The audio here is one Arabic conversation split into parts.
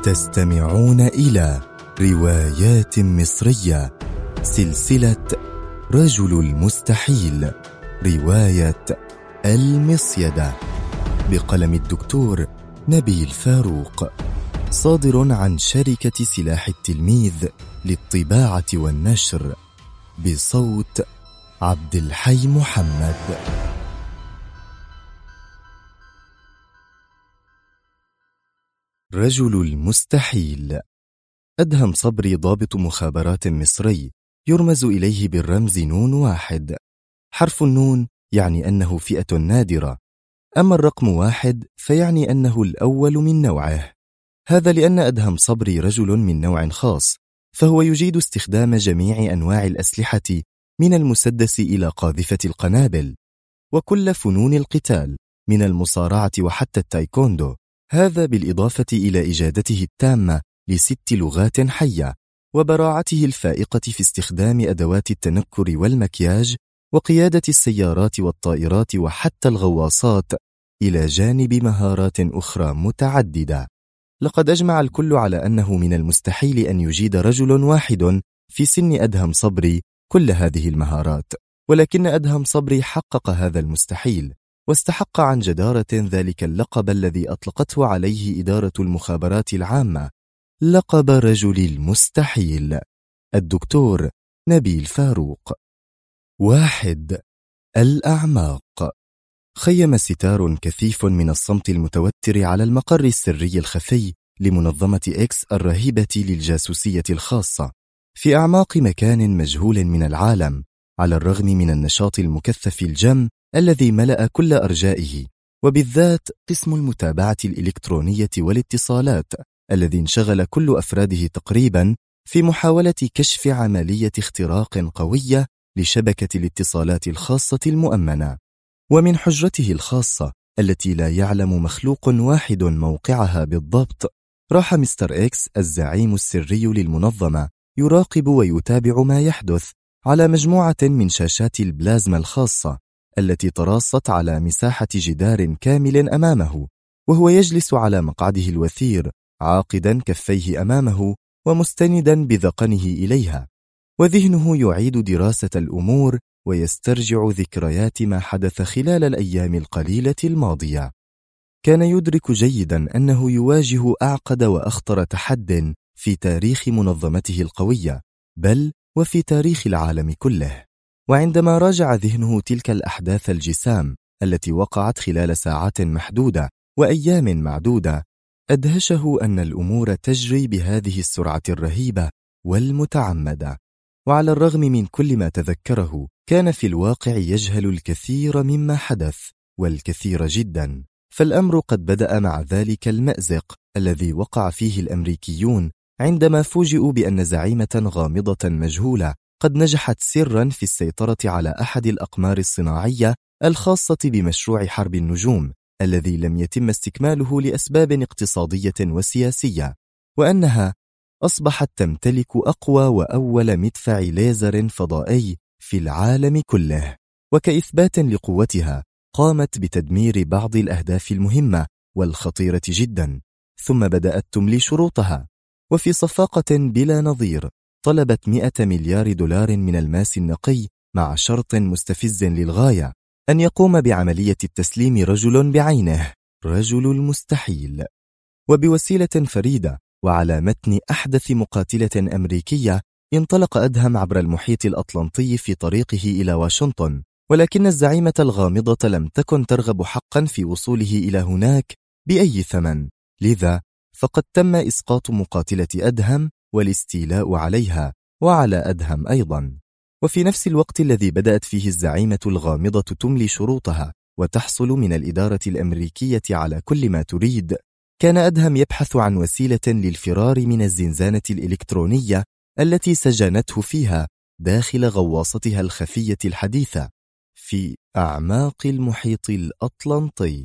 تستمعون إلى روايات مصرية، سلسلة رجل المستحيل، رواية المصيدة، بقلم الدكتور نبيل فاروق، صادر عن شركة سلاح التلميذ للطباعة والنشر، بصوت عبد الحي محمد. رجل المستحيل. أدهم صبري ضابط مخابرات مصري، يرمز إليه بالرمز نون واحد. حرف النون يعني أنه فئة نادرة، أما الرقم واحد فيعني أنه الأول من نوعه. هذا لأن أدهم صبري رجل من نوع خاص، فهو يجيد استخدام جميع أنواع الأسلحة من المسدس إلى قاذفة القنابل، وكل فنون القتال من المصارعة وحتى التايكوندو، هذا بالإضافة إلى إجادته التامة ل6 لغات حية، وبراعته الفائقة في استخدام أدوات التنكر والمكياج وقيادة السيارات والطائرات وحتى الغواصات، إلى جانب مهارات أخرى متعددة. لقد أجمع الكل على أنه من المستحيل أن يجيد رجل واحد في سن أدهم صبري كل هذه المهارات، ولكن أدهم صبري حقق هذا المستحيل، واستحق عن جدارة ذلك اللقب الذي أطلقته عليه إدارة المخابرات العامة، لقب رجل المستحيل، الدكتور نبيل فاروق. 1. الأعماق. خيم ستار كثيف من الصمت المتوتر على المقر السري الخفي لمنظمة إكس الرهيبة للجاسوسية الخاصة، في أعماق مكان مجهول من العالم، على الرغم من النشاط المكثف الجم الذي ملأ كل أرجائه، وبالذات قسم المتابعة الإلكترونية والاتصالات الذي انشغل كل أفراده تقريبا في محاولة كشف عملية اختراق قوية لشبكة الاتصالات الخاصة المؤمنة. ومن حجرته الخاصة التي لا يعلم مخلوق واحد موقعها بالضبط، راح مستر إكس الزعيم السري للمنظمة يراقب ويتابع ما يحدث على مجموعة من شاشات البلازما الخاصة التي تراصت على مساحة جدار كامل أمامه، وهو يجلس على مقعده الوثير عاقدا كفيه أمامه ومستندا بذقنه إليها، وذهنه يعيد دراسة الأمور ويسترجع ذكريات ما حدث خلال الأيام القليلة الماضية. كان يدرك جيدا أنه يواجه أعقد وأخطر تحد في تاريخ منظمته القوية، بل وفي تاريخ العالم كله. وعندما راجع ذهنه تلك الأحداث الجسام التي وقعت خلال ساعات محدودة وأيام معدودة، أدهشه أن الأمور تجري بهذه السرعة الرهيبة والمتعمدة. وعلى الرغم من كل ما تذكره، كان في الواقع يجهل الكثير مما حدث، والكثير جدا. فالأمر قد بدأ مع ذلك المأزق الذي وقع فيه الأمريكيون عندما فوجئوا بأن زعيمة غامضة مجهولة قد نجحت سرا في السيطرة على أحد الأقمار الصناعية الخاصة بمشروع حرب النجوم الذي لم يتم استكماله لأسباب اقتصادية وسياسية، وأنها أصبحت تمتلك أقوى وأول مدفع ليزر فضائي في العالم كله، وكإثبات لقوتها قامت بتدمير بعض الأهداف المهمة والخطيرة جدا، ثم بدأت تملي شروطها، وفي صفاقة بلا نظير طلبت 100 مليار دولار من الماس النقي، مع شرط مستفز للغاية أن يقوم بعملية التسليم رجل بعينه، رجل المستحيل. وبوسيلة فريدة وعلى متن أحدث مقاتلة أمريكية، انطلق أدهم عبر المحيط الأطلنطي في طريقه إلى واشنطن، ولكن الزعيمة الغامضة لم تكن ترغب حقا في وصوله إلى هناك بأي ثمن، لذا فقد تم إسقاط مقاتلة أدهم والاستيلاء عليها وعلى أدهم أيضا. وفي نفس الوقت الذي بدأت فيه الزعيمة الغامضة تملي شروطها وتحصل من الإدارة الأمريكية على كل ما تريد، كان أدهم يبحث عن وسيلة للفرار من الزنزانة الإلكترونية التي سجنته فيها داخل غواصتها الخفية الحديثة في أعماق المحيط الأطلنطي.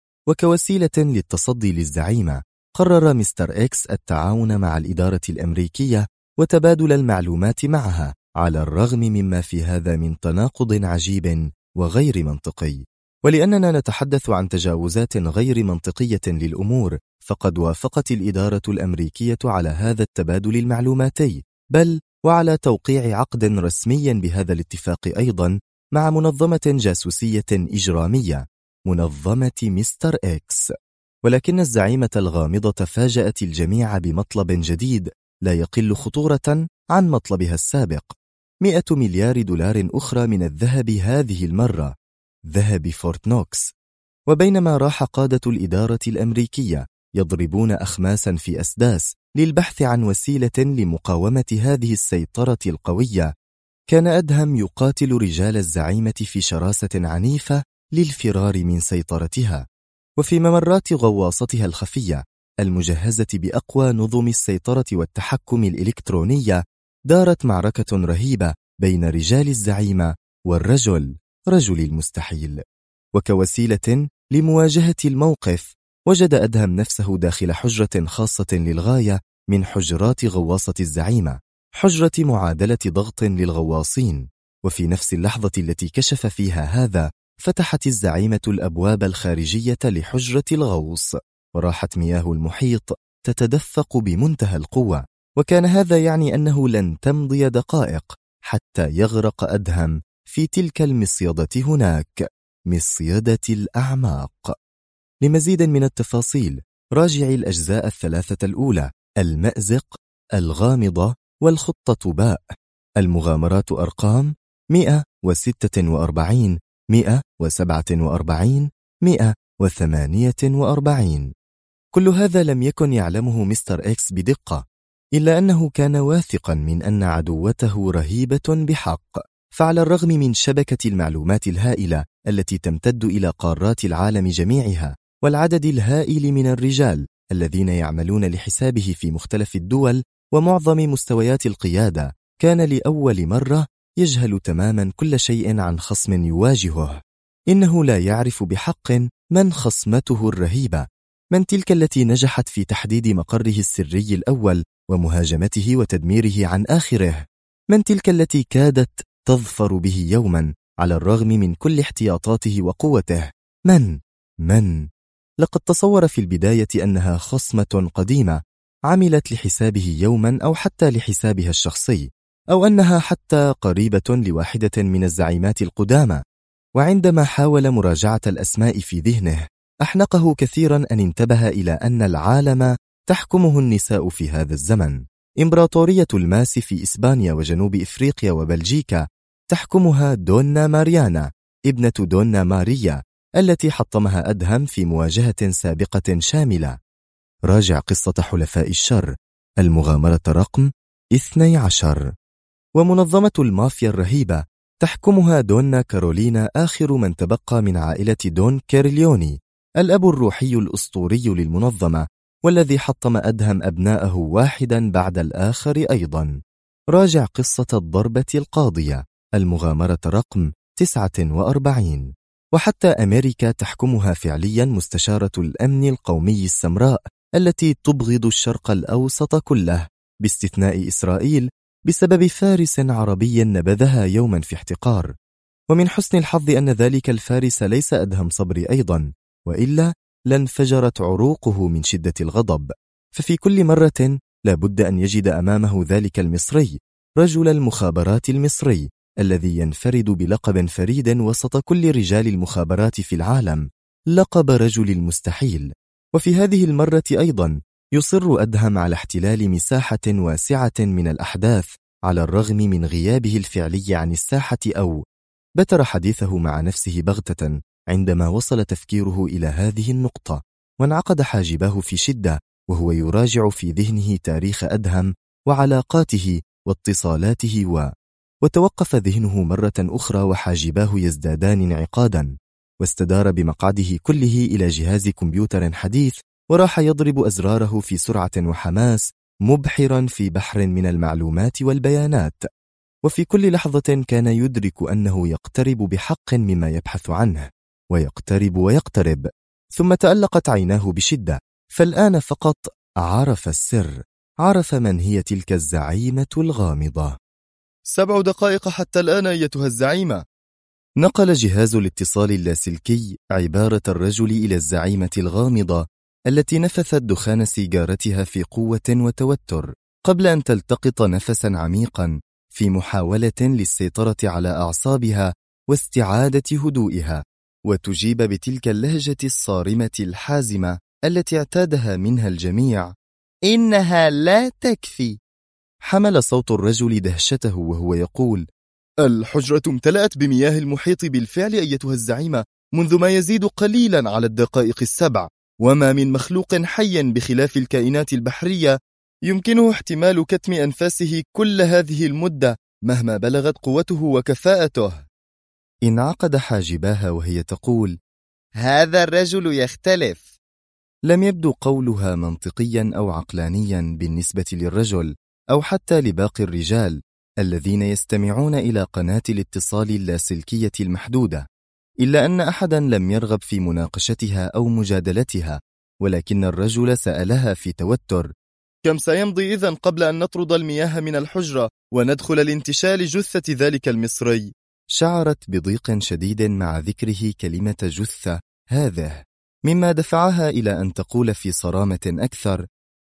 وكوسيلة للتصدي للزعيمة، قرر مستر إكس التعاون مع الإدارة الأمريكية وتبادل المعلومات معها، على الرغم مما في هذا من تناقض عجيب وغير منطقي. ولأننا نتحدث عن تجاوزات غير منطقية للأمور فقد وافقت الإدارة الأمريكية على هذا التبادل المعلوماتي، بل وعلى توقيع عقد رسمي بهذا الاتفاق أيضا مع منظمة جاسوسية إجرامية، منظمة مستر إكس. ولكن الزعيمة الغامضة فاجأت الجميع بمطلب جديد لا يقل خطورة عن مطلبها السابق: 100 مليار دولار أخرى من الذهب، هذه المرة ذهب فورت نوكس. وبينما راح قادة الإدارة الأمريكية يضربون أخماسا في أسداس للبحث عن وسيلة لمقاومة هذه السيطرة القوية، كان أدهم يقاتل رجال الزعيمة في شراسة عنيفة للفرار من سيطرتها. وفي ممرات غواصتها الخفية المجهزة بأقوى نظم السيطرة والتحكم الإلكترونية، دارت معركة رهيبة بين رجال الزعيمة والرجل المستحيل. وكوسيلة لمواجهة الموقف، وجد أدهم نفسه داخل حجرة خاصة للغاية من حجرات غواصة الزعيمة، حجرة معادلة ضغط للغواصين. وفي نفس اللحظة التي كشف فيها هذا، فتحت الزعيمة الأبواب الخارجية لحجرة الغوص، وراحت مياه المحيط تتدفق بمنتهى القوة. وكان هذا يعني أنه لن تمضي دقائق حتى يغرق أدهم في تلك المصيدة هناك، مصيدة الأعماق. لمزيد من التفاصيل راجع الأجزاء الثلاثة الأولى: المأزق، الغامضة، والخطة باء. المغامرات أرقام 146، 147، 148. كل هذا لم يكن يعلمه مستر إكس بدقة، إلا أنه كان واثقا من أن عدوته رهيبة بحق. فعلى الرغم من شبكة المعلومات الهائلة التي تمتد إلى قارات العالم جميعها، والعدد الهائل من الرجال الذين يعملون لحسابه في مختلف الدول ومعظم مستويات القيادة، كان لأول مرة يجهل تماما كل شيء عن خصم يواجهه. إنه لا يعرف بحق من خصمته الرهيبة، من تلك التي نجحت في تحديد مقره السري الأول ومهاجمته وتدميره عن آخره، من تلك التي كادت تظفر به يوما على الرغم من كل احتياطاته وقوته. من لقد تصور في البداية أنها خصمة قديمة عملت لحسابه يوما، أو حتى لحسابها الشخصي، أو أنها حتى قريبة لواحدة من الزعيمات القدامى. وعندما حاول مراجعة الأسماء في ذهنه، أحنقه كثيرا أن انتبه إلى أن العالم تحكمه النساء في هذا الزمن. إمبراطورية الماس في إسبانيا وجنوب إفريقيا وبلجيكا تحكمها دونا ماريانا، ابنة دونا ماريا، التي حطمها أدهم في مواجهة سابقة شاملة. راجع قصة حلفاء الشر، المغامرة رقم 12. ومنظمة المافيا الرهيبة تحكمها دونا كارولينا، آخر من تبقى من عائلة دون كيرليوني، الأب الروحي الأسطوري للمنظمة، والذي حطم أدهم أبناءه واحدا بعد الآخر أيضا. راجع قصة الضربة القاضية، المغامرة رقم 49. وحتى أمريكا تحكمها فعليا مستشارة الأمن القومي السمراء، التي تبغض الشرق الأوسط كله باستثناء إسرائيل بسبب فارس عربي نبذها يوما في احتقار. ومن حسن الحظ أن ذلك الفارس ليس أدهم صبري أيضا، وإلا لانفجرت عروقه من شدة الغضب. ففي كل مرة لابد أن يجد أمامه ذلك المصري، رجل المخابرات المصري، الذي ينفرد بلقب فريد وسط كل رجال المخابرات في العالم، لقب رجل المستحيل. وفي هذه المرة أيضا يصر أدهم على احتلال مساحة واسعة من الأحداث على الرغم من غيابه الفعلي عن الساحة. أو بتر حديثه مع نفسه بغتة عندما وصل تفكيره إلى هذه النقطة، وانعقد حاجباه في شدة وهو يراجع في ذهنه تاريخ أدهم وعلاقاته واتصالاته وتوقف ذهنه مرة أخرى وحاجباه يزدادان انعقادا، واستدار بمقعده كله إلى جهاز كمبيوتر حديث، وراح يضرب أزراره في سرعة وحماس، مبحرا في بحر من المعلومات والبيانات. وفي كل لحظة كان يدرك أنه يقترب بحق مما يبحث عنه، ويقترب، ثم تألقت عيناه بشدة. فالآن فقط عرف السر، عرف من هي تلك الزعيمة الغامضة. 7 دقائق حتى الآن أيتها الزعيمة. نقل جهاز الاتصال اللاسلكي عبارة الرجل إلى الزعيمة الغامضة التي نفثت دخان سيجارتها في قوة وتوتر قبل أن تلتقط نفسا عميقا في محاولة للسيطرة على أعصابها واستعادة هدوئها، وتجيب بتلك اللهجة الصارمة الحازمة التي اعتادها منها الجميع: إنها لا تكفي. حمل صوت الرجل دهشته وهو يقول: الحجرة امتلأت بمياه المحيط بالفعل أيتها الزعيمة منذ ما يزيد قليلا على الدقائق 7، وما من مخلوق حي بخلاف الكائنات البحرية يمكنه احتمال كتم أنفاسه كل هذه المدة مهما بلغت قوته وكفاءته. انعقد حاجباها وهي تقول: هذا الرجل يختلف. لم يبدو قولها منطقيا أو عقلانيا بالنسبة للرجل أو حتى لباقي الرجال الذين يستمعون إلى قناة الاتصال اللاسلكية المحدودة، إلا أن أحدا لم يرغب في مناقشتها أو مجادلتها، ولكن الرجل سألها في توتر: كم سيمضي إذن قبل أن نطرد المياه من الحجرة وندخل لانتشال جثة ذلك المصري؟ شعرت بضيق شديد مع ذكره كلمة جثة هذه، مما دفعها إلى أن تقول في صرامة أكثر: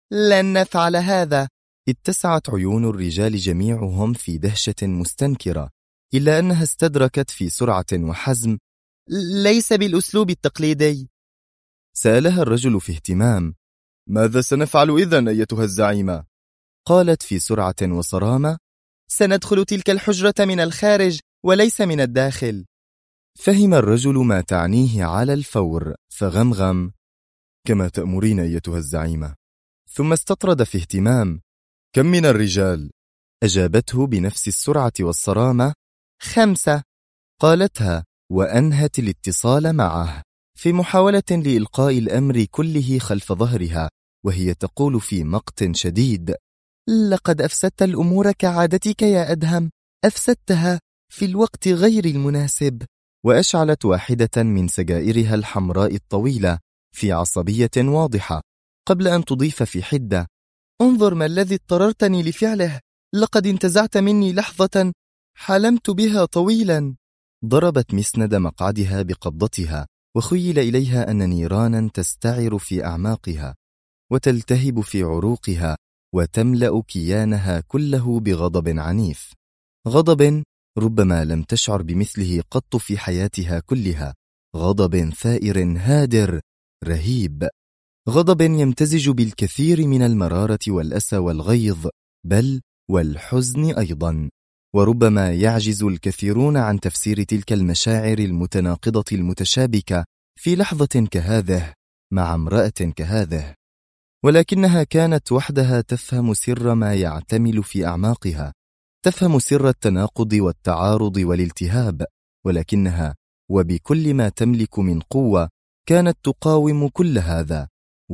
لن نفعل هذا. اتسعت عيون الرجال جميعهم في دهشة مستنكرة، إلا أنها استدركت في سرعة وحزم: ليس بالأسلوب التقليدي. سألها الرجل في اهتمام: ماذا سنفعل إذن أيتها الزعيمة؟ قالت في سرعة وصرامة: سندخل تلك الحجرة من الخارج وليس من الداخل. فهم الرجل ما تعنيه على الفور، فغمغم: كما تأمرين أيتها الزعيمة. ثم استطرد في اهتمام: كم من الرجال؟ أجابته بنفس السرعة والصرامة: 5. قالتها وأنهت الاتصال معه في محاولة لإلقاء الأمر كله خلف ظهرها، وهي تقول في مقت شديد: لقد أفسدت الأمور كعادتك يا أدهم، أفسدتها في الوقت غير المناسب. وأشعلت واحدة من سجائرها الحمراء الطويلة في عصبية واضحة قبل أن تضيف في حدة: انظر ما الذي اضطررتني لفعله، لقد انتزعت مني لحظة حلمت بها طويلا. ضربت مسند مقعدها بقبضتها، وخيل إليها أن نيرانا تستعر في أعماقها وتلتهب في عروقها وتملأ كيانها كله بغضب عنيف، غضب ربما لم تشعر بمثله قط في حياتها كلها، غضب ثائر هادر رهيب، غضب يمتزج بالكثير من المرارة والأسى والغيظ، بل والحزن أيضا. وربما يعجز الكثيرون عن تفسير تلك المشاعر المتناقضة المتشابكة في لحظة كهذه مع امرأة كهذه، ولكنها كانت وحدها تفهم سر ما يعتمل في أعماقها، تفهم سر التناقض والتعارض والالتهاب، ولكنها وبكل ما تملك من قوة كانت تقاوم كل هذا،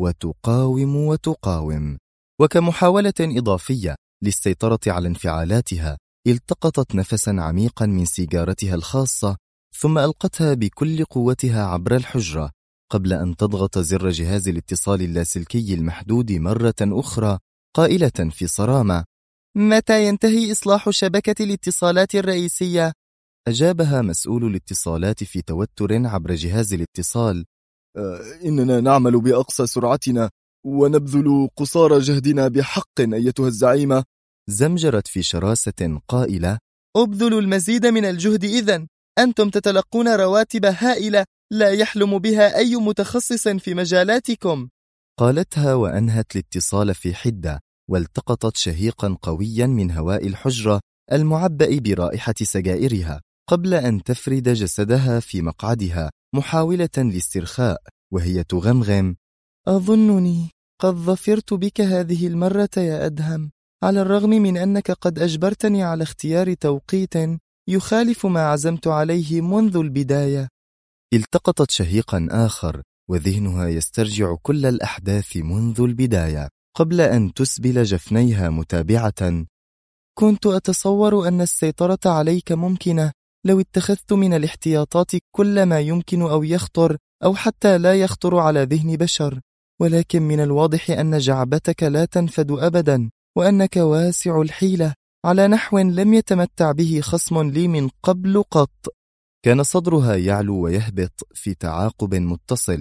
وتقاوم. وكمحاولة إضافية للسيطرة على انفعالاتها، التقطت نفسا عميقا من سيجارتها الخاصة، ثم ألقتها بكل قوتها عبر الحجرة قبل أن تضغط زر جهاز الاتصال اللاسلكي المحدود مرة أخرى، قائلة في صرامة: متى ينتهي إصلاح شبكة الاتصالات الرئيسية؟ أجابها مسؤول الاتصالات في توتر عبر جهاز الاتصال: إننا نعمل بأقصى سرعتنا ونبذل قصارى جهدنا بحق أيتها الزعيمة. زمجرت في شراسة قائلة: ابذلوا المزيد من الجهد إذن، أنتم تتلقون رواتب هائلة لا يحلم بها أي متخصص في مجالاتكم. قالتها وأنهت الاتصال في حدة، والتقطت شهيقا قويا من هواء الحجرة المعبأ برائحة سجائرها قبل أن تفرد جسدها في مقعدها محاولة الاسترخاء، وهي تغمغم: أظنني قد ظفرت بك هذه المرة يا أدهم، على الرغم من أنك قد أجبرتني على اختيار توقيت يخالف ما عزمت عليه منذ البداية. التقطت شهيقا آخر وذهنها يسترجع كل الأحداث منذ البداية قبل أن تسبل جفنيها متابعة: كنت أتصور أن السيطرة عليك ممكنة لو اتخذت من الاحتياطات كل ما يمكن أو يخطر أو حتى لا يخطر على ذهن بشر، ولكن من الواضح أن جعبتك لا تنفد أبدا، وأنك واسع الحيلة على نحو لم يتمتع به خصم لي من قبل قط. كان صدرها يعلو ويهبط في تعاقب متصل،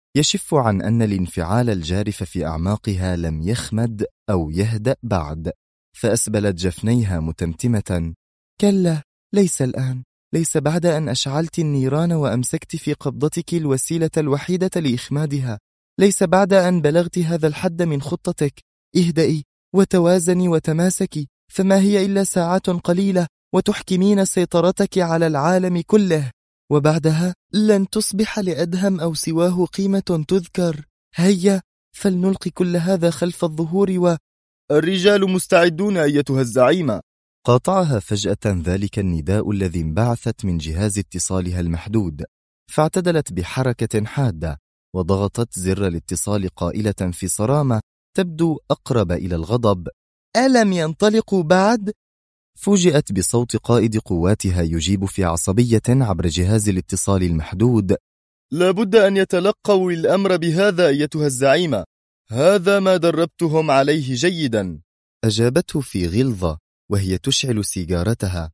يشف عن أن الانفعال الجارف في أعماقها لم يخمد أو يهدأ بعد، فأسبلت جفنيها متمتمة: كلا، ليس الآن، ليس بعد أن أشعلت النيران وأمسكت في قبضتك الوسيلة الوحيدة لإخمادها، ليس بعد أن بلغت هذا الحد من خطتك. اهدئي وتوازني وتماسكي، فما هي إلا ساعات قليلة وتحكمين سيطرتك على العالم كله، وبعدها لن تصبح لأدهم أو سواه قيمة تذكر. هيا فلنلقي كل هذا خلف الظهور الرجال مستعدون أيتها الزعيمة. قاطعها فجأة ذلك النداء الذي انبعثت من جهاز اتصالها المحدود، فاعتدلت بحركة حادة وضغطت زر الاتصال قائلة في صرامة تبدو أقرب إلى الغضب: ألم ينطلقوا بعد؟ فوجئت بصوت قائد قواتها يجيب في عصبية عبر جهاز الاتصال المحدود: لابد أن يتلقوا الأمر بهذا أيتها الزعيمة، هذا ما دربتهم عليه جيدا. أجابته في غلظة وهي تشعل سيجارتها: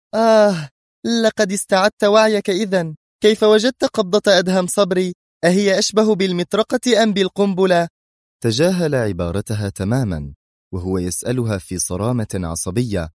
لقد استعدت وعيك إذن. كيف وجدت قبضة أدهم صبري؟ أهي أشبه بالمطرقة أم بالقنبلة؟ تجاهل عبارتها تماما وهو يسألها في صرامة عصبية: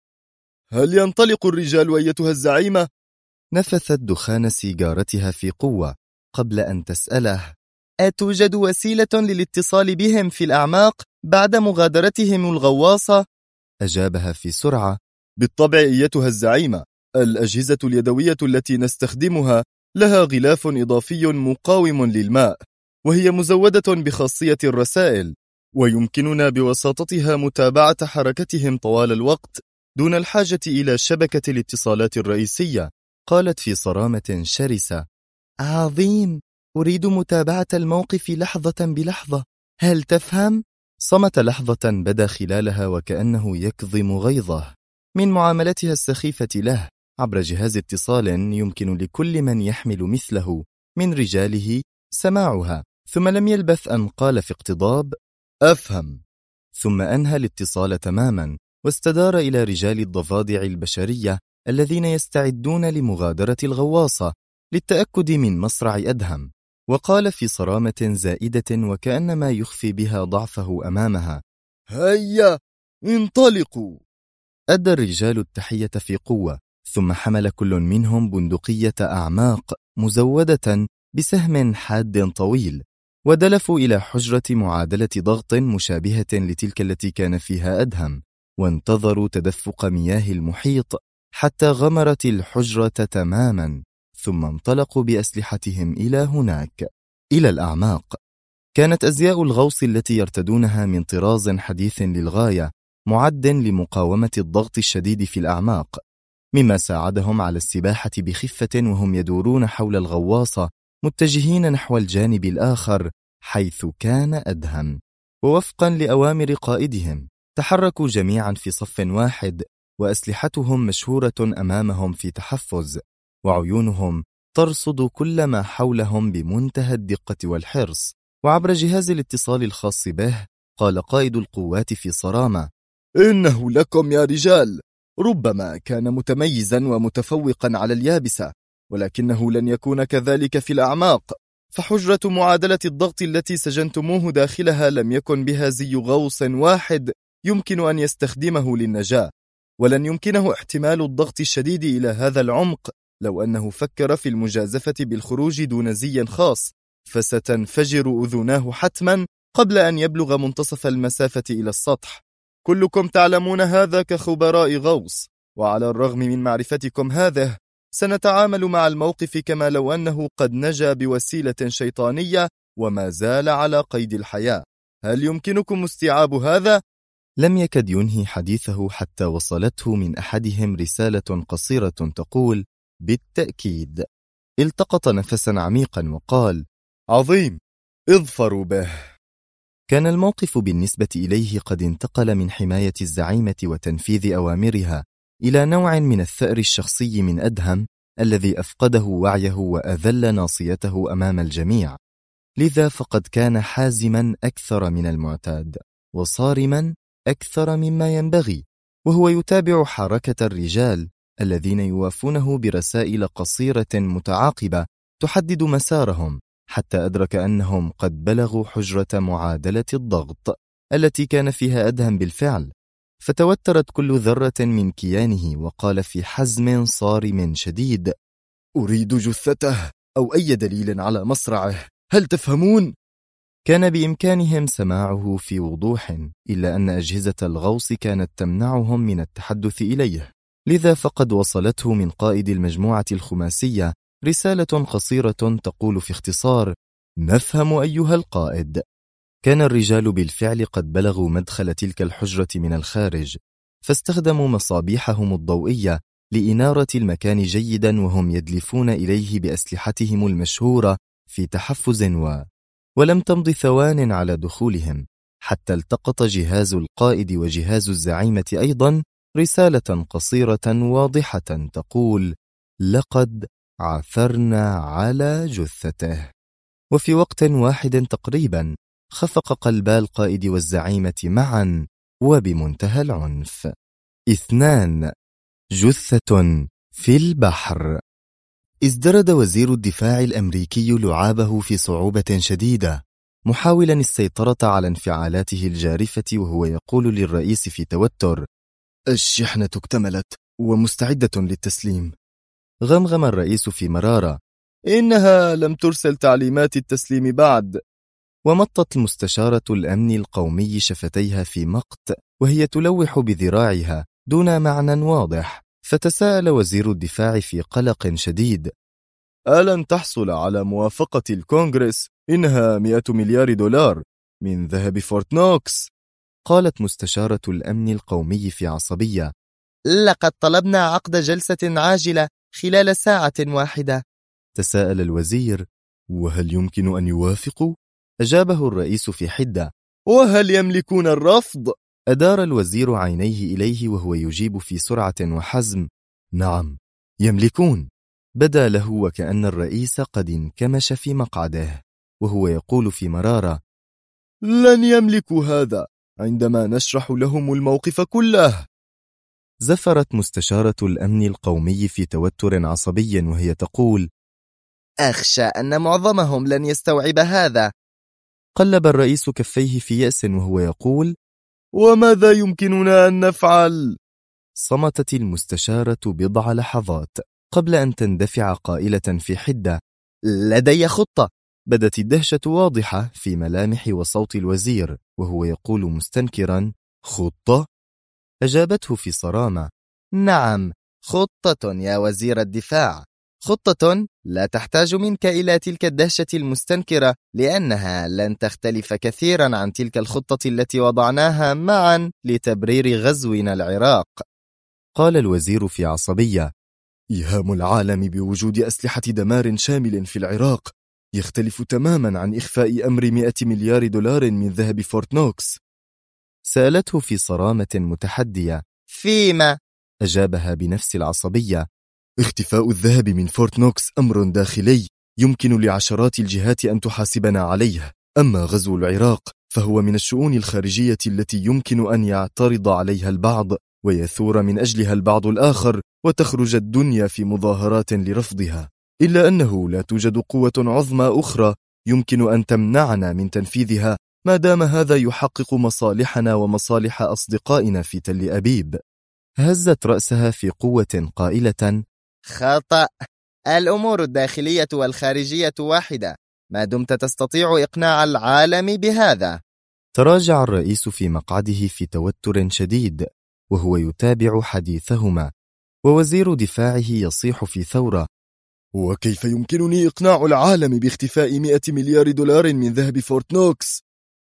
هل ينطلق الرجال أيتها الزعيمة؟ نفثت دخان سيجارتها في قوة قبل أن تسأله: أتوجد وسيلة للاتصال بهم في الأعماق بعد مغادرتهم الغواصة؟ أجابها في سرعة: بالطبع أيتها الزعيمة، الأجهزة اليدوية التي نستخدمها لها غلاف إضافي مقاوم للماء، وهي مزودة بخاصية الرسائل، ويمكننا بواسطتها متابعة حركتهم طوال الوقت دون الحاجة إلى شبكة الاتصالات الرئيسية. قالت في صرامة شرسة: عظيم، أريد متابعة الموقف لحظة بلحظة، هل تفهم؟ صمت لحظة بدا خلالها وكأنه يكظم غيظه من معاملتها السخيفة له عبر جهاز اتصال يمكن لكل من يحمل مثله من رجاله سماعها، ثم لم يلبث أن قال في اقتضاب: أفهم. ثم أنهى الاتصال تماما واستدار إلى رجال الضفادع البشرية الذين يستعدون لمغادرة الغواصة للتأكد من مصرع أدهم، وقال في صرامة زائدة وكأنما يخفي بها ضعفه أمامها: هيا انطلقوا. أدى الرجال التحية في قوة، ثم حمل كل منهم بندقية أعماق مزودة بسهم حاد طويل، ودلفوا إلى حجرة معادلة ضغط مشابهة لتلك التي كان فيها أدهم، وانتظروا تدفق مياه المحيط حتى غمرت الحجرة تماما، ثم انطلقوا بأسلحتهم إلى هناك، إلى الأعماق. كانت أزياء الغوص التي يرتدونها من طراز حديث للغاية، معد لمقاومة الضغط الشديد في الأعماق، مما ساعدهم على السباحة بخفة وهم يدورون حول الغواصة متجهين نحو الجانب الآخر حيث كان أدهم. ووفقا لأوامر قائدهم تحركوا جميعا في صف واحد، وأسلحتهم مشهورة أمامهم في تحفز، وعيونهم ترصد كل ما حولهم بمنتهى الدقة والحرص. وعبر جهاز الاتصال الخاص به قال قائد القوات في صرامة: إنه لكم يا رجال، ربما كان متميزا ومتفوقا على اليابسة، ولكنه لن يكون كذلك في الأعماق، فحجرة معادلة الضغط التي سجنتموه داخلها لم يكن بها زي غوص واحد يمكن أن يستخدمه للنجاة، ولن يمكنه احتمال الضغط الشديد إلى هذا العمق لو أنه فكر في المجازفة بالخروج دون زي خاص، فستنفجر أذناه حتما قبل أن يبلغ منتصف المسافة إلى السطح. كلكم تعلمون هذا كخبراء غوص، وعلى الرغم من معرفتكم هذه سنتعامل مع الموقف كما لو أنه قد نجا بوسيلة شيطانية وما زال على قيد الحياة. هل يمكنكم استيعاب هذا؟ لم يكد ينهي حديثه حتى وصلته من أحدهم رسالة قصيرة تقول: بالتأكيد. التقط نفسا عميقا وقال: عظيم، اظفروا به. كان الموقف بالنسبة إليه قد انتقل من حماية الزعيمة وتنفيذ أوامرها إلى نوع من الثأر الشخصي من أدهم الذي أفقده وعيه وأذل ناصيته أمام الجميع، لذا فقد كان حازما أكثر من المعتاد وصارما أكثر مما ينبغي، وهو يتابع حركة الرجال الذين يوافونه برسائل قصيرة متعاقبة تحدد مسارهم حتى أدرك أنهم قد بلغوا حجرة معادلة الضغط التي كان فيها أدهم بالفعل، فتوترت كل ذرة من كيانه وقال في حزم صارم شديد: أريد جثته أو أي دليل على مصرعه، هل تفهمون؟ كان بإمكانهم سماعه في وضوح، إلا أن أجهزة الغوص كانت تمنعهم من التحدث إليه، لذا فقد وصلته من قائد المجموعة الخماسية رسالة قصيرة تقول في اختصار: نفهم أيها القائد. كان الرجال بالفعل قد بلغوا مدخل تلك الحجرة من الخارج، فاستخدموا مصابيحهم الضوئية لإنارة المكان جيدا وهم يدلفون إليه بأسلحتهم المشهورة في تحفز ولم تمض ثوان على دخولهم حتى التقط جهاز القائد وجهاز الزعيمة أيضا رسالة قصيرة واضحة تقول: لقد عثرنا على جثته. وفي وقت واحد تقريبا خفق قلبا القائد والزعيمة معا وبمنتهى العنف. 2. جثة في البحر. ازدرد وزير الدفاع الأمريكي لعابه في صعوبة شديدة، محاولا السيطرة على انفعالاته الجارفة وهو يقول للرئيس في توتر: الشحنة اكتملت ومستعدة للتسليم. غمغم الرئيس في مرارة: إنها لم ترسل تعليمات التسليم بعد. ومطت المستشارة الأمن القومي شفتيها في مقت وهي تلوح بذراعها دون معنى واضح، فتساءل وزير الدفاع في قلق شديد: ألن تحصل على موافقة الكونغرس؟ إنها 100 مليار دولار من ذهب فورت نوكس. قالت مستشارة الأمن القومي في عصبية: لقد طلبنا عقد جلسة عاجلة خلال ساعة واحدة. تساءل الوزير: وهل يمكن أن يوافقوا؟ أجابه الرئيس في حدة: وهل يملكون الرفض؟ أدار الوزير عينيه إليه وهو يجيب في سرعة وحزم: نعم، يملكون. بدا له وكأن الرئيس قد انكمش في مقعده وهو يقول في مرارة: لن يملكوا هذا عندما نشرح لهم الموقف كله. زفرت مستشارة الأمن القومي في توتر عصبي وهي تقول: أخشى أن معظمهم لن يستوعب هذا. قلب الرئيس كفيه في يأس وهو يقول: وماذا يمكننا أن نفعل؟ صمتت المستشارة بضع لحظات قبل أن تندفع قائلة في حدة: لدي خطة. بدت الدهشة واضحة في ملامح وصوت الوزير وهو يقول مستنكرا: خطة؟ أجابته في صرامة: نعم، خطة يا وزير الدفاع، خطة لا تحتاج منك إلى تلك الدهشة المستنكرة، لأنها لن تختلف كثيرا عن تلك الخطة التي وضعناها معا لتبرير غزونا العراق. قال الوزير في عصبية: إيهام العالم بوجود أسلحة دمار شامل في العراق يختلف تماما عن إخفاء أمر 100 مليار دولار من ذهب فورت نوكس. سألته في صرامة متحدية: فيما؟ أجابها بنفس العصبية: اختفاء الذهب من فورت نوكس أمر داخلي يمكن لعشرات الجهات أن تحاسبنا عليه، أما غزو العراق فهو من الشؤون الخارجية التي يمكن أن يعترض عليها البعض ويثور من أجلها البعض الآخر وتخرج الدنيا في مظاهرات لرفضها، إلا أنه لا توجد قوة عظمى أخرى يمكن أن تمنعنا من تنفيذها ما دام هذا يحقق مصالحنا ومصالح أصدقائنا في تل أبيب. هزت رأسها في قوة قائلة: خطأ، الأمور الداخلية والخارجية واحدة ما دمت تستطيع إقناع العالم بهذا. تراجع الرئيس في مقعده في توتر شديد وهو يتابع حديثهما، ووزير دفاعه يصيح في ثورة: وكيف يمكنني إقناع العالم باختفاء 100 مليار دولار من ذهب فورت نوكس؟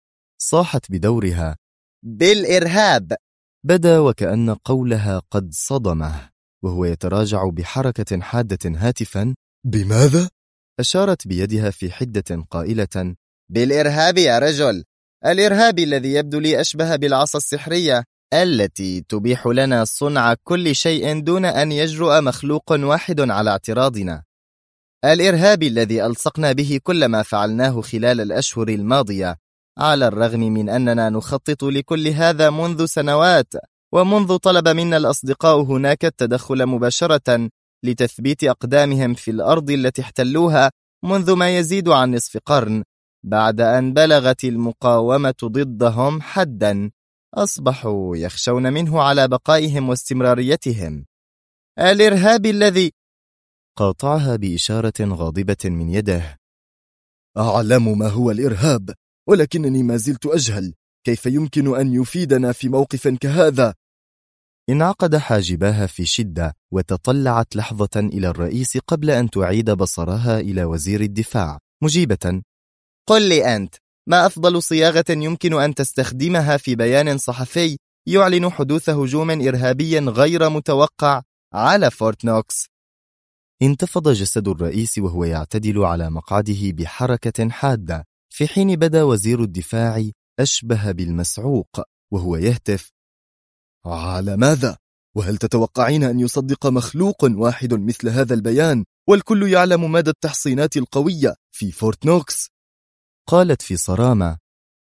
صاحت بدورها: بالإرهاب. بدا وكأن قولها قد صدمه وهو يتراجع بحركة حادة هاتفا: بماذا؟ أشارت بيدها في حدة قائلة: بالإرهاب يا رجل، الإرهاب الذي يبدو لي أشبه بالعصا السحرية التي تبيح لنا صنع كل شيء دون أن يجرؤ مخلوق واحد على اعتراضنا، الإرهاب الذي ألصقنا به كل ما فعلناه خلال الأشهر الماضية، على الرغم من أننا نخطط لكل هذا منذ سنوات، ومنذ طلب منا الأصدقاء هناك التدخل مباشرة لتثبيت أقدامهم في الأرض التي احتلوها منذ ما يزيد عن نصف قرن، بعد أن بلغت المقاومة ضدهم حداً أصبحوا يخشون منه على بقائهم واستمراريتهم. الإرهابي الذي قاطعها بإشارة غاضبة من يده. أعلم ما هو الإرهاب، ولكنني ما زلت أجهل كيف يمكن أن يفيدنا في موقف كهذا. انعقد حاجباها في شدة وتطلعت لحظة إلى الرئيس قبل أن تعيد بصرها إلى وزير الدفاع مجيبة: قل لي أنت، ما أفضل صياغة يمكن أن تستخدمها في بيان صحفي يعلن حدوث هجوم إرهابي غير متوقع على فورت نوكس؟ انتفض جسد الرئيس وهو يعتدل على مقعده بحركة حادة، في حين بدا وزير الدفاع أشبه بالمسعوق وهو يهتف: على ماذا؟ وهل تتوقعين أن يصدق مخلوق واحد مثل هذا البيان والكل يعلم مدى التحصينات القوية في فورت نوكس؟ قالت في صرامة: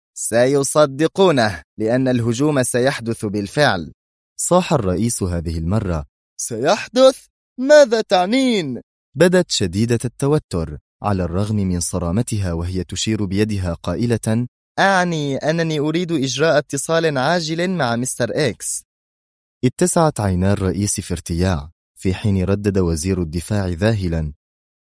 سيصدقونه لأن الهجوم سيحدث بالفعل. صاح الرئيس هذه المرة: سيحدث؟ ماذا تعنين؟ بدت شديدة التوتر على الرغم من صرامتها وهي تشير بيدها قائلة: أعني أنني أريد إجراء اتصال عاجل مع مستر إكس. اتسعت عينا الرئيس في ارتياع، في حين ردد وزير الدفاع ذاهلا: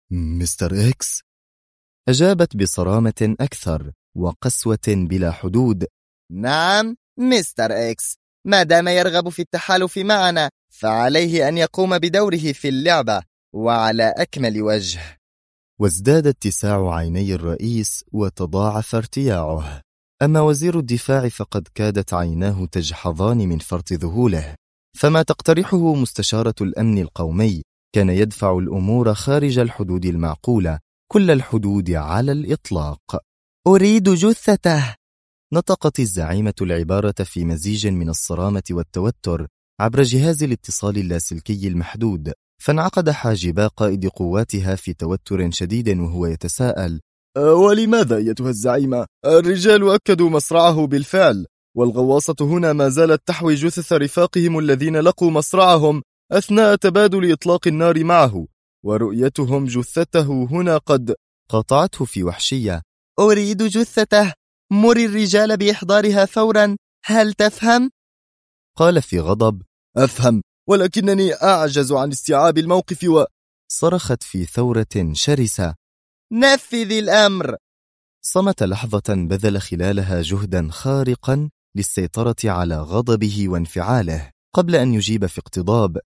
مستر إكس؟ أجابت بصرامة أكثر وقسوة بلا حدود: نعم، مستر إكس، ما دام يرغب في التحالف معنا فعليه أن يقوم بدوره في اللعبة وعلى أكمل وجه. وازداد اتساع عيني الرئيس وتضاعف ارتياعه، أما وزير الدفاع فقد كادت عيناه تجحظان من فرط ذهوله، فما تقترحه مستشارة الأمن القومي كان يدفع الأمور خارج الحدود المعقولة، كل الحدود على الإطلاق. أريد جثته. نطقت الزعيمة العبارة في مزيج من الصرامة والتوتر عبر جهاز الاتصال اللاسلكي المحدود، فانعقد حاجبا قائد قواتها في توتر شديد وهو يتساءل: ولماذا أيتها الزعيمة؟ الرجال أكدوا مصرعه بالفعل، والغواصة هنا ما زالت تحوي جثث رفاقهم الذين لقوا مصرعهم أثناء تبادل إطلاق النار معه، ورؤيتهم جثته هنا قد... قاطعته في وحشية: أريد جثته، مر الرجال بإحضارها فورا، هل تفهم؟ قال في غضب: أفهم، ولكنني أعجز عن استيعاب الموقف. صرخت في ثورة شرسة: نفذ الأمر. صمت لحظة بذل خلالها جهدا خارقا للسيطرة على غضبه وانفعاله قبل أن يجيب في اقتضاب: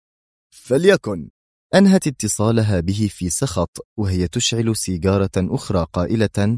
فليكن. أنهت اتصالها به في سخط وهي تشعل سيجارة أخرى قائلة: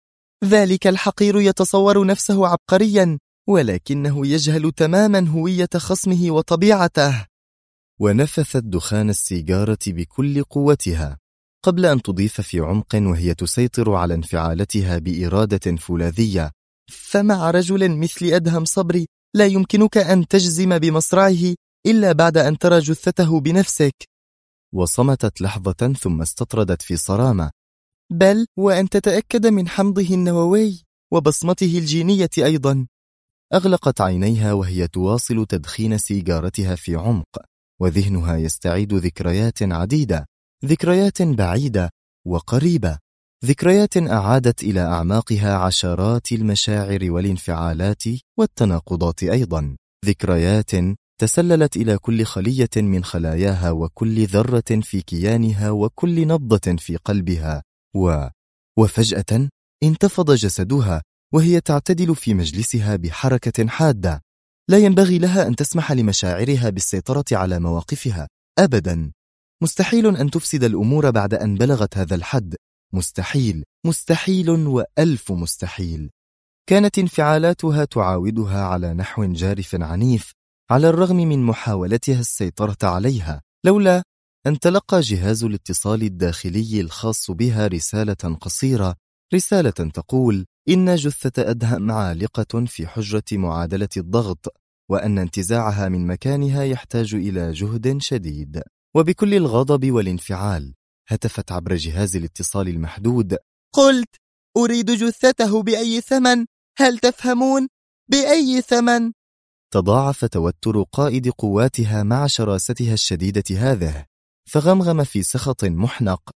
ذلك الحقير يتصور نفسه عبقريا، ولكنه يجهل تماما هوية خصمه وطبيعته. ونفثت دخان السيجارة بكل قوتها قبل أن تضيف في عمق وهي تسيطر على انفعالاتها بإرادة فولاذية: فمع رجل مثل أدهم صبري لا يمكنك أن تجزم بمصرعه إلا بعد أن ترى جثته بنفسك. وصمتت لحظة ثم استطردت في صرامة: بل وأن تتأكد من حمضه النووي وبصمته الجينية أيضا. أغلقت عينيها وهي تواصل تدخين سيجارتها في عمق، وذهنها يستعيد ذكريات عديدة، ذكريات بعيدة وقريبة، ذكريات أعادت إلى أعماقها عشرات المشاعر والانفعالات والتناقضات أيضا، ذكريات تسللت إلى كل خلية من خلاياها وكل ذرة في كيانها وكل نبضة في قلبها. وفجأة انتفض جسدها وهي تعتدل في مجلسها بحركة حادة. لا ينبغي لها أن تسمح لمشاعرها بالسيطرة على مواقفها أبدا. مستحيل أن تفسد الأمور بعد أن بلغت هذا الحد، مستحيل، مستحيل وألف مستحيل. كانت انفعالاتها تعاودها على نحو جارف عنيف على الرغم من محاولتها السيطرة عليها، لولا أن تلقى جهاز الاتصال الداخلي الخاص بها رسالة قصيرة، رسالة تقول إن جثة أدهم عالقة في حجرة معادلة الضغط، وأن انتزاعها من مكانها يحتاج إلى جهد شديد. وبكل الغضب والانفعال هتفت عبر جهاز الاتصال المحدود: قلت أريد جثته بأي ثمن، هل تفهمون؟ بأي ثمن؟ تضاعف توتر قائد قواتها مع شراستها الشديدة هذه، فغمغم في سخط محنق: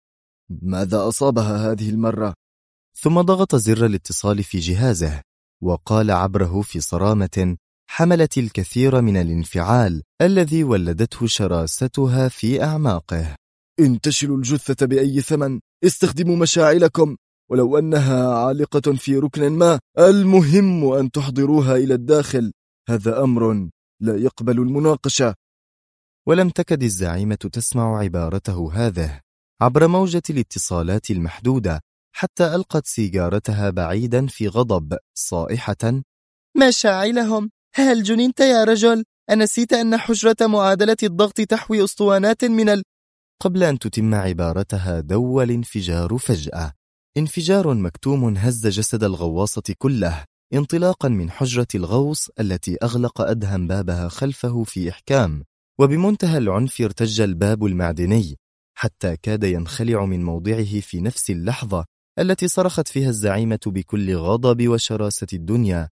ماذا أصابها هذه المرة؟ ثم ضغط زر الاتصال في جهازه وقال عبره في صرامة حملت الكثير من الانفعال الذي ولدته شراستها في أعماقه: انتشلوا الجثة بأي ثمن، استخدموا مشاعلكم، ولو أنها عالقة في ركن ما، المهم أن تحضروها إلى الداخل، هذا أمر لا يقبل المناقشة. ولم تكد الزعيمة تسمع عبارته هذه عبر موجة الاتصالات المحدودة، حتى ألقت سيجارتها بعيدا في غضب صائحة: مشاعلهم؟ هل جننت يا رجل؟ أنسيت أن حجرة معادلة الضغط تحوي أسطوانات من قبل أن تتم عبارتها دو الانفجار فجأة، انفجار مكتوم هز جسد الغواصة كله، انطلاقا من حجرة الغوص التي أغلق أدهم بابها خلفه في إحكام، وبمنتهى العنف ارتج الباب المعدني حتى كاد ينخلع من موضعه في نفس اللحظة التي صرخت فيها الزعيمة بكل غضب وشراسة الدنيا: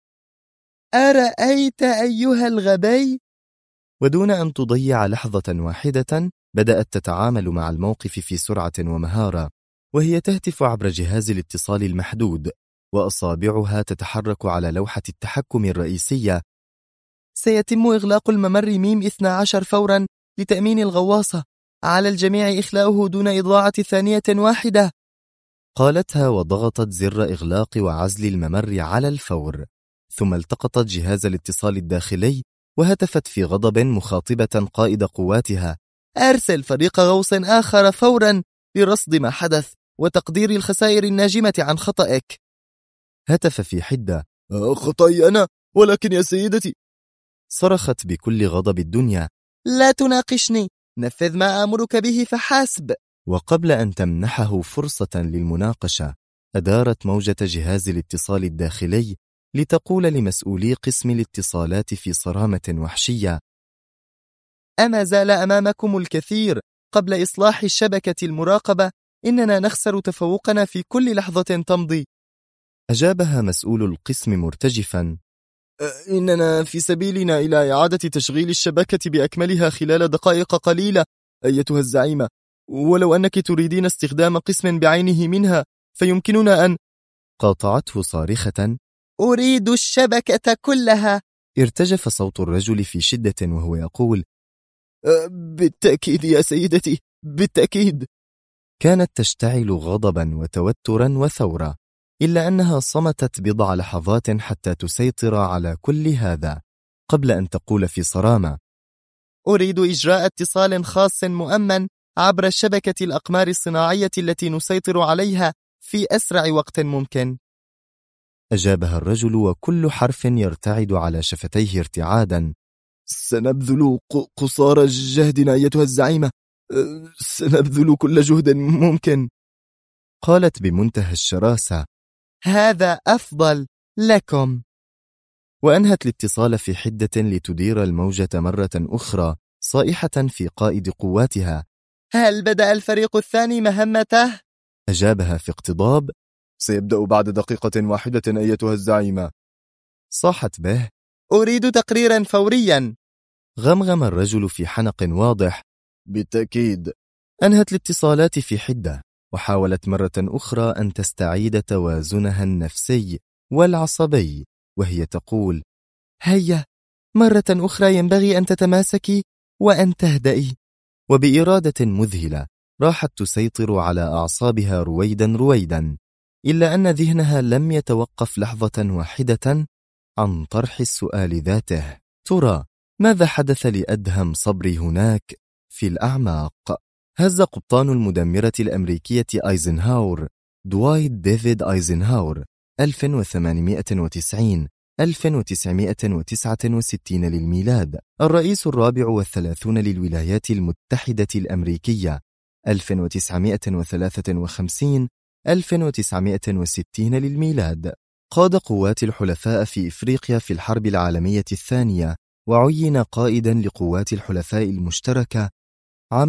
أرأيت أيها الغبي؟ ودون أن تضيع لحظة واحدة بدأت تتعامل مع الموقف في سرعة ومهارة، وهي تهتف عبر جهاز الاتصال المحدود وأصابعها تتحرك على لوحة التحكم الرئيسية: سيتم إغلاق الممر ميم 12 فورا لتأمين الغواصة، على الجميع إخلاؤه دون إضاعة ثانية واحدة، قالتها وضغطت زر إغلاق وعزل الممر على الفور. ثم التقطت جهاز الاتصال الداخلي وهتفت في غضب مخاطبة قائد قواتها: أرسل فريق غوص آخر فورا لرصد ما حدث وتقدير الخسائر الناجمة عن خطأك. هتف في حدة: خطأي أنا، ولكن يا سيدتي. صرخت بكل غضب الدنيا: لا تناقشني، نفذ ما آمرك به فحسب. وقبل أن تمنحه فرصة للمناقشة أدارت موجة جهاز الاتصال الداخلي لتقول لمسؤولي قسم الاتصالات في صرامة وحشية: أما زال أمامكم الكثير قبل إصلاح الشبكة المراقبة، إننا نخسر تفوقنا في كل لحظة تمضي. أجابها مسؤول القسم مرتجفا: إننا في سبيلنا إلى إعادة تشغيل الشبكة بأكملها خلال دقائق قليلة أيتها الزعيمة، ولو أنك تريدين استخدام قسم بعينه منها فيمكننا أن... قاطعته صارخة: أريد الشبكة كلها. ارتجف صوت الرجل في شدة وهو يقول: بالتأكيد يا سيدتي، بالتأكيد. كانت تشتعل غضبا وتوترا وثورة، إلا أنها صمتت بضع لحظات حتى تسيطر على كل هذا، قبل أن تقول في صرامة: أريد إجراء اتصال خاص مؤمن عبر شبكة الأقمار الصناعية التي نسيطر عليها في أسرع وقت ممكن. أجابها الرجل وكل حرف يرتعد على شفتيه ارتعادا: سنبذل قصارى جهدنا أيتها الزعيمة، سنبذل كل جهد ممكن. قالت بمنتهى الشراسة: هذا أفضل لكم. وأنهت الاتصال في حدة لتدير الموجة مرة أخرى، صائحة في قائد قواتها: هل بدأ الفريق الثاني مهمته؟ أجابها في اقتضاب: سيبدأ بعد دقيقة واحدة أيتها الزعيمة. صاحت به: أريد تقريرا فوريا. غمغم الرجل في حنق واضح: بالتأكيد. أنهت الاتصالات في حدة وحاولت مرة أخرى أن تستعيد توازنها النفسي والعصبي، وهي تقول: هيا مرة أخرى ينبغي أن تتماسكي وأن تهدئي. وبإرادة مذهلة راحت تسيطر على أعصابها رويدا، إلا أن ذهنها لم يتوقف لحظة واحدة عن طرح السؤال ذاته: ترى ماذا حدث لأدهم صبري هناك في الأعماق؟ هز قبطان المدمرة الأمريكية أيزنهاور، دوايت ديفيد أيزنهاور، 1890-1969 للميلاد، الرئيس 34 للولايات المتحدة الأمريكية، 1953-1960 للميلاد. قاد قوات الحلفاء في إفريقيا في الحرب العالمية الثانية، وعين قائدا لقوات الحلفاء المشتركة عام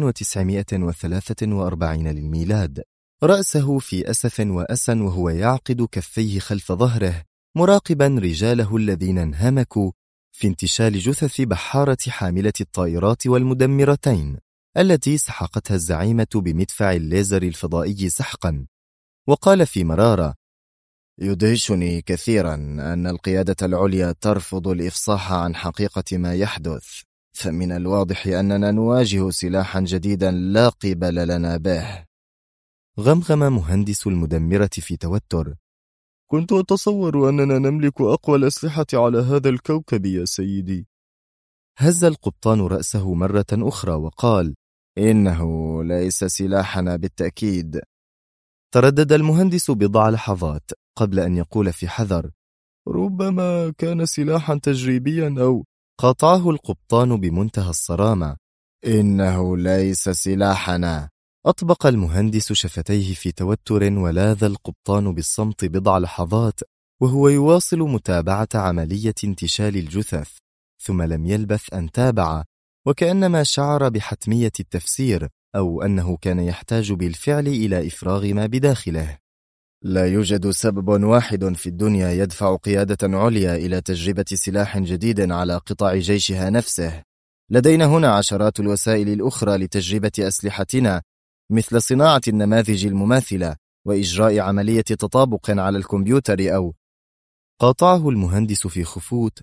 1943 للميلاد. رأسه في أسف وأسى وهو يعقد كفيه خلف ظهره، مراقبا رجاله الذين انهمكوا في انتشال جثث بحارة حاملة الطائرات والمدمرتين. التي سحقتها الزعيمة بمدفع الليزر الفضائي سحقا، وقال في مرارة: يدهشني كثيرا أن القيادة العليا ترفض الإفصاح عن حقيقة ما يحدث، فمن الواضح أننا نواجه سلاحا جديدا لا قبل لنا به. غمغم مهندس المدمرة في توتر: كنت أتصور أننا نملك أقوى الأسلحة على هذا الكوكب يا سيدي. هز القبطان رأسه مرة أخرى وقال: إنه ليس سلاحنا بالتأكيد. تردد المهندس بضع لحظات قبل أن يقول في حذر: ربما كان سلاحا تجريبيا أو... قاطعه القبطان بمنتهى الصرامة: إنه ليس سلاحنا. أطبق المهندس شفتيه في توتر، ولاذ القبطان بالصمت بضع لحظات وهو يواصل متابعة عملية انتشال الجثث، ثم لم يلبث أن تابع، وكأنما شعر بحتمية التفسير أو أنه كان يحتاج بالفعل إلى إفراغ ما بداخله. لا يوجد سبب واحد في الدنيا يدفع قيادة عليا إلى تجربة سلاح جديد على قطاع جيشها نفسه. لدينا هنا عشرات الوسائل الأخرى لتجربة أسلحتنا، مثل صناعة النماذج المماثلة وإجراء عملية تطابق على الكمبيوتر أو... قاطعه المهندس في خفوت: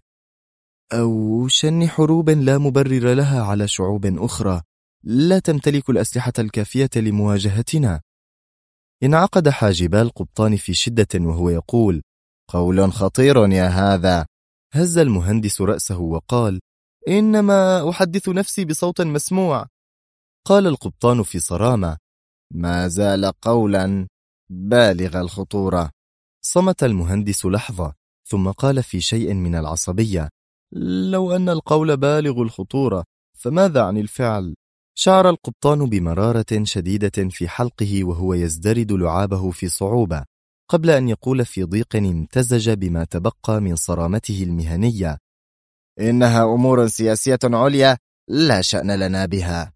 أو شن حروب لا مبرر لها على شعوب أخرى لا تمتلك الأسلحة الكافية لمواجهتنا. انعقد حاجبا القبطان في شدة وهو يقول: قول خطير يا هذا. هز المهندس رأسه وقال: إنما أحدث نفسي بصوت مسموع. قال القبطان في صرامة: ما زال قولا بالغ الخطورة. صمت المهندس لحظة ثم قال في شيء من العصبية: لو أن القول بالغ الخطورة فماذا عن الفعل؟ شعر القبطان بمرارة شديدة في حلقه وهو يزدرد لعابه في صعوبة، قبل أن يقول في ضيق امتزج بما تبقى من صرامته المهنية: إنها أمور سياسية عليا لا شأن لنا بها.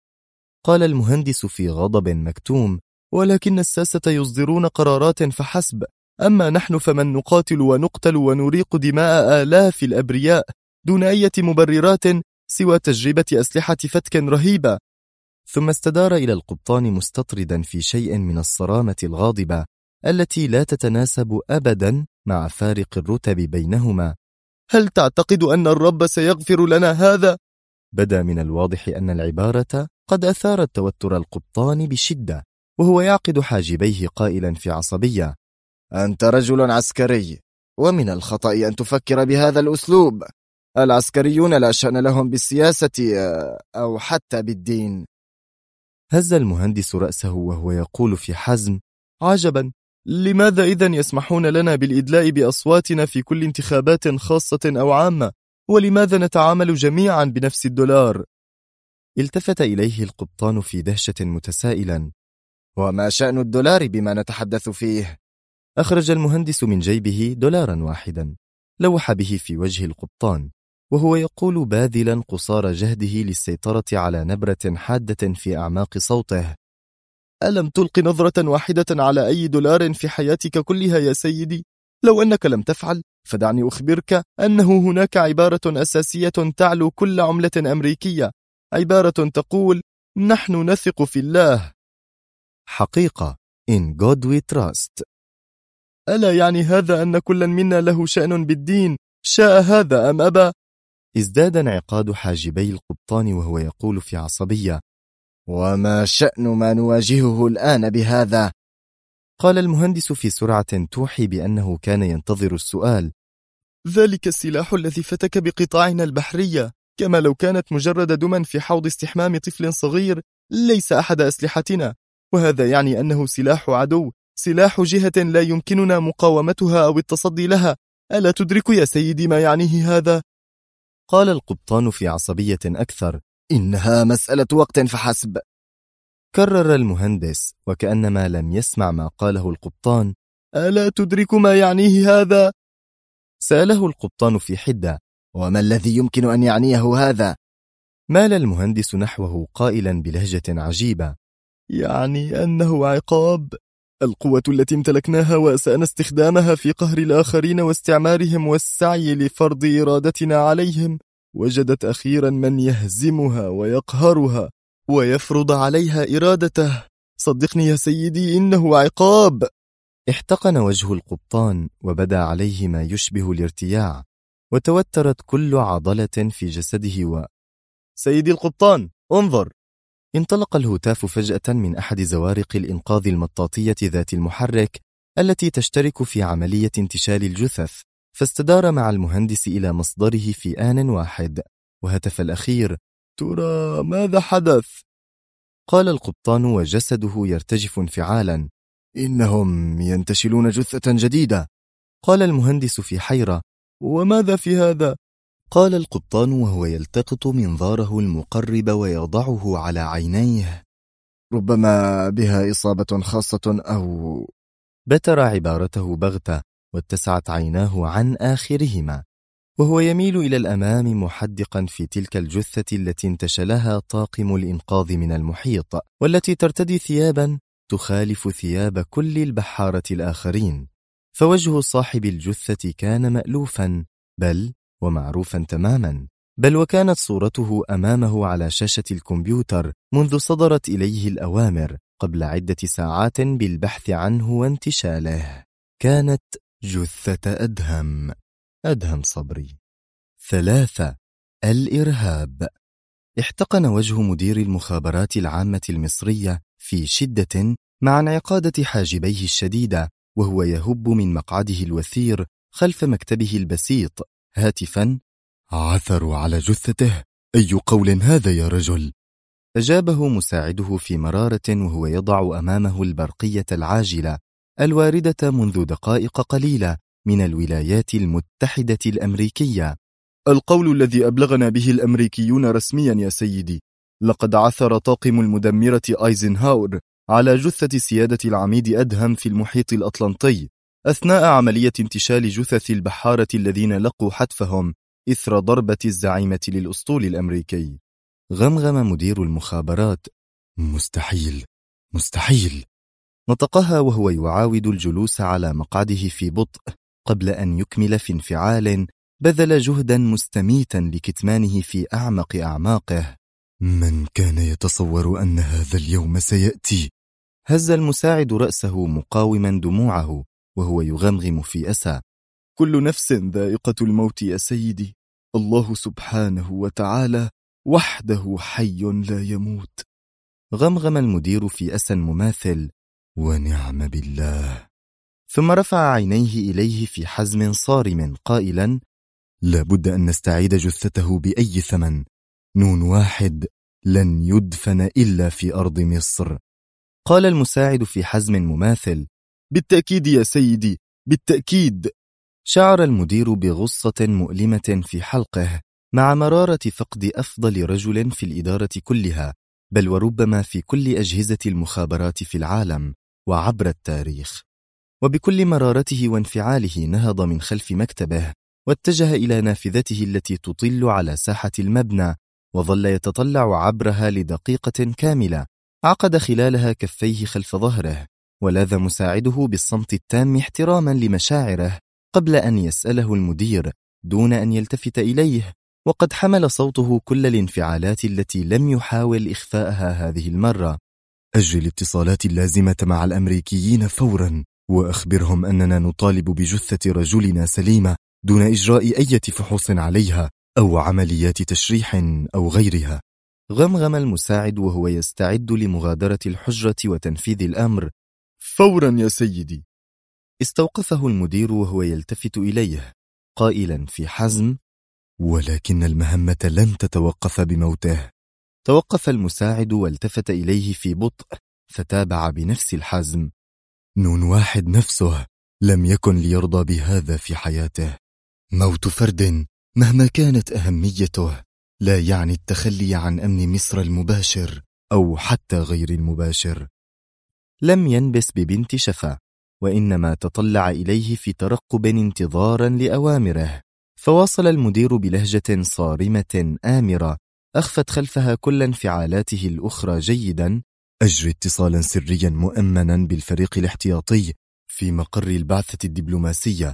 قال المهندس في غضب مكتوم: ولكن الساسة يصدرون قرارات فحسب، أما نحن فمن نقاتل ونقتل ونريق دماء آلاف الأبرياء دون أي مبررات سوى تجربة أسلحة فتك رهيبة. ثم استدار إلى القبطان مستطردا في شيء من الصرامة الغاضبة التي لا تتناسب أبدا مع فارق الرتب بينهما: هل تعتقد أن الرب سيغفر لنا هذا؟ بدا من الواضح أن العبارة قد أثارت توتر القبطان بشدة، وهو يعقد حاجبيه قائلا في عصبية: أنت رجل عسكري، ومن الخطأ أن تفكر بهذا الأسلوب. العسكريون لا شأن لهم بالسياسة أو حتى بالدين. هز المهندس رأسه وهو يقول في حزم: عجبا، لماذا إذن يسمحون لنا بالإدلاء بأصواتنا في كل انتخابات خاصة أو عامة؟ ولماذا نتعامل جميعا بنفس الدولار؟ التفت إليه القبطان في دهشة متسائلا: وما شأن الدولار بما نتحدث فيه؟ أخرج المهندس من جيبه دولارا واحدا، لوح به في وجه القبطان وهو يقول باذلا قصارى جهده للسيطرة على نبرة حادة في أعماق صوته: ألم تلق نظرة واحدة على أي دولار في حياتك كلها يا سيدي؟ لو أنك لم تفعل فدعني أخبرك أنه هناك عبارة أساسية تعلو كل عملة أمريكية، عبارة تقول: نحن نثق في الله. حقيقة In God we trust. ألا يعني هذا أن كل منا له شأن بالدين، شاء هذا أم أبى؟ ازداد انعقاد حاجبي القبطان وهو يقول في عصبية: وما شأن ما نواجهه الآن بهذا؟ قال المهندس في سرعة توحي بأنه كان ينتظر السؤال: ذلك السلاح الذي فتك بقطاعنا البحرية، كما لو كانت مجرد دما في حوض استحمام طفل صغير، ليس أحد أسلحتنا، وهذا يعني أنه سلاح عدو، سلاح جهة لا يمكننا مقاومتها أو التصدي لها. ألا تدرك يا سيدي ما يعنيه هذا؟ قال القبطان في عصبية أكثر: إنها مسألة وقت فحسب. كرر المهندس وكأنما لم يسمع ما قاله القبطان: ألا تدرك ما يعنيه هذا؟ سأله القبطان في حدة: وما الذي يمكن أن يعنيه هذا؟ مال المهندس نحوه قائلا بلهجة عجيبة: يعني أنه عقاب. القوة التي امتلكناها وأسأنا استخدامها في قهر الآخرين واستعمارهم والسعي لفرض إرادتنا عليهم، وجدت أخيرا من يهزمها ويقهرها، ويفرض عليها إرادته. صدقني يا سيدي، إنه عقاب. احتقن وجه القبطان وبدا عليه ما يشبه الارتياع، وتوترت كل عضلة في جسده. سيدي القبطان، انظر. انطلق الهتاف فجأة من أحد زوارق الإنقاذ المطاطية ذات المحرك التي تشترك في عملية انتشال الجثث، فاستدار مع المهندس إلى مصدره في آن واحد، وهتف الأخير: ترى ماذا حدث؟ قال القبطان وجسده يرتجف انفعالا: إنهم ينتشلون جثة جديدة. قال المهندس في حيرة: وماذا في هذا؟ قال القبطان وهو يلتقط منظاره المقرب ويضعه على عينيه: ربما بها إصابة خاصة أو... بتر عبارته بغتة، واتسعت عيناه عن آخرهما، وهو يميل إلى الأمام محدقا في تلك الجثة التي انتشلها طاقم الإنقاذ من المحيط، والتي ترتدي ثيابا تخالف ثياب كل البحارة الآخرين. فوجه صاحب الجثة كان مألوفا، بل ومعروفا تماما، بل وكانت صورته أمامه على شاشة الكمبيوتر منذ صدرت إليه الأوامر قبل عدة ساعات بالبحث عنه وانتشاله. كانت جثة أدهم صبري. 3. الإرهاب. احتقن وجه مدير المخابرات العامة المصرية في شدة مع انعقادة حاجبيه الشديدة، وهو يهب من مقعده الوثير خلف مكتبه البسيط هاتفا: عثروا على جثته. أي قول هذا يا رجل؟ أجابه مساعده في مرارة وهو يضع أمامه البرقية العاجلة الواردة منذ دقائق قليلة من الولايات المتحدة الأمريكية. القول الذي أبلغنا به الأمريكيون رسميا يا سيدي. لقد عثر طاقم المدمرة أيزنهاور على جثة سيادة العميد أدهم في المحيط الأطلنطي أثناء عملية انتشال جثث البحارة الذين لقوا حتفهم إثر ضربة الزعيمة للأسطول الأمريكي. غمغم مدير المخابرات: مستحيل. نطقها وهو يعاود الجلوس على مقعده في بطء قبل أن يكمل في انفعال بذل جهدا مستميتا لكتمانه في أعمق أعماقه: من كان يتصور أن هذا اليوم سيأتي؟ هز المساعد رأسه مقاوما دموعه وهو يغمغم في أسى: كل نفس ذائقة الموت يا سيدي. الله سبحانه وتعالى وحده حي لا يموت. غمغم المدير في أسى مماثل: ونعم بالله. ثم رفع عينيه إليه في حزم صارم قائلا: لا بد أن نستعيد جثته بأي ثمن. نون واحد لن يدفن إلا في أرض مصر. قال المساعد في حزم مماثل: بالتأكيد يا سيدي، بالتأكيد. شعر المدير بغصة مؤلمة في حلقه مع مرارة فقد أفضل رجل في الإدارة كلها، بل وربما في كل أجهزة المخابرات في العالم وعبر التاريخ. وبكل مرارته وانفعاله نهض من خلف مكتبه واتجه إلى نافذته التي تطل على ساحة المبنى، وظل يتطلع عبرها لدقيقة كاملة، عقد خلالها كفيه خلف ظهره، ولاذ مساعده بالصمت التام احتراما لمشاعره قبل أن يسأله المدير دون أن يلتفت إليه، وقد حمل صوته كل الانفعالات التي لم يحاول إخفاءها هذه المرة: أجل الاتصالات اللازمة مع الأمريكيين فورا، وأخبرهم أننا نطالب بجثة رجلنا سليمة دون إجراء أي فحوص عليها أو عمليات تشريح أو غيرها. غمغم المساعد وهو يستعد لمغادرة الحجرة وتنفيذ الأمر: فورا يا سيدي. استوقفه المدير وهو يلتفت إليه قائلا في حزم: ولكن المهمة لن تتوقف بموته. توقف المساعد والتفت إليه في بطء فتابع بنفس الحزم: نون واحد نفسه لم يكن ليرضى بهذا في حياته. موت فرد مهما كانت أهميته لا يعني التخلي عن أمن مصر المباشر أو حتى غير المباشر. لم ينبس ببنت شفا، وإنما تطلع إليه في ترقب انتظارا لأوامره، فواصل المدير بلهجة صارمة آمرة أخفت خلفها كل انفعالاته الأخرى جيدا: أجري اتصالا سريا مؤمنا بالفريق الاحتياطي في مقر البعثة الدبلوماسية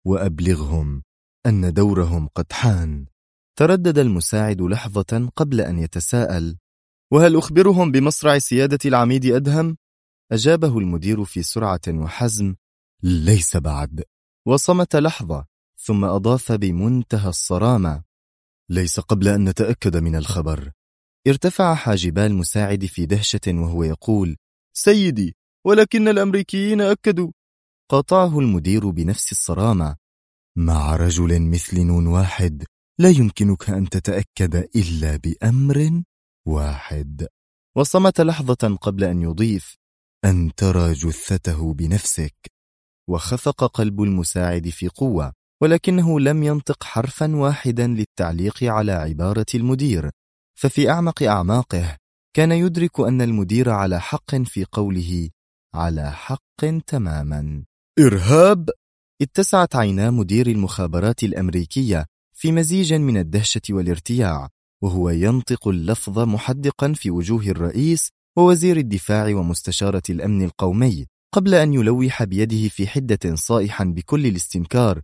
وأبلغهم أن دورهم قد حان. تردد المساعد لحظة قبل أن يتساءل: وهل أخبرهم بمصرع سيادة العميد أدهم؟ أجابه المدير في سرعة وحزم: ليس بعد. وصمت لحظة ثم أضاف بمنتهى الصرامة: ليس قبل أن نتأكد من الخبر. ارتفع حاجبا المساعد في دهشة وهو يقول: سيدي، ولكن الأمريكيين أكدوا. قاطعه المدير بنفس الصرامة: مع رجل مثل نون واحد لا يمكنك أن تتأكد إلا بأمر واحد. وصمت لحظة قبل أن يضيف: أن ترى جثته بنفسك. وخفق قلب المساعد في قوة، ولكنه لم ينطق حرفا واحدا للتعليق على عبارة المدير، ففي أعمق أعماقه كان يدرك أن المدير على حق في قوله، على حق تماما. إرهاب؟ اتسعت عينا مدير المخابرات الأمريكية في مزيج من الدهشة والارتياع، وهو ينطق اللفظ محدقا في وجوه الرئيس ووزير الدفاع ومستشارة الأمن القومي، قبل أن يلوح بيده في حدة صائحا بكل الاستنكار: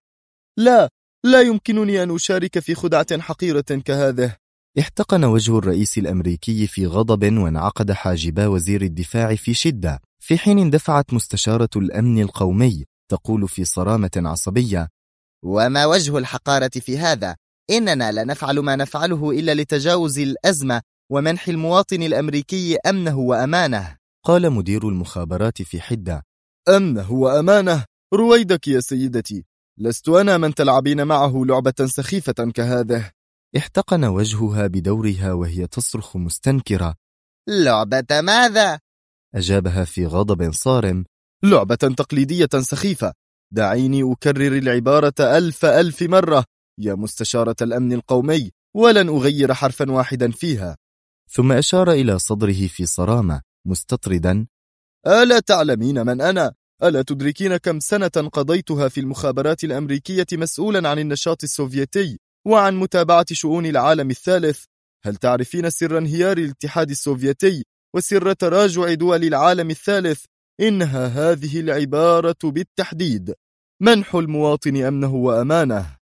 لا يمكنني أن أشارك في خدعة حقيرة كهذه. احتقن وجه الرئيس الأمريكي في غضب، وانعقد حاجبا وزير الدفاع في شدة، في حين اندفعت مستشارة الأمن القومي تقول في صرامة عصبية: وما وجه الحقارة في هذا؟ إننا لا نفعل ما نفعله إلا لتجاوز الأزمة ومنح المواطن الأمريكي أمنه وأمانه. قال مدير المخابرات في حدة: أمنه وأمانه؟ رويدك يا سيدتي، لست أنا من تلعبين معه لعبة سخيفة كهذه. احتقن وجهها بدورها وهي تصرخ مستنكرة: لعبة ماذا؟ أجابها في غضب صارم: لعبة تقليدية سخيفة. دعيني أكرر العبارة ألف مرة يا مستشارة الأمن القومي، ولن أغير حرفا واحدا فيها. ثم أشار إلى صدره في صرامة مستطردا: ألا تعلمين من أنا؟ ألا تدركين كم سنة قضيتها في المخابرات الأمريكية مسؤولا عن النشاط السوفيتي وعن متابعة شؤون العالم الثالث؟ هل تعرفين سر انهيار الاتحاد السوفيتي وسر تراجع دول العالم الثالث؟ إنها هذه العبارة بالتحديد: منح المواطن أمنه وأمانه.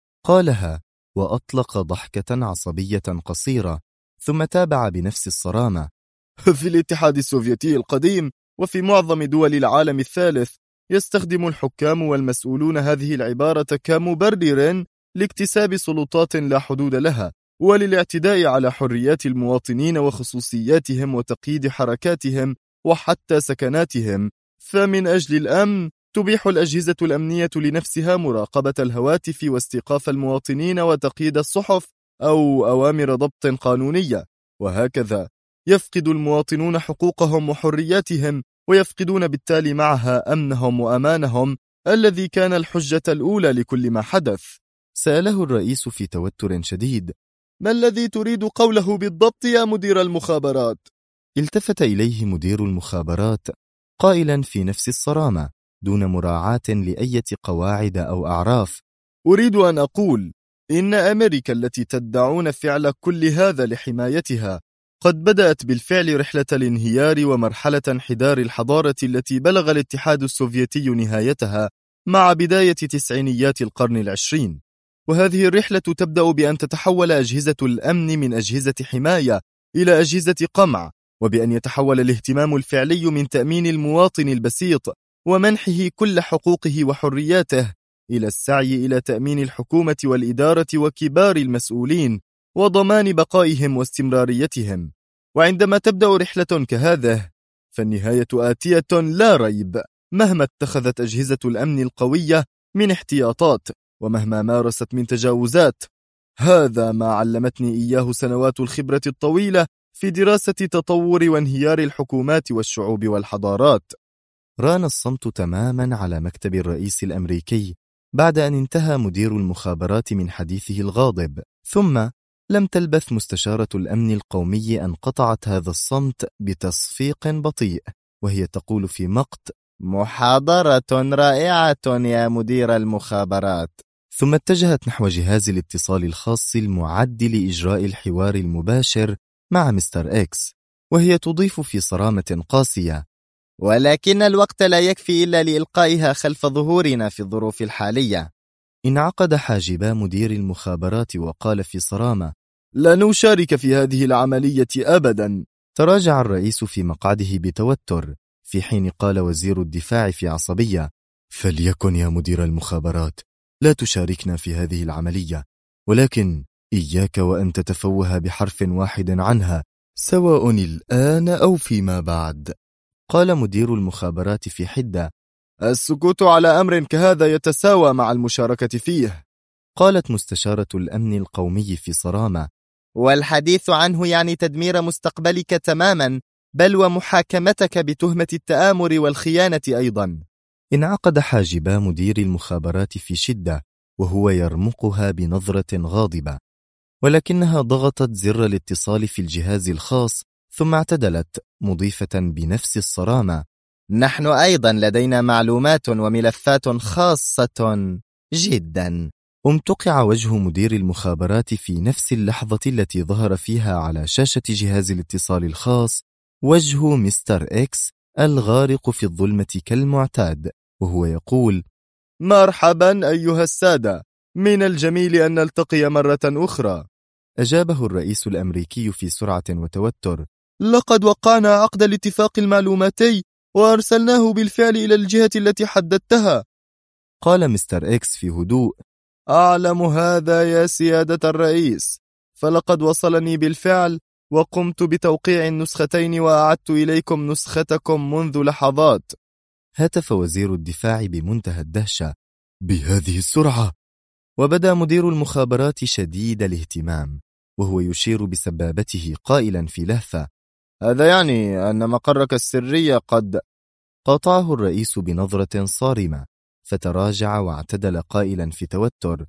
قالها وأطلق ضحكة عصبية قصيرة، ثم تابع بنفس الصرامة: في الاتحاد السوفيتي القديم وفي معظم دول العالم الثالث يستخدم الحكام والمسؤولون هذه العبارة كمبرر لاكتساب سلطات لا حدود لها، وللاعتداء على حريات المواطنين وخصوصياتهم وتقييد حركاتهم وحتى سكناتهم. فمن أجل الأمن تبيح الأجهزة الأمنية لنفسها مراقبة الهواتف واستيقاف المواطنين وتقييد الصحف أو أوامر ضبط قانونية، وهكذا يفقد المواطنون حقوقهم وحرياتهم، ويفقدون بالتالي معها أمنهم وأمانهم الذي كان الحجة الأولى لكل ما حدث. سأله الرئيس في توتر شديد: ما الذي تريد قوله بالضبط يا مدير المخابرات؟ التفت إليه مدير المخابرات قائلا في نفس الصرامة دون مراعاة لأية قواعد أو أعراف: أريد أن أقول إن أمريكا التي تدعون فعل كل هذا لحمايتها قد بدأت بالفعل رحلة الانهيار ومرحلة انحدار الحضارة التي بلغ الاتحاد السوفيتي نهايتها مع بداية تسعينيات القرن العشرين، وهذه الرحلة تبدأ بأن تتحول أجهزة الأمن من أجهزة حماية إلى أجهزة قمع، وبأن يتحول الاهتمام الفعلي من تأمين المواطن البسيط ومنحه كل حقوقه وحرياته إلى السعي إلى تأمين الحكومة والإدارة وكبار المسؤولين وضمان بقائهم واستمراريتهم. وعندما تبدأ رحلة كهذه فالنهاية آتية لا ريب، مهما اتخذت أجهزة الأمن القوية من احتياطات ومهما مارست من تجاوزات. هذا ما علمتني إياه سنوات الخبرة الطويلة في دراسة تطور وانهيار الحكومات والشعوب والحضارات. ران الصمت تماما على مكتب الرئيس الأمريكي بعد أن انتهى مدير المخابرات من حديثه الغاضب، ثم لم تلبث مستشارة الأمن القومي أن قطعت هذا الصمت بتصفيق بطيء، وهي تقول في مقت: محاضرة رائعة يا مدير المخابرات. ثم اتجهت نحو جهاز الاتصال الخاص المعد لإجراء الحوار المباشر مع مستر إكس، وهي تضيف في صرامة قاسية: ولكن الوقت لا يكفي إلا لإلقائها خلف ظهورنا في الظروف الحالية. انعقد حاجبا مدير المخابرات وقال في صرامة: لا نشارك في هذه العملية أبدا. تراجع الرئيس في مقعده بتوتر، في حين قال وزير الدفاع في عصبية: فليكن يا مدير المخابرات، لا تشاركنا في هذه العملية، ولكن إياك وأن تتفوه بحرف واحد عنها، سواء الآن أو فيما بعد. قال مدير المخابرات في حدة: السكوت على أمر كهذا يتساوى مع المشاركة فيه. قالت مستشارة الأمن القومي في صرامة: والحديث عنه يعني تدمير مستقبلك تماما، بل ومحاكمتك بتهمة التآمر والخيانة أيضا. انعقد حاجبا مدير المخابرات في شدة وهو يرمقها بنظرة غاضبة، ولكنها ضغطت زر الاتصال في الجهاز الخاص ثم اعتدلت مضيفة بنفس الصرامة: نحن أيضا لدينا معلومات وملفات خاصة جدا. امتقع وجه مدير المخابرات في نفس اللحظة التي ظهر فيها على شاشة جهاز الاتصال الخاص وجه مستر إكس الغارق في الظلمة كالمعتاد، وهو يقول: مرحبا أيها السادة، من الجميل أن نلتقي مرة أخرى. أجابه الرئيس الأمريكي في سرعة وتوتر: لقد وقعنا عقد الاتفاق المعلوماتي وأرسلناه بالفعل إلى الجهة التي حددتها. قال مستر إكس في هدوء: أعلم هذا يا سيادة الرئيس، فلقد وصلني بالفعل وقمت بتوقيع النسختين وأعدت إليكم نسختكم منذ لحظات. هتف وزير الدفاع بمنتهى الدهشة: بهذه السرعة؟ وبدا مدير المخابرات شديد الاهتمام وهو يشير بسبابته قائلا في لهفة: هذا يعني أن مقرك السري قد... قاطعه الرئيس بنظرة صارمة، فتراجع واعتدل قائلا في توتر: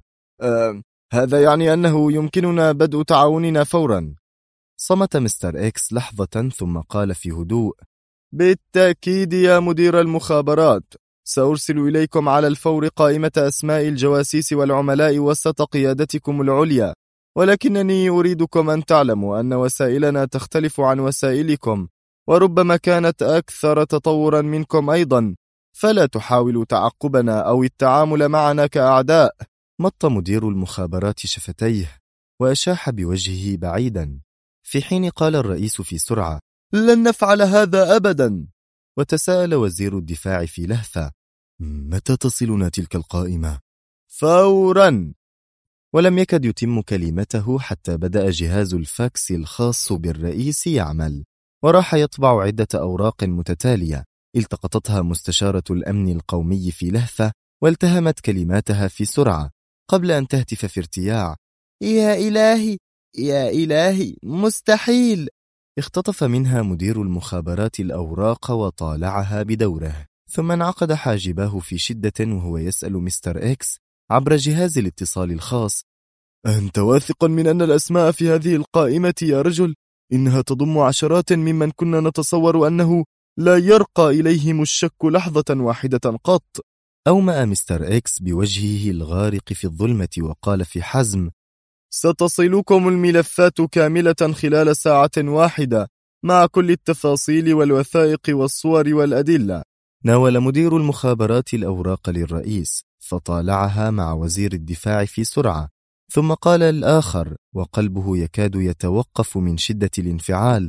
هذا يعني أنه يمكننا بدء تعاوننا فورا. صمت مستر إكس لحظة ثم قال في هدوء: بالتأكيد يا مدير المخابرات، سأرسل إليكم على الفور قائمة أسماء الجواسيس والعملاء وسط قيادتكم العليا، ولكنني أريدكم أن تعلموا أن وسائلنا تختلف عن وسائلكم، وربما كانت أكثر تطورا منكم أيضا، فلا تحاولوا تعقبنا أو التعامل معنا كأعداء. مط مدير المخابرات شفتيه وأشاح بوجهه بعيدا، في حين قال الرئيس في سرعة: لن نفعل هذا أبدا. وتساءل وزير الدفاع في لهفة: متى تصلنا تلك القائمة؟ فورا. ولم يكد يتم كلمته حتى بدأ جهاز الفاكس الخاص بالرئيس يعمل، وراح يطبع عدة أوراق متتالية التقطتها مستشارة الأمن القومي في لهفة والتهمت كلماتها في سرعة قبل أن تهتف في ارتياع: يا إلهي يا إلهي، مستحيل. اختطف منها مدير المخابرات الأوراق وطالعها بدوره، ثم انعقد حاجباه في شدة وهو يسأل مستر إكس عبر جهاز الاتصال الخاص: أنت واثق من أن الأسماء في هذه القائمة يا رجل؟ إنها تضم عشرات ممن كنا نتصور أنه لا يرقى إليهم الشك لحظة واحدة قط. أومأ مستر إكس بوجهه الغارق في الظلمة وقال في حزم: ستصلكم الملفات كاملة خلال ساعة واحدة مع كل التفاصيل والوثائق والصور والأدلة. ناول مدير المخابرات الأوراق للرئيس فطالعها مع وزير الدفاع في سرعة، ثم قال الآخر وقلبه يكاد يتوقف من شدة الانفعال: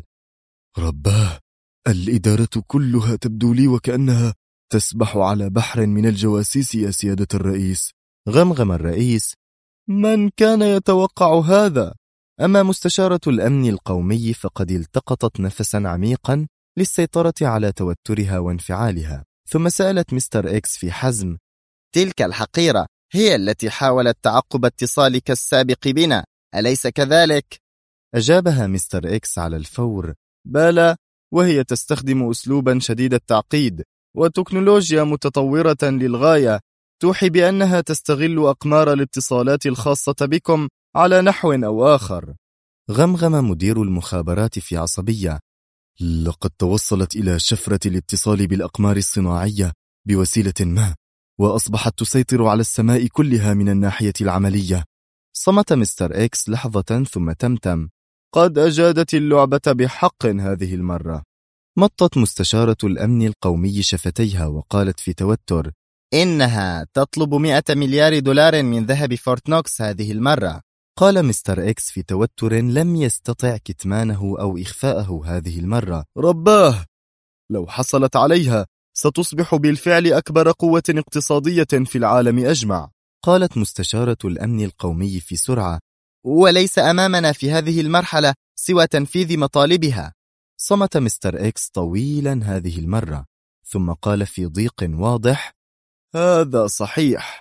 رباه، الإدارة كلها تبدو لي وكأنها تسبح على بحر من الجواسيس يا سيادة الرئيس. غمغم الرئيس: من كان يتوقع هذا؟ أما مستشارة الأمن القومي فقد التقطت نفسا عميقا للسيطرة على توترها وانفعالها، ثم سألت مستر إكس في حزم: تلك الحقيرة هي التي حاولت تعقب اتصالك السابق بنا، أليس كذلك؟ أجابها مستر إكس على الفور: بلى، وهي تستخدم أسلوبا شديد التعقيد وتكنولوجيا متطورة للغاية توحي بأنها تستغل أقمار الاتصالات الخاصة بكم على نحو أو آخر. غمغم مدير المخابرات في عصبية: لقد توصلت إلى شفرة الاتصال بالأقمار الصناعية بوسيلة ما، وأصبحت تسيطر على السماء كلها من الناحية العملية. صمت مستر إكس لحظة ثم تمتم: قد أجادت اللعبة بحق هذه المرة. مطت مستشارة الأمن القومي شفتيها وقالت في توتر: إنها تطلب 100 مليار دولار من ذهب فورت نوكس هذه المرة. قال مستر إكس في توتر لم يستطع كتمانه أو إخفاءه هذه المرة. رباه، لو حصلت عليها ستصبح بالفعل أكبر قوة اقتصادية في العالم أجمع. قالت مستشارة الأمن القومي في سرعة. وليس أمامنا في هذه المرحلة سوى تنفيذ مطالبها. صمت مستر إكس طويلا هذه المرة، ثم قال في ضيق واضح: هذا صحيح،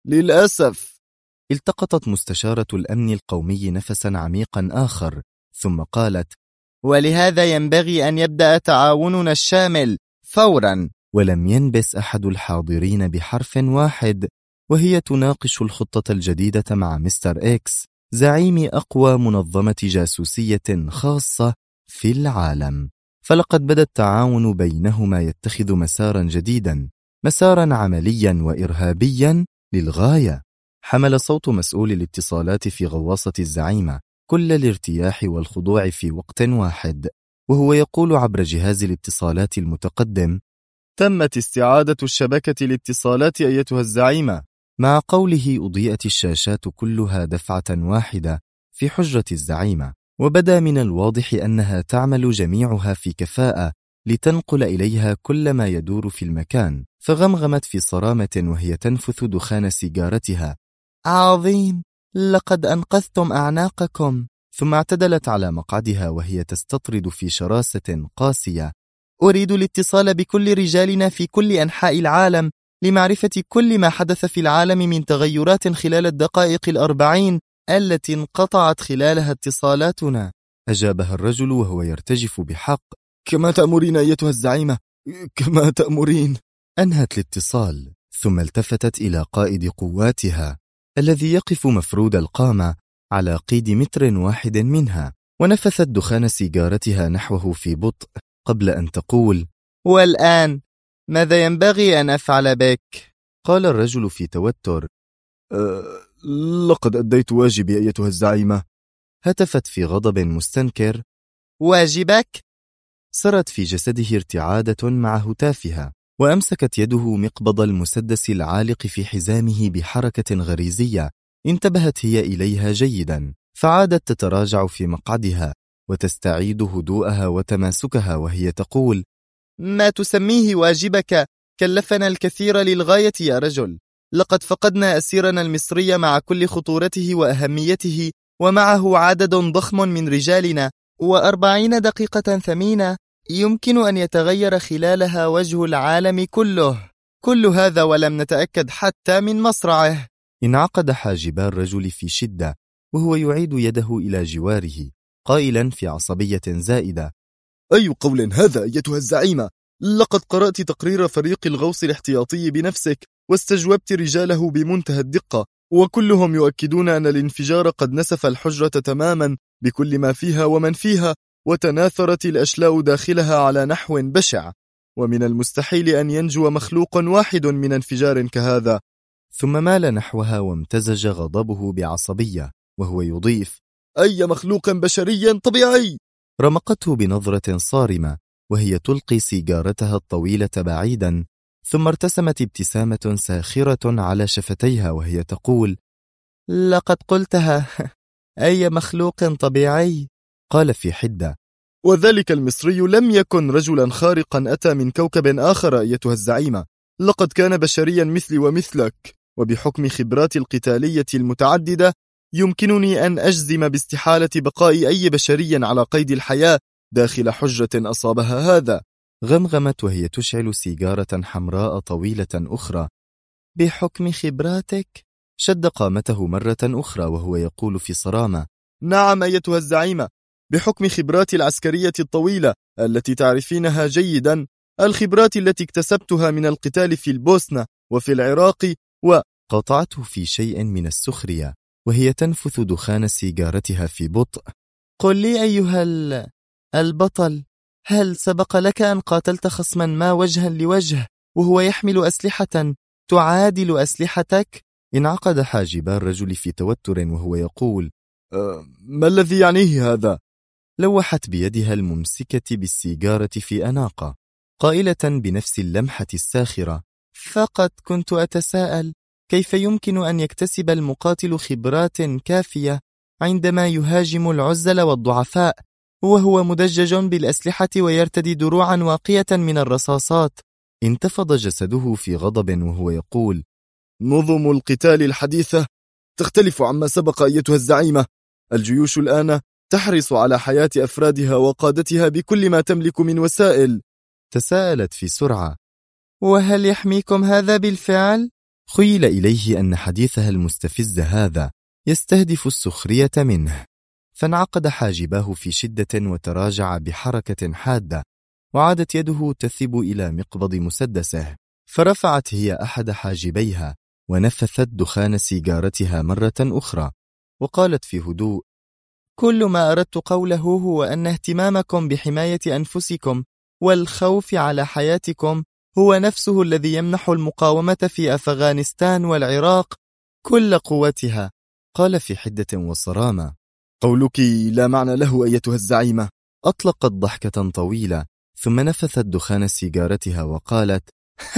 للأسف. التقطت مستشارة الأمن القومي نفسا عميقا آخر، ثم قالت: ولهذا ينبغي أن يبدأ تعاوننا الشامل فورا. ولم ينبس أحد الحاضرين بحرف واحد وهي تناقش الخطة الجديدة مع مستر إكس، زعيم أقوى منظمة جاسوسية خاصة في العالم. فلقد بدا التعاون بينهما يتخذ مسارا جديدا، مسارا عمليا وإرهابيا للغاية. حمل صوت مسؤول الاتصالات في غواصة الزعيمة كل الارتياح والخضوع في وقت واحد، وهو يقول عبر جهاز الاتصالات المتقدم: تمت استعادة الشبكة الاتصالات أيتها الزعيمة. مع قوله أضيئت الشاشات كلها دفعة واحدة في حجرة الزعيمة، وبدا من الواضح أنها تعمل جميعها في كفاءة لتنقل إليها كل ما يدور في المكان. فغمغمت في صرامة وهي تنفث دخان سيجارتها: عظيم، لقد أنقذتم أعناقكم. ثم اعتدلت على مقعدها وهي تستطرد في شراسة قاسية: أريد الاتصال بكل رجالنا في كل أنحاء العالم لمعرفة كل ما حدث في العالم من تغيرات خلال الدقائق 40 التي انقطعت خلالها اتصالاتنا. أجابها الرجل وهو يرتجف بحق: كما تأمرين أيتها الزعيمة، كما تأمرين. أنهت الاتصال، ثم التفتت إلى قائد قواتها الذي يقف مفرود القامة على قيد متر واحد منها، ونفثت دخان سيجارتها نحوه في بطء قبل أن تقول: والآن ماذا ينبغي أن أفعل بك؟ قال الرجل في توتر: لقد أديت واجبي أيتها الزعيمة. هتفت في غضب مستنكر: واجبك؟ سرت في جسده ارتعادة مع هتافها، وأمسكت يده مقبض المسدس العالق في حزامه بحركة غريزية. انتبهت هي إليها جيدا، فعادت تتراجع في مقعدها وتستعيد هدوءها وتماسكها وهي تقول: ما تسميه واجبك كلفنا الكثير للغاية يا رجل. لقد فقدنا أسيرنا المصري مع كل خطورته وأهميته، ومعه عدد ضخم من رجالنا، و40 دقيقة ثمينة يمكن أن يتغير خلالها وجه العالم كله. كل هذا ولم نتأكد حتى من مصرعه. انعقد حاجبا الرجل في شدة وهو يعيد يده إلى جواره، قائلا في عصبية زائدة: أي قول هذا أيتها الزعيمة؟ لقد قرأت تقرير فريق الغوص الاحتياطي بنفسك، واستجوبت رجاله بمنتهى الدقة، وكلهم يؤكدون أن الانفجار قد نسف الحجرة تماما بكل ما فيها ومن فيها، وتناثرت الأشلاء داخلها على نحو بشع، ومن المستحيل أن ينجو مخلوق واحد من انفجار كهذا. ثم مال نحوها وامتزج غضبه بعصبية وهو يضيف: أي مخلوق بشري طبيعي؟ رمقته بنظرة صارمة وهي تلقي سيجارتها الطويلة بعيدا، ثم ارتسمت ابتسامة ساخرة على شفتيها وهي تقول: لقد قلتها. أي مخلوق طبيعي؟ قال في حدة: وذلك المصري لم يكن رجلا خارقا أتى من كوكب آخر أيتها الزعيمة، لقد كان بشريا مثلي ومثلك، وبحكم خبراتي القتالية المتعددة يمكنني أن أجزم باستحالة بقاء أي بشري على قيد الحياة داخل حجرة أصابها هذا. غمغمت وهي تشعل سيجارة حمراء طويلة أخرى: بحكم خبراتك؟ شد قامته مرة أخرى وهو يقول في صرامة: نعم أيتها الزعيمة، بحكم خبراتي العسكرية الطويلة التي تعرفينها جيدا، الخبرات التي اكتسبتها من القتال في البوسنة وفي العراق. قاطعته في شيء من السخرية وهي تنفث دخان سيجارتها في بطء: قل لي أيها البطل، هل سبق لك أن قاتلت خصما ما وجها لوجه وهو يحمل أسلحة تعادل أسلحتك؟ انعقد حاجبا الرجل في توتر وهو يقول: ما الذي يعنيه هذا؟ لوحت بيدها الممسكة بالسيجارة في أناقة قائلة بنفس اللمحة الساخرة: فقط كنت أتساءل كيف يمكن أن يكتسب المقاتل خبرات كافية عندما يهاجم العزل والضعفاء، وهو مدجج بالأسلحة ويرتدي دروعا واقية من الرصاصات. انتفض جسده في غضب وهو يقول: نظم القتال الحديثة تختلف عما سبق أيتها الزعيمة. الجيوش الآن تحرص على حياة أفرادها وقادتها بكل ما تملك من وسائل. تساءلت في سرعة: وهل يحميكم هذا بالفعل؟ خيل إليه أن حديثها المستفز هذا يستهدف السخرية منه، فانعقد حاجباه في شدة وتراجع بحركة حادة، وعادت يده تثب إلى مقبض مسدسه، فرفعت هي أحد حاجبيها ونفثت دخان سيجارتها مرة أخرى، وقالت في هدوء: كل ما أردت قوله هو أن اهتمامكم بحماية أنفسكم والخوف على حياتكم هو نفسه الذي يمنح المقاومة في أفغانستان والعراق كل قوتها. قال في حدة وصرامة: قولك لا معنى له أيتها الزعيمة. أطلقت ضحكة طويلة ثم نفثت دخان سيجارتها وقالت: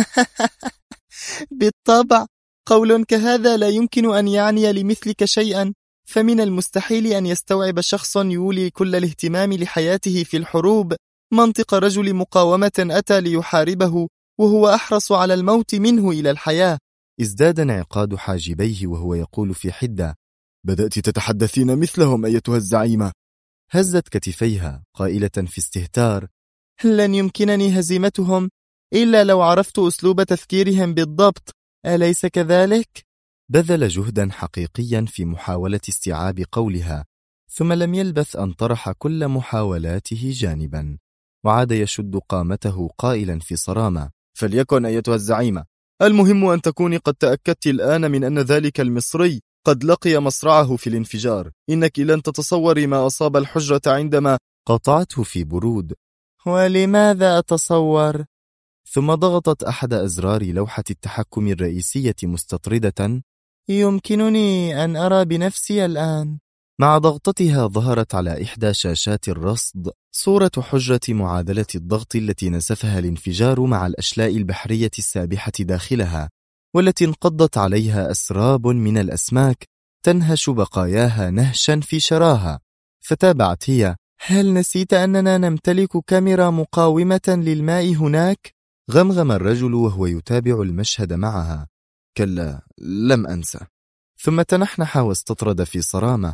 بالطبع، قول كهذا لا يمكن أن يعني لمثلك شيئا، فمن المستحيل أن يستوعب شخص يولي كل الاهتمام لحياته في الحروب منطق رجل مقاومة أتى ليحاربه وهو أحرص على الموت منه إلى الحياة. ازداد انعقاد حاجبيه وهو يقول في حدة: بدأت تتحدثين مثلهم أيتها الزعيمة. هزت كتفيها قائلة في استهتار: لن يمكنني هزيمتهم إلا لو عرفت أسلوب تفكيرهم بالضبط، أليس كذلك؟ بذل جهدا حقيقيا في محاولة استيعاب قولها، ثم لم يلبث أن طرح كل محاولاته جانبا، وعاد يشد قامته قائلا في صرامة: فليكن أيتها الزعيمة، المهم أن تكوني قد تأكدت الآن من أن ذلك المصري قد لقي مصرعه في الانفجار. إنك لن تتصوري ما أصاب الحجرة عندما... قطعته في برود: ولماذا أتصور؟ ثم ضغطت أحد أزرار لوحة التحكم الرئيسية مستطردة: يمكنني أن أرى بنفسي الآن. مع ضغطتها ظهرت على إحدى شاشات الرصد صورة حجرة معادلة الضغط التي نسفها الانفجار مع الأشلاء البحرية السابحة داخلها، والتي انقضت عليها أسراب من الأسماك تنهش بقاياها نهشا في شراها. فتابعت هي: هل نسيت أننا نمتلك كاميرا مقاومة للماء هناك؟ غمغم الرجل وهو يتابع المشهد معها: كلا، لم أنسى. ثم تنحنح واستطرد في صرامة: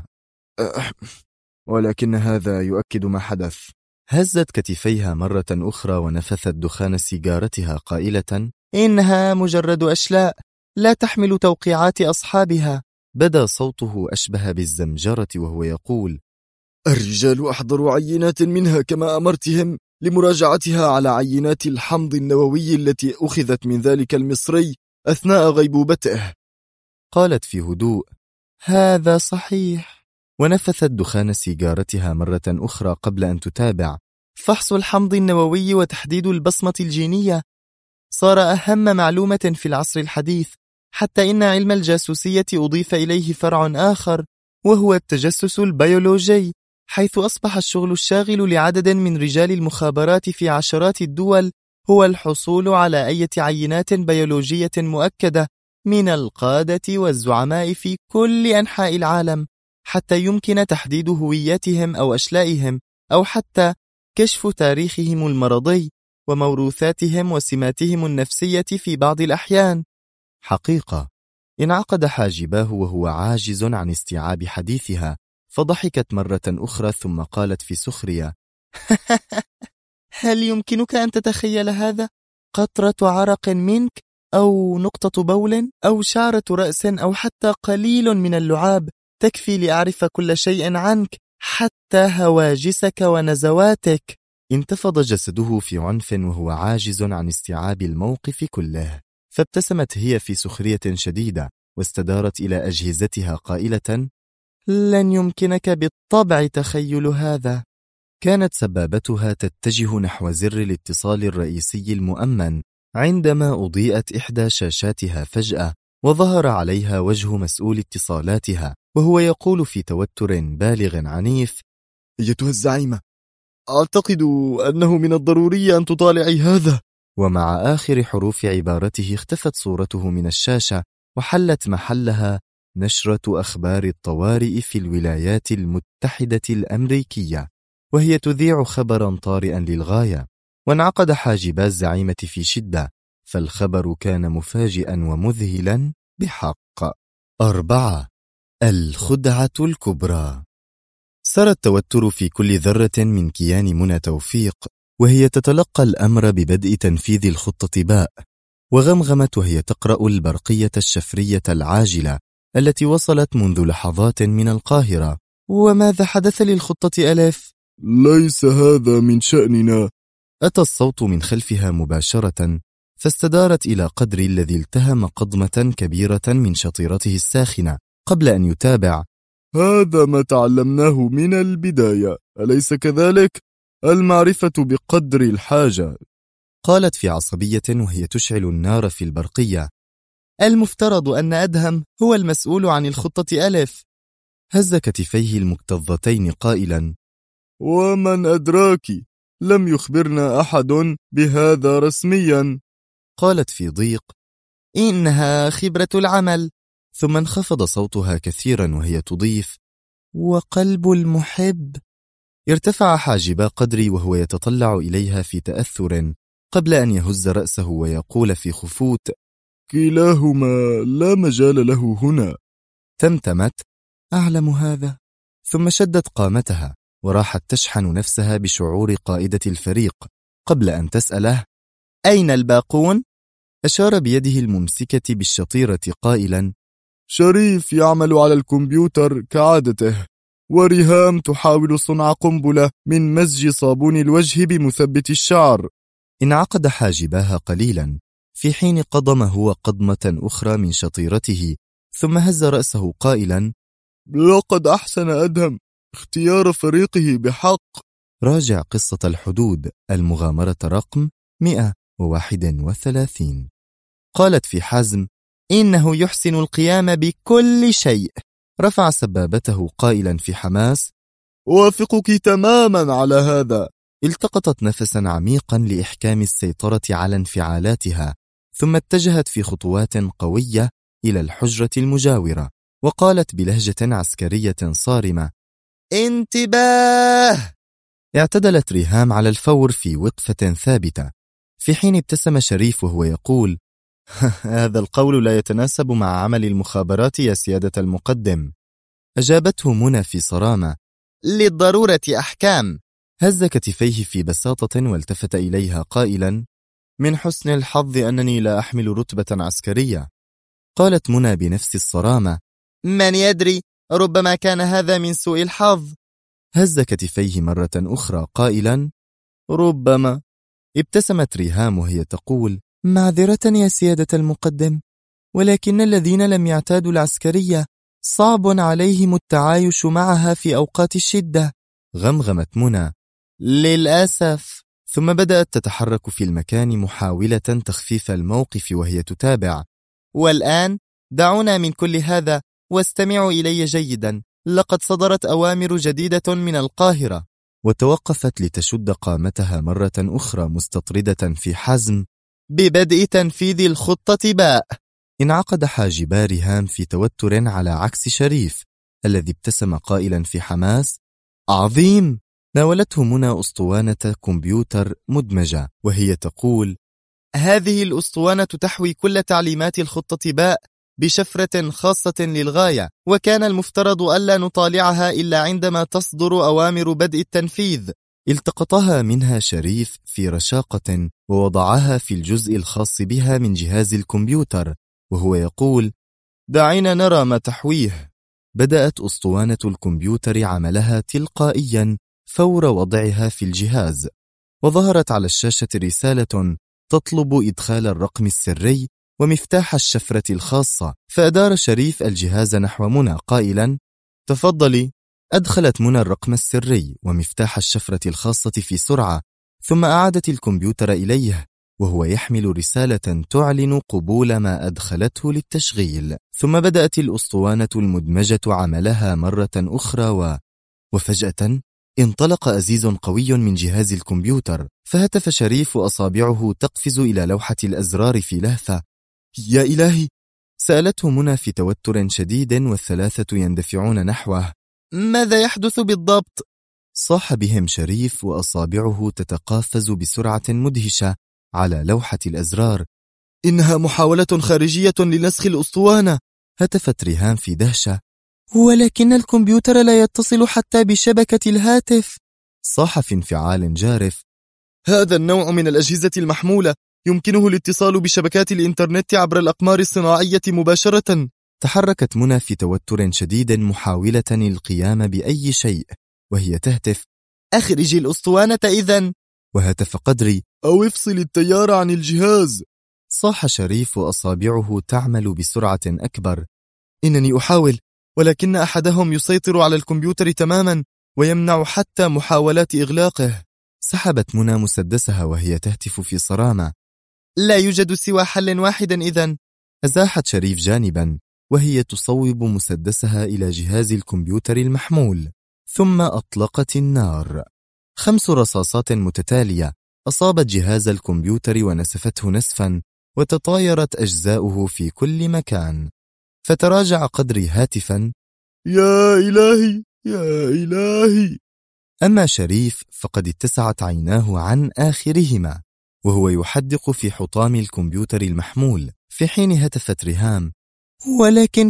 ولكن هذا يؤكد ما حدث. هزت كتفيها مرة أخرى ونفثت دخان سيجارتها قائلة: إنها مجرد أشلاء لا تحمل توقيعات أصحابها. بدا صوته أشبه بالزمجرة وهو يقول: الرجال أحضروا عينات منها كما أمرتهم لمراجعتها على عينات الحمض النووي التي أخذت من ذلك المصري أثناء غيبوبته. قالت في هدوء: هذا صحيح. ونفثت دخان سيجارتها مرة أخرى قبل أن تتابع: فحص الحمض النووي وتحديد البصمة الجينية صار أهم معلومة في العصر الحديث، حتى إن علم الجاسوسية أضيف إليه فرع آخر وهو التجسس البيولوجي، حيث أصبح الشغل الشاغل لعدد من رجال المخابرات في عشرات الدول هو الحصول على أي عينات بيولوجية مؤكدة من القادة والزعماء في كل أنحاء العالم، حتى يمكن تحديد هويتهم أو أشلائهم، أو حتى كشف تاريخهم المرضي وموروثاتهم وسماتهم النفسية في بعض الأحيان. حقيقة. انعقد حاجباه وهو عاجز عن استيعاب حديثها، فضحكت مرة أخرى ثم قالت في سخرية: هل يمكنك أن تتخيل هذا؟ قطرة عرق منك، أو نقطة بول، أو شعرة رأس، أو حتى قليل من اللعاب تكفي لأعرف كل شيء عنك، حتى هواجسك ونزواتك. انتفض جسده في عنف وهو عاجز عن استيعاب الموقف كله، فابتسمت هي في سخرية شديدة واستدارت إلى أجهزتها قائلة: لن يمكنك بالطبع تخيل هذا. كانت سبابتها تتجه نحو زر الاتصال الرئيسي المؤمن عندما أضيئت إحدى شاشاتها فجأة، وظهر عليها وجه مسؤول اتصالاتها وهو يقول في توتر بالغ عنيف: أيتها الزعيمة، أعتقد أنه من الضروري أن تطالعي هذا. ومع آخر حروف عبارته اختفت صورته من الشاشة، وحلت محلها نشرة أخبار الطوارئ في الولايات المتحدة الأمريكية، وهي تذيع خبرا طارئا للغاية. وانعقد حاجبا الزعيمة في شدة، فالخبر كان مفاجئا ومذهلا بحق. 4. الخدعة الكبرى. سار التوتر في كل ذرة من كيان منى توفيق، وهي تتلقى الأمر ببدء تنفيذ الخطة باء، وغمغمت وهي تقرأ البرقية الشفرية العاجلة التي وصلت منذ لحظات من القاهرة. وماذا حدث للخطة ألف؟ ليس هذا من شأننا. أتى الصوت من خلفها مباشرة، فاستدارت إلى قدر الذي التهم قضمة كبيرة من شطيرته الساخنة قبل أن يتابع: هذا ما تعلمناه من البداية، أليس كذلك؟ المعرفة بقدر الحاجة. قالت في عصبية وهي تشعل النار في البرقية: المفترض أن أدهم هو المسؤول عن الخطة ألف. هز كتفيه المكتظتين قائلا: ومن أدراك؟ لم يخبرنا أحد بهذا رسميا. قالت في ضيق: إنها خبرة العمل. ثم انخفض صوتها كثيرا وهي تضيف: وقلب المحب. ارتفع حاجبا قدري وهو يتطلع إليها في تأثر قبل أن يهز رأسه ويقول في خفوت: كلاهما لا مجال له هنا. تمتمت: أعلم هذا. ثم شدت قامتها وراحت تشحن نفسها بشعور قائدة الفريق قبل أن تسأله: أين الباقون؟ أشار بيده الممسكة بالشطيرة قائلا: شريف يعمل على الكمبيوتر كعادته، وريهام تحاول صنع قنبلة من مزج صابون الوجه بمثبت الشعر. انعقد حاجباها قليلا، في حين قضم هو قضمة أخرى من شطيرته، ثم هز رأسه قائلا: لقد أحسن أدهم اختيار فريقه بحق. راجع قصة الحدود، المغامرة رقم 131. قالت في حزم: إنه يحسن القيام بكل شيء. رفع سبابته قائلا في حماس: أوافقك تماما على هذا. التقطت نفسا عميقا لإحكام السيطرة على انفعالاتها، ثم اتجهت في خطوات قوية إلى الحجرة المجاورة، وقالت بلهجة عسكرية صارمة: انتباه! اعتدلت ريهام على الفور في وقفة ثابتة، في حين ابتسم شريف وهو يقول: هذا القول لا يتناسب مع عمل المخابرات يا سيادة المقدم. أجابته منى في صرامة: للضرورة أحكام. هز كتفيه في بساطة والتفت إليها قائلا: من حسن الحظ أنني لا أحمل رتبة عسكرية. قالت منى بنفس الصرامة: من يدري، ربما كان هذا من سوء الحظ. هز كتفيه مرة أخرى قائلا: ربما. ابتسمت ريهام وهي تقول: معذرة يا سيادة المقدم، ولكن الذين لم يعتادوا العسكرية صعب عليهم التعايش معها في أوقات الشدة. غمغمت منى: للأسف. ثم بدأت تتحرك في المكان محاولة تخفيف الموقف وهي تتابع: والآن دعونا من كل هذا واستمعوا إلي جيدا، لقد صدرت أوامر جديدة من القاهرة. وتوقفت لتشد قامتها مرة أخرى مستطردة في حزم: ببدء تنفيذ الخطة باء. انعقد حاجبا ريهام في توتر على عكس شريف الذي ابتسم قائلا في حماس: عظيم. ناولته منى أسطوانة كمبيوتر مدمجة وهي تقول: هذه الأسطوانة تحوي كل تعليمات الخطة باء بشفرة خاصة للغاية، وكان المفترض ألا نطالعها إلا عندما تصدر أوامر بدء التنفيذ. التقطها منها شريف في رشاقة ووضعها في الجزء الخاص بها من جهاز الكمبيوتر وهو يقول: دعينا نرى ما تحويه. بدأت أسطوانة الكمبيوتر عملها تلقائيا فور وضعها في الجهاز، وظهرت على الشاشة رسالة تطلب إدخال الرقم السري ومفتاح الشفرة الخاصة. فأدار شريف الجهاز نحو منى قائلا: تفضلي. أدخلت منى الرقم السري ومفتاح الشفرة الخاصة في سرعة، ثم أعادت الكمبيوتر إليه وهو يحمل رسالة تعلن قبول ما أدخلته للتشغيل. ثم بدأت الأسطوانة المدمجة عملها مرة أخرى وفجأة انطلق أزيز قوي من جهاز الكمبيوتر، فهتف شريف أصابعه تقفز إلى لوحة الأزرار في لهفة: يا إلهي، سألته منى في توتر شديد والثلاثة يندفعون نحوه. ماذا يحدث بالضبط؟ صاح بهم شريف وأصابعه تتقافز بسرعة مدهشة على لوحة الأزرار. إنها محاولة خارجية لنسخ الأسطوانة. هتفت ريهام في دهشة. ولكن الكمبيوتر لا يتصل حتى بشبكة الهاتف. صاح في انفعال جارف. هذا النوع من الأجهزة المحمولة يمكنه الاتصال بشبكات الإنترنت عبر الأقمار الصناعية مباشرة. تحركت منى في توتر شديد محاولة القيام بأي شيء وهي تهتف. أخرج الأسطوانة إذن. وهتف قدري. أو افصل التيار عن الجهاز. صاح شريف وأصابعه تعمل بسرعة أكبر. إنني أحاول، ولكن أحدهم يسيطر على الكمبيوتر تماما ويمنع حتى محاولات إغلاقه. سحبت منى مسدسها وهي تهتف في صرامة. لا يوجد سوى حل واحد إذن. أزاحت شريف جانبا وهي تصوب مسدسها إلى جهاز الكمبيوتر المحمول، ثم أطلقت النار. 5 رصاصات متتالية أصابت جهاز الكمبيوتر ونسفته نسفا، وتطايرت أجزاؤه في كل مكان. فتراجع قدري هاتفا. يا إلهي يا إلهي. أما شريف فقد اتسعت عيناه عن آخرهما وهو يحدق في حطام الكمبيوتر المحمول، في حين هتفت ريهام. ولكن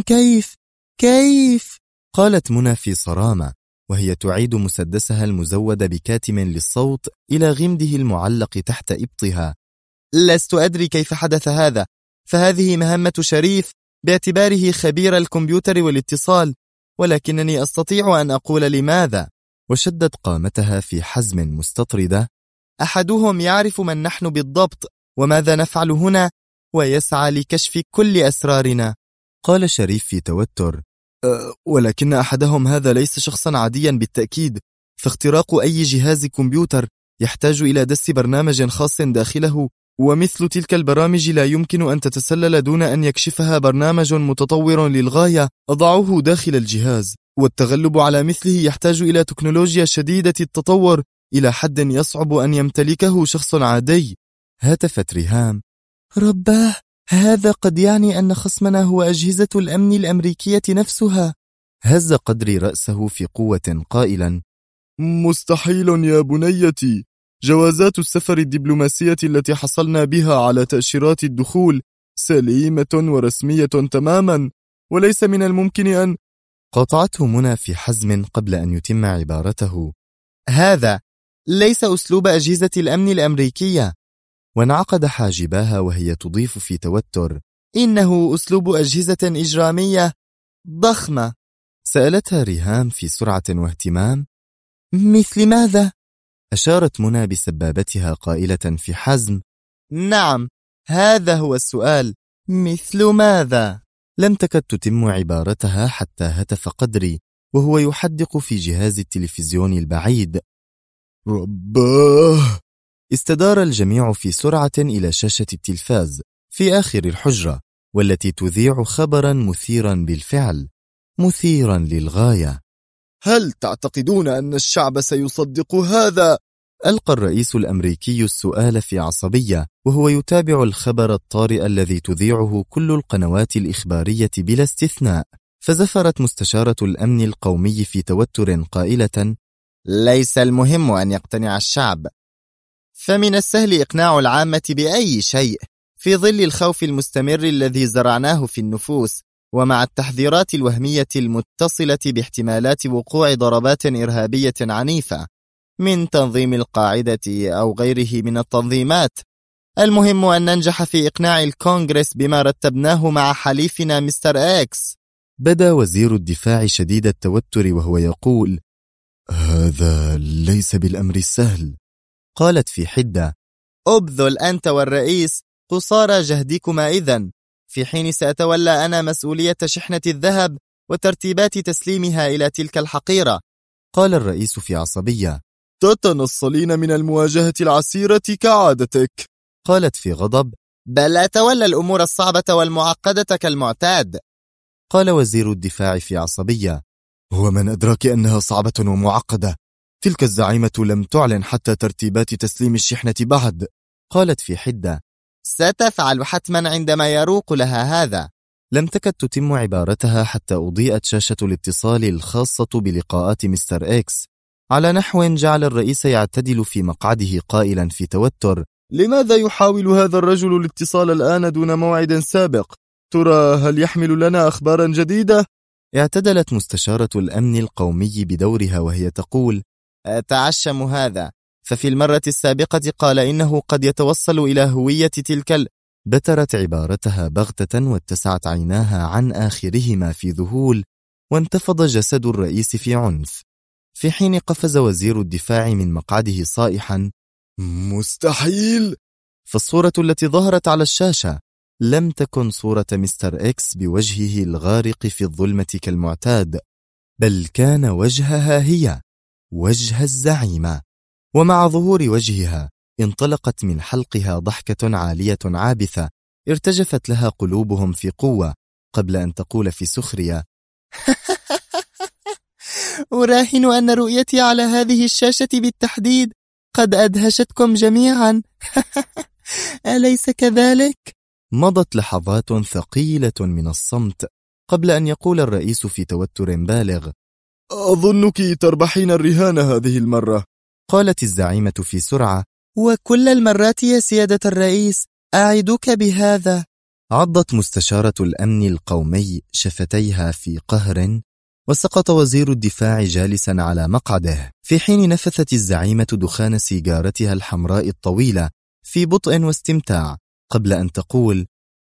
كيف؟ قالت منى في صرامة وهي تعيد مسدسها المزود بكاتم للصوت إلى غمده المعلق تحت إبطها. لست أدري كيف حدث هذا، فهذه مهمة شريف باعتباره خبير الكمبيوتر والاتصال، ولكنني أستطيع أن أقول لماذا. وشدت قامتها في حزم مستطردة. أحدهم يعرف من نحن بالضبط وماذا نفعل هنا، ويسعى لكشف كل أسرارنا. قال شريف في توتر. ولكن أحدهم هذا ليس شخصا عاديا بالتأكيد، فاختراق أي جهاز كمبيوتر يحتاج إلى دس برنامج خاص داخله، ومثل تلك البرامج لا يمكن أن تتسلل دون أن يكشفها برنامج متطور للغاية أضعه داخل الجهاز، والتغلب على مثله يحتاج إلى تكنولوجيا شديدة التطور إلى حد يصعب أن يمتلكه شخص عادي. هتفت ريهام. رباه، هذا قد يعني أن خصمنا هو أجهزة الأمن الأمريكية نفسها. هز قدري رأسه في قوة قائلا. مستحيل يا بنيتي، جوازات السفر الدبلوماسية التي حصلنا بها على تأشيرات الدخول سليمة ورسمية تماما، وليس من الممكن أن... قاطعته منى في حزم قبل أن يتم عبارته. هذا ليس أسلوب أجهزة الأمن الأمريكية. وانعقد حاجباها وهي تضيف في توتر. إنه أسلوب أجهزة إجرامية ضخمة. سألتها ريهام في سرعة واهتمام. مثل ماذا؟ أشارت منى بسبابتها قائلة في حزم. نعم، هذا هو السؤال، مثل ماذا؟ لم تكد تتم عبارتها حتى هتف قدري وهو يحدق في جهاز التلفزيون البعيد. رباه. استدار الجميع في سرعة إلى شاشة التلفاز في آخر الحجرة، والتي تذيع خبرا مثيرا بالفعل، مثيرا للغاية. هل تعتقدون أن الشعب سيصدق هذا؟ ألقى الرئيس الأمريكي السؤال في عصبية وهو يتابع الخبر الطارئ الذي تذيعه كل القنوات الإخبارية بلا استثناء. فزفرت مستشارة الأمن القومي في توتر قائلة. ليس المهم أن يقتنع الشعب، فمن السهل إقناع العامة بأي شيء في ظل الخوف المستمر الذي زرعناه في النفوس، ومع التحذيرات الوهمية المتصلة باحتمالات وقوع ضربات إرهابية عنيفة من تنظيم القاعدة أو غيره من التنظيمات. المهم أن ننجح في إقناع الكونغرس بما رتبناه مع حليفنا مستر إكس. بدا وزير الدفاع شديد التوتر وهو يقول. هذا ليس بالأمر السهل. قالت في حدة. أبذل أنت والرئيس قصارى جهدكما إذن، في حين سأتولى أنا مسؤولية شحنة الذهب وترتيبات تسليمها إلى تلك الحقيرة. قال الرئيس في عصبية. تتنصلين من المواجهة العسيرة كعادتك. قالت في غضب. بل أتولى الأمور الصعبة والمعقدة كالمعتاد. قال وزير الدفاع في عصبية. ومن أدراك أنها صعبة ومعقدة؟ تلك الزعيمة لم تعلن حتى ترتيبات تسليم الشحنة بعد. قالت في حدة. ستفعل حتما عندما يروق لها هذا. لم تكد تتم عبارتها حتى أضيئت شاشة الاتصال الخاصة بلقاءات مستر إكس على نحو جعل الرئيس يعتدل في مقعده قائلا في توتر: لماذا يحاول هذا الرجل الاتصال الآن دون موعد سابق؟ ترى هل يحمل لنا أخبارا جديدة؟ اعتدلت مستشارة الأمن القومي بدورها وهي تقول: أتعشم هذا، ففي المرة السابقة قال إنه قد يتوصل إلى هوية تلك بترت عبارتها بغتة واتسعت عيناها عن آخرهما في ذهول، وانتفض جسد الرئيس في عنف، في حين قفز وزير الدفاع من مقعده صائحا: مستحيل! فالصورة التي ظهرت على الشاشة لم تكن صورة مستر إكس بوجهه الغارق في الظلمة كالمعتاد، بل كان وجهها هي، وجه الزعيمة. ومع ظهور وجهها انطلقت من حلقها ضحكة عالية عابثة ارتجفت لها قلوبهم في قوة، قبل أن تقول في سخرية: أراهن أن رؤيتي على هذه الشاشة بالتحديد قد أدهشتكم جميعا. أليس كذلك؟ مضت لحظات ثقيلة من الصمت قبل أن يقول الرئيس في توتر بالغ: أظنك تربحين الرهان هذه المرة. قالت الزعيمة في سرعة: وكل المرات يا سيادة الرئيس، أعدك بهذا. عضت مستشارة الأمن القومي شفتيها في قهر، وسقط وزير الدفاع جالسا على مقعده، في حين نفثت الزعيمة دخان سيجارتها الحمراء الطويلة في بطء واستمتاع، قبل أن تقول: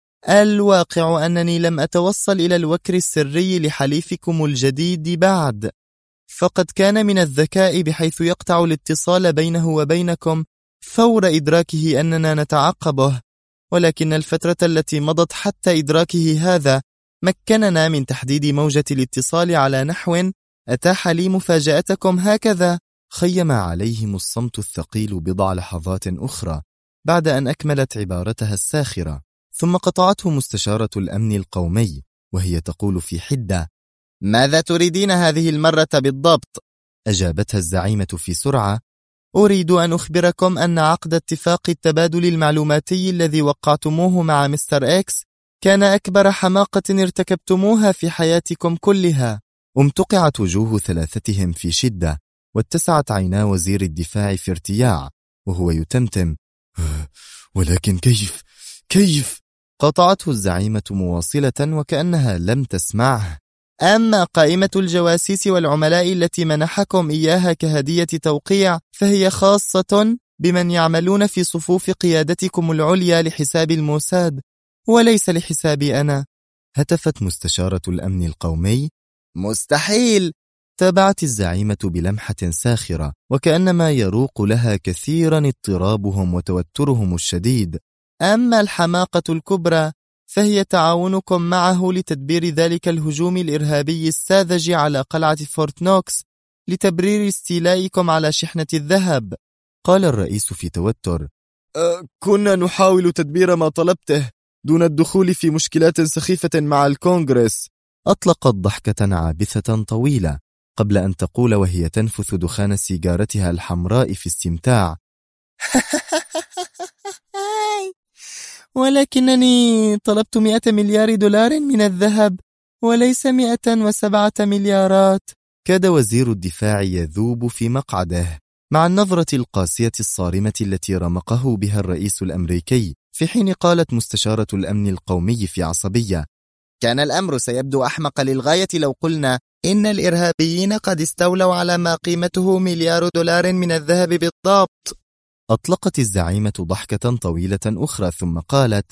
الواقع أنني لم أتوصل إلى الوكر السري لحليفكم الجديد بعد، فقد كان من الذكاء بحيث يقطع الاتصال بينه وبينكم فور إدراكه أننا نتعقبه، ولكن الفترة التي مضت حتى إدراكه هذا مكننا من تحديد موجة الاتصال على نحو أتاح لي مفاجأتكم هكذا. خيم عليهم الصمت الثقيل بضع لحظات أخرى بعد أن أكملت عبارتها الساخرة، ثم قطعته مستشارة الأمن القومي وهي تقول في حدة: ماذا تريدين هذه المرة بالضبط؟ أجابتها الزعيمة في سرعة: أريد أن أخبركم أن عقد اتفاق التبادل المعلوماتي الذي وقعتموه مع مستر إكس كان أكبر حماقة ارتكبتموها في حياتكم كلها. امتقعت وجوه ثلاثتهم في شدة، واتسعت عينا وزير الدفاع في ارتياع وهو يتمتم: ولكن كيف؟ قطعته الزعيمة مواصلة وكأنها لم تسمعه: أما قائمة الجواسيس والعملاء التي منحكم إياها كهدية توقيع فهي خاصة بمن يعملون في صفوف قيادتكم العليا لحساب الموساد وليس لحسابي أنا. هتفت مستشارة الأمن القومي: مستحيل! تابعت الزعيمة بلمحة ساخرة وكأنما يروق لها كثيرا اضطرابهم وتوترهم الشديد. أما الحماقة الكبرى فهي تعاونكم معه لتدبير ذلك الهجوم الإرهابي الساذج على قلعة فورت نوكس لتبرير استيلائكم على شحنة الذهب. قال الرئيس في توتر: كنا نحاول تدبير ما طلبته دون الدخول في مشكلات سخيفة مع الكونغرس. أطلقت ضحكة عابثة طويلة قبل أن تقول وهي تنفث دخان سيجارتها الحمراء في استمتاع: ولكنني طلبت 100 مليار دولار من الذهب وليس 107 مليارات. كاد وزير الدفاع يذوب في مقعده مع النظرة القاسية الصارمة التي رمقه بها الرئيس الأمريكي، في حين قالت مستشارة الأمن القومي في عصبية: كان الأمر سيبدو أحمق للغاية لو قلنا إن الإرهابيين قد استولوا على ما قيمته مليار دولار من الذهب بالضبط. أطلقت الزعيمة ضحكة طويلة أخرى ثم قالت: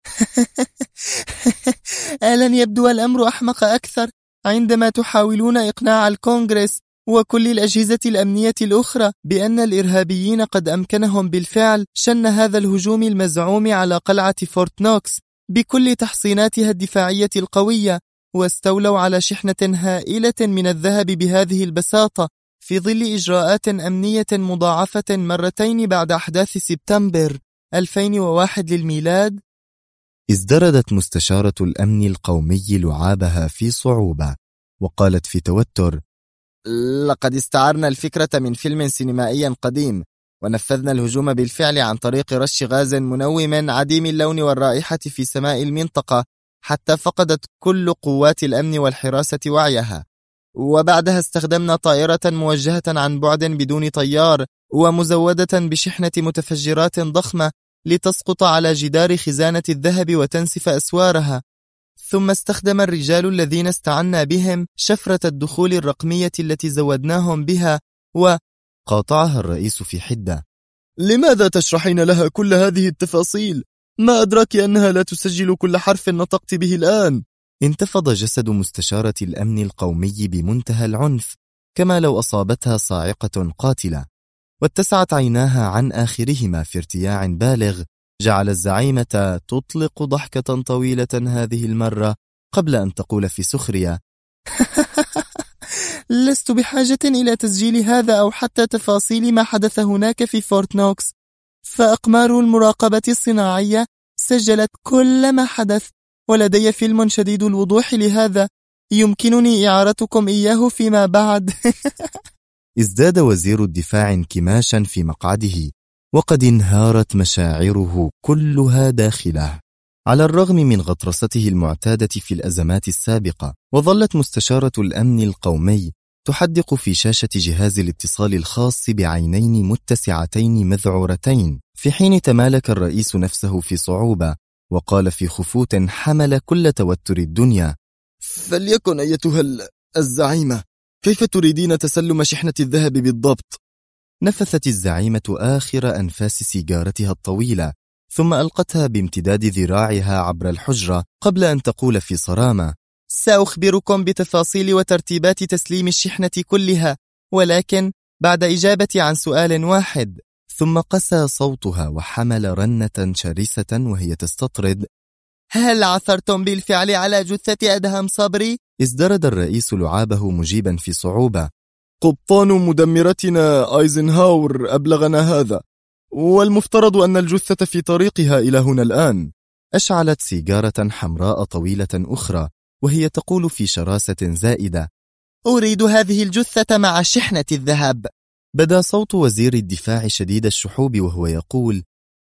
ألن يبدو الأمر أحمق أكثر عندما تحاولون إقناع الكونغرس وكل الأجهزة الأمنية الأخرى بأن الإرهابيين قد أمكنهم بالفعل شن هذا الهجوم المزعوم على قلعة فورت نوكس بكل تحصيناتها الدفاعية القوية، واستولوا على شحنة هائلة من الذهب بهذه البساطة في ظل إجراءات أمنية مضاعفة مرتين بعد أحداث سبتمبر 2001 للميلاد. ازدردت مستشارة الأمن القومي لعابها في صعوبة وقالت في توتر: لقد استعرنا الفكرة من فيلم سينمائي قديم ونفذنا الهجوم بالفعل عن طريق رش غاز منوم عديم اللون والرائحة في سماء المنطقة حتى فقدت كل قوات الأمن والحراسة وعيها، وبعدها استخدمنا طائرة موجهة عن بعد بدون طيار ومزودة بشحنة متفجرات ضخمة لتسقط على جدار خزانة الذهب وتنسف أسوارها. ثم استخدم الرجال الذين استعنا بهم شفرة الدخول الرقمية التي زودناهم بها. وقاطعها الرئيس في حدة: لماذا تشرحين لها كل هذه التفاصيل؟ ما أدراك أنها لا تسجل كل حرف نطقت به الآن؟ انتفض جسد مستشارة الأمن القومي بمنتهى العنف، كما لو أصابتها صاعقة قاتلة، واتسعت عيناها عن آخرهما في ارتياع بالغ جعل الزعيمة تطلق ضحكة طويلة هذه المرة قبل أن تقول في سخرية: لست بحاجة إلى تسجيل هذا أو حتى تفاصيل ما حدث هناك في فورت نوكس، فأقمار المراقبة الصناعية سجلت كل ما حدث، ولدي فيلم شديد الوضوح لهذا يمكنني إعارتكم إياه فيما بعد. ازداد وزير الدفاع انكماشا في مقعده، وقد انهارت مشاعره كلها داخله، على الرغم من غطرسته المعتادة في الأزمات السابقة. وظلت مستشارة الأمن القومي تحدق في شاشة جهاز الاتصال الخاص بعينين متسعتين مذعورتين، في حين تمالك الرئيس نفسه في صعوبة وقال في خفوت حمل كل توتر الدنيا: فليكن أيتها الزعيمة، كيف تريدين تسلم شحنة الذهب بالضبط؟ نفثت الزعيمة آخر أنفاس سيجارتها الطويلة، ثم ألقتها بامتداد ذراعها عبر الحجرة قبل أن تقول في صرامة: سأخبركم بتفاصيل وترتيبات تسليم الشحنة كلها، ولكن بعد إجابتي عن سؤال واحد. ثم قسى صوتها وحمل رنة شرسة وهي تستطرد: هل عثرتم بالفعل على جثة أدهم صبري؟ ازدرد الرئيس لعابه مجيبا في صعوبة: قبطان مدمرتنا أيزنهاور أبلغنا هذا، والمفترض أن الجثة في طريقها إلى هنا الآن. أشعلت سيجارة حمراء طويلة أخرى وهي تقول في شراسة زائدة: أريد هذه الجثة مع شحنة الذهب. بدا صوت وزير الدفاع شديد الشحوب وهو يقول: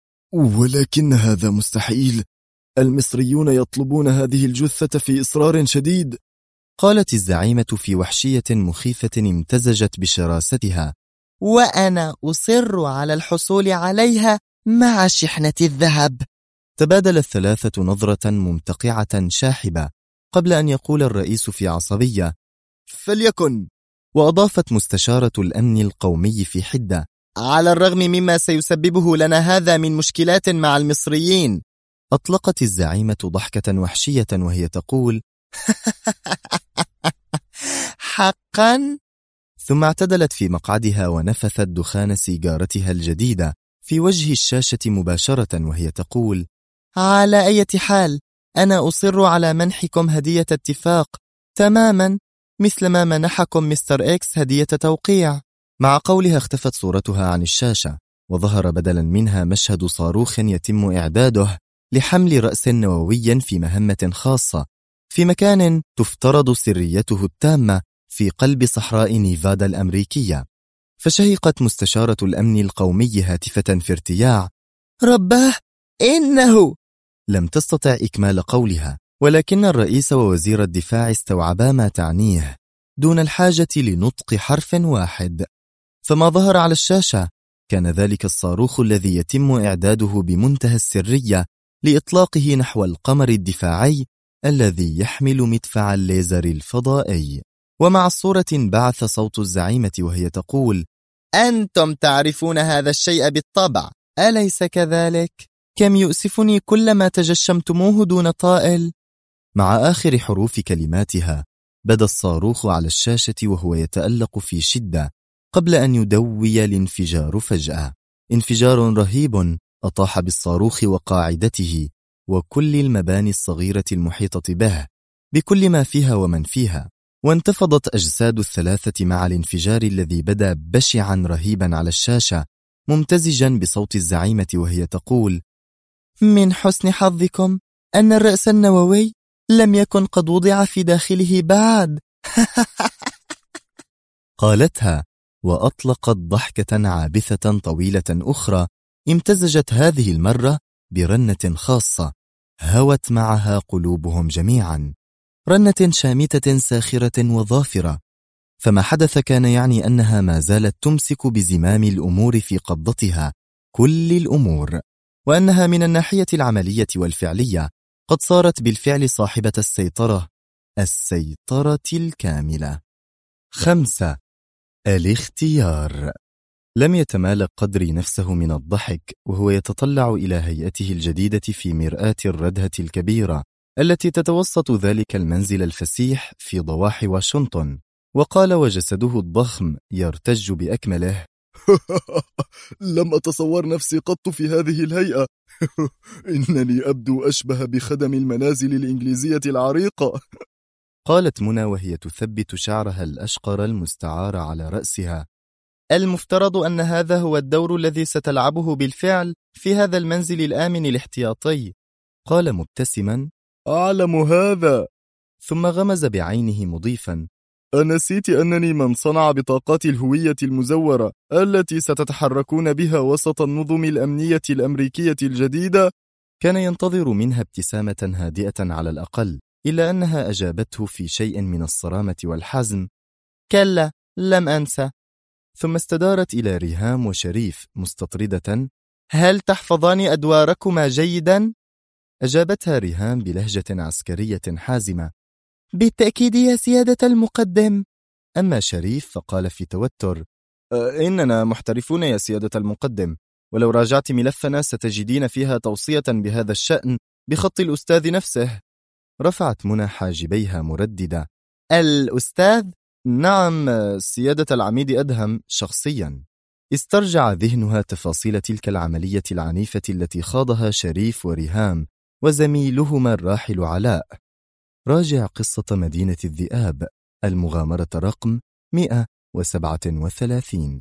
ولكن هذا مستحيل، المصريون يطلبون هذه الجثة في إصرار شديد. قالت الزعيمة في وحشية مخيفة امتزجت بشراستها: وأنا أصر على الحصول عليها مع شحنة الذهب. تبادل الثلاثة نظرة ممتقعة شاحبة قبل أن يقول الرئيس في عصبية: فليكن. وأضافت مستشارة الأمن القومي في حدة: على الرغم مما سيسببه لنا هذا من مشكلات مع المصريين. أطلقت الزعيمة ضحكة وحشية وهي تقول: حقا؟ ثم اعتدلت في مقعدها ونفثت دخان سيجارتها الجديدة في وجه الشاشة مباشرة وهي تقول: على أي حال أنا أصر على منحكم هدية اتفاق تماما مثل ما منحكم مستر إكس هدية توقيع. مع قولها اختفت صورتها عن الشاشة، وظهر بدلا منها مشهد صاروخ يتم إعداده لحمل رأس نووي في مهمة خاصة في مكان تفترض سريته التامة في قلب صحراء نيفادا الأمريكية. فشهقت مستشارة الأمن القومي هاتفة في ارتياع: رباه إنه. لم تستطع إكمال قولها، ولكن الرئيس ووزير الدفاع استوعبا ما تعنيه دون الحاجة لنطق حرف واحد. فما ظهر على الشاشة كان ذلك الصاروخ الذي يتم إعداده بمنتهى السرية لإطلاقه نحو القمر الدفاعي الذي يحمل مدفع الليزر الفضائي. ومع الصورة بعث صوت الزعيمة وهي تقول: أنتم تعرفون هذا الشيء بالطبع، أليس كذلك؟ كم يؤسفني كل ما تجشمتموه دون طائل. مع آخر حروف كلماتها بدا الصاروخ على الشاشة وهو يتألق في شدة قبل أن يدوي الانفجار فجأة. انفجار رهيب أطاح بالصاروخ وقاعدته وكل المباني الصغيرة المحيطة به بكل ما فيها ومن فيها، وانتفضت أجساد الثلاثة مع الانفجار الذي بدا بشعا رهيبا على الشاشة، ممتزجا بصوت الزعيمة وهي تقول: من حسن حظكم أن الرأس النووي لم يكن قد وضع في داخله بعد. قالتها وأطلقت ضحكة عابثة طويلة أخرى امتزجت هذه المرة برنة خاصة هوت معها قلوبهم جميعا، رنة شامتة ساخرة وظافرة. فما حدث كان يعني أنها ما زالت تمسك بزمام الأمور في قبضتها، كل الأمور، وأنها من الناحية العملية والفعلية قد صارت بالفعل صاحبة السيطرة الكاملة. 5. الاختيار. لم يتمالك قدري نفسه من الضحك وهو يتطلع إلى هيئته الجديدة في مرآة الردهة الكبيرة التي تتوسط ذلك المنزل الفسيح في ضواحي واشنطن، وقال وجسده الضخم يرتج بأكمله: لم أتصور نفسي قط في هذه الهيئة. إنني أبدو أشبه بخدم المنازل الإنجليزية العريقة. قالت منى وهي تثبت شعرها الأشقر المستعار على رأسها: المفترض أن هذا هو الدور الذي ستلعبه بالفعل في هذا المنزل الآمن الاحتياطي. قال مبتسما: أعلم هذا. ثم غمز بعينه مضيفا: أنسيت أنني من صنع بطاقات الهوية المزورة التي ستتحركون بها وسط النظم الأمنية الأمريكية الجديدة؟ كان ينتظر منها ابتسامة هادئة على الأقل، إلا أنها أجابته في شيء من الصرامة والحزم: كلا، لم أنسى. ثم استدارت إلى ريهام وشريف مستطردة: هل تحفظان أدواركما جيدا؟ أجابتها ريهام بلهجة عسكرية حازمة: بالتأكيد يا سيادة المقدم. أما شريف فقال في توتر: إننا محترفون يا سيادة المقدم، ولو راجعت ملفنا ستجدين فيها توصية بهذا الشأن بخط الأستاذ نفسه. رفعت منى حاجبيها مرددة: الأستاذ؟ نعم، سيادة العميد أدهم شخصيا. استرجع ذهنها تفاصيل تلك العملية العنيفة التي خاضها شريف وريهام وزميلهما الراحل علاء. راجع قصة مدينة الذئاب، المغامرة رقم 137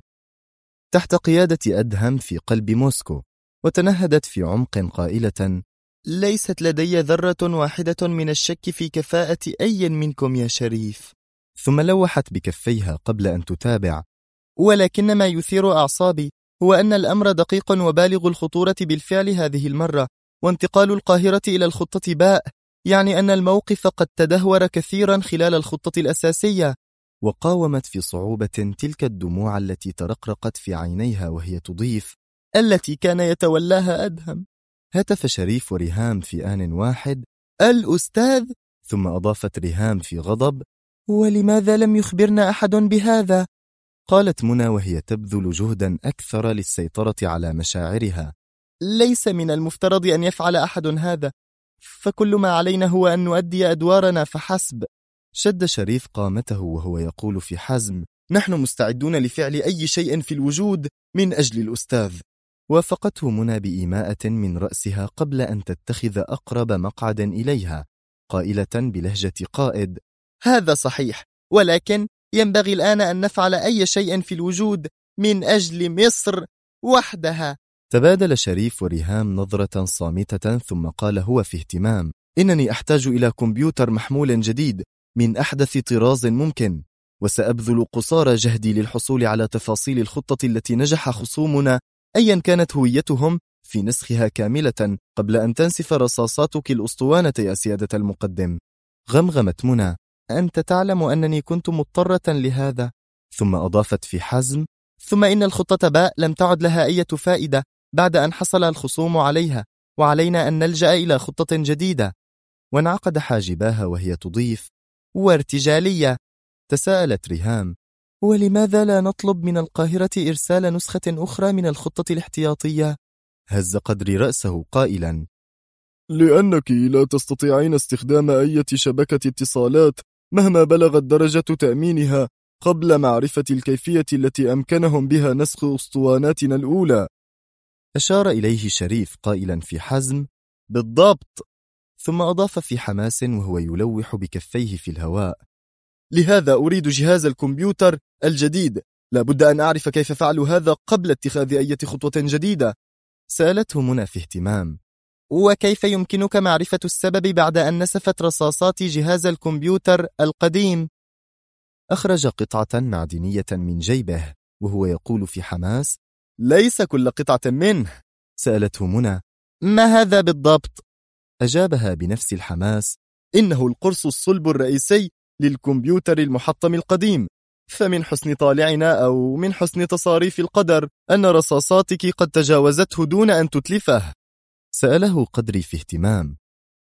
تحت قيادة أدهم في قلب موسكو، وتنهدت في عمق قائلة: ليست لدي ذرة واحدة من الشك في كفاءة أي منكم يا شريف. ثم لوحت بكفيها قبل أن تتابع: ولكن ما يثير أعصابي هو أن الأمر دقيق وبالغ الخطورة بالفعل هذه المرة، وانتقال القاهرة إلى الخطة باء يعني أن الموقف قد تدهور كثيرا خلال الخطة الأساسية. وقاومت في صعوبة تلك الدموع التي ترقرقت في عينيها وهي تضيف: التي كان يتولاها أدهم. هتف شريف وريهام في آن واحد: الأستاذ؟ ثم أضافت ريهام في غضب: ولماذا لم يخبرنا أحد بهذا؟ قالت منى وهي تبذل جهدا أكثر للسيطرة على مشاعرها: ليس من المفترض أن يفعل أحد هذا، فكل ما علينا هو أن نؤدي أدوارنا فحسب. شد شريف قامته وهو يقول في حزم: نحن مستعدون لفعل أي شيء في الوجود من أجل الأستاذ. وافقته منى بإيماءة من رأسها قبل أن تتخذ أقرب مقعد إليها، قائلة بلهجة قائد: هذا صحيح، ولكن ينبغي الآن أن نفعل أي شيء في الوجود من أجل مصر وحدها. تبادل شريف وريهام نظرة صامتة، ثم قال هو في اهتمام: إنني أحتاج إلى كمبيوتر محمول جديد من أحدث طراز ممكن، وسأبذل قصارى جهدي للحصول على تفاصيل الخطة التي نجح خصومنا أيا كانت هويتهم في نسخها كاملة قبل أن تنسف رصاصاتك الأسطوانة يا سيادة المقدم. غمغمت منى: أنت تعلم أنني كنت مضطرة لهذا. ثم أضافت في حزم: ثم إن الخطة باء لم تعد لها أي فائدة بعد أن حصل الخصوم عليها، وعلينا أن نلجأ إلى خطة جديدة. وانعقد حاجباها وهي تضيف: وارتجالية. تساءلت ريهام: ولماذا لا نطلب من القاهرة إرسال نسخة أخرى من الخطة الاحتياطية؟ هز قدري رأسه قائلا: لأنك لا تستطيعين استخدام أي شبكة اتصالات مهما بلغت درجة تأمينها قبل معرفة الكيفية التي أمكنهم بها نسخ أسطواناتنا الأولى. أشار إليه شريف قائلا في حزم: بالضبط. ثم أضاف في حماس وهو يلوح بكفيه في الهواء: لهذا أريد جهاز الكمبيوتر الجديد، لابد أن أعرف كيف فعلوا هذا قبل اتخاذ أي خطوة جديدة. سألته منى في اهتمام: وكيف يمكنك معرفة السبب بعد أن نسفت رصاصات جهاز الكمبيوتر القديم؟ أخرج قطعة معدنية من جيبه وهو يقول في حماس: ليس كل قطعة منه. سألته منى: ما هذا بالضبط؟ أجابها بنفس الحماس: إنه القرص الصلب الرئيسي للكمبيوتر المحطم القديم، فمن حسن طالعنا أو من حسن تصاريف القدر أن رصاصاتك قد تجاوزته دون أن تتلفه. سأله قدري في اهتمام: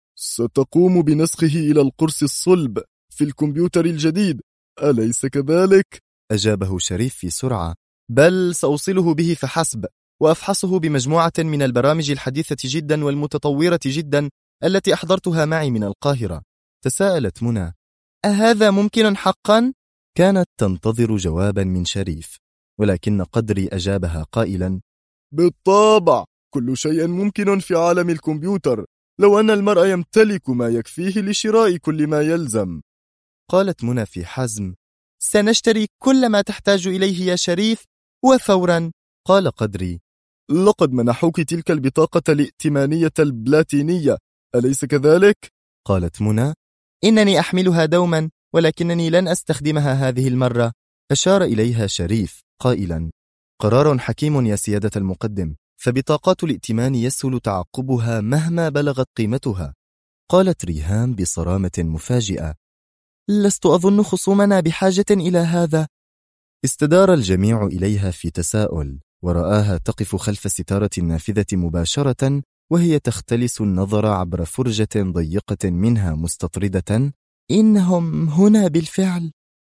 ستقوم بنسخه إلى القرص الصلب في الكمبيوتر الجديد، أليس كذلك؟ أجابه شريف في سرعة: بل سأوصله به فحسب، وأفحصه بمجموعة من البرامج الحديثة جدا والمتطورة جدا التي أحضرتها معي من القاهرة. تساءلت منى: أهذا ممكن حقا؟ كانت تنتظر جوابا من شريف، ولكن قدري أجابها قائلا: بالطبع، كل شيء ممكن في عالم الكمبيوتر، لو أن المرء يمتلك ما يكفيه لشراء كل ما يلزم. قالت منى في حزم: سنشتري كل ما تحتاج إليه يا شريف، وفورا. قال قدري: لقد منحوك تلك البطاقة الائتمانية البلاتينية، أليس كذلك؟ قالت منى: إنني أحملها دوما، ولكنني لن أستخدمها هذه المرة. أشار إليها شريف قائلا: قرار حكيم يا سيادة المقدم، فبطاقات الائتمان يسهل تعقبها مهما بلغت قيمتها. قالت ريهام بصرامة مفاجئة: لست أظن خصومنا بحاجة إلى هذا. استدار الجميع إليها في تساؤل، ورآها تقف خلف ستارة النافذة مباشرة وهي تختلس النظر عبر فرجة ضيقة منها مستطردة: إنهم هنا بالفعل.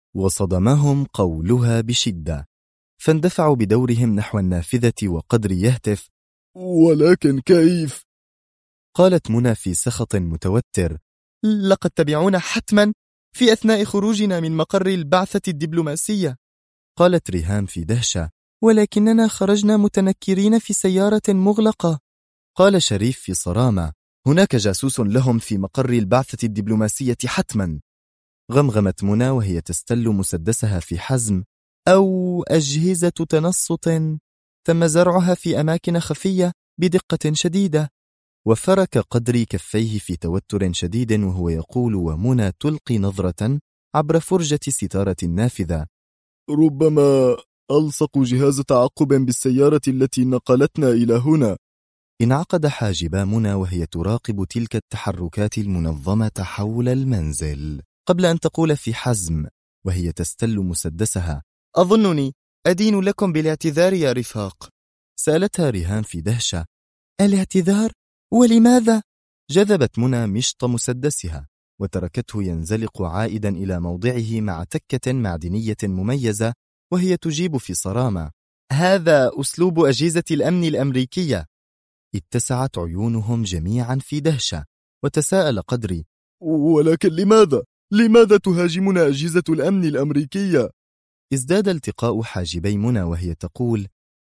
وصدمهم قولها بشدة، فاندفعوا بدورهم نحو النافذة وقدري يهتف: ولكن كيف؟ قالت منى في سخط متوتر: لقد تبعونا حتما في أثناء خروجنا من مقر البعثة الدبلوماسية. قالت ريهام في دهشة: ولكننا خرجنا متنكرين في سيارة مغلقة. قال شريف في صرامة: هناك جاسوس لهم في مقر البعثة الدبلوماسية حتما. غمغمت منى وهي تستل مسدسها في حزم: أو أجهزة تنصت تم زرعها في أماكن خفية بدقة شديدة. وفرك قدري كفيه في توتر شديد وهو يقول ومنى تلقي نظرة عبر فرجة ستارة النافذة: ربما ألصقوا جهاز تعقب بالسيارة التي نقلتنا إلى هنا. انعقد حاجبا منى وهي تراقب تلك التحركات المنظمة حول المنزل، قبل أن تقول في حزم وهي تستل مسدسها: أظنني أدين لكم بالاعتذار يا رفاق. سألتها ريهام في دهشة: الاعتذار؟ ولماذا؟ جذبت منى مشط مسدسها وتركته ينزلق عائدا إلى موضعه مع تكة معدنية مميزة، وهي تجيب في صرامة: هذا أسلوب أجهزة الأمن الأمريكية. اتسعت عيونهم جميعا في دهشة، وتساءل قدري: ولكن لماذا تهاجمنا أجهزة الأمن الأمريكية؟ ازداد التقاء حاجبي منى وهي تقول: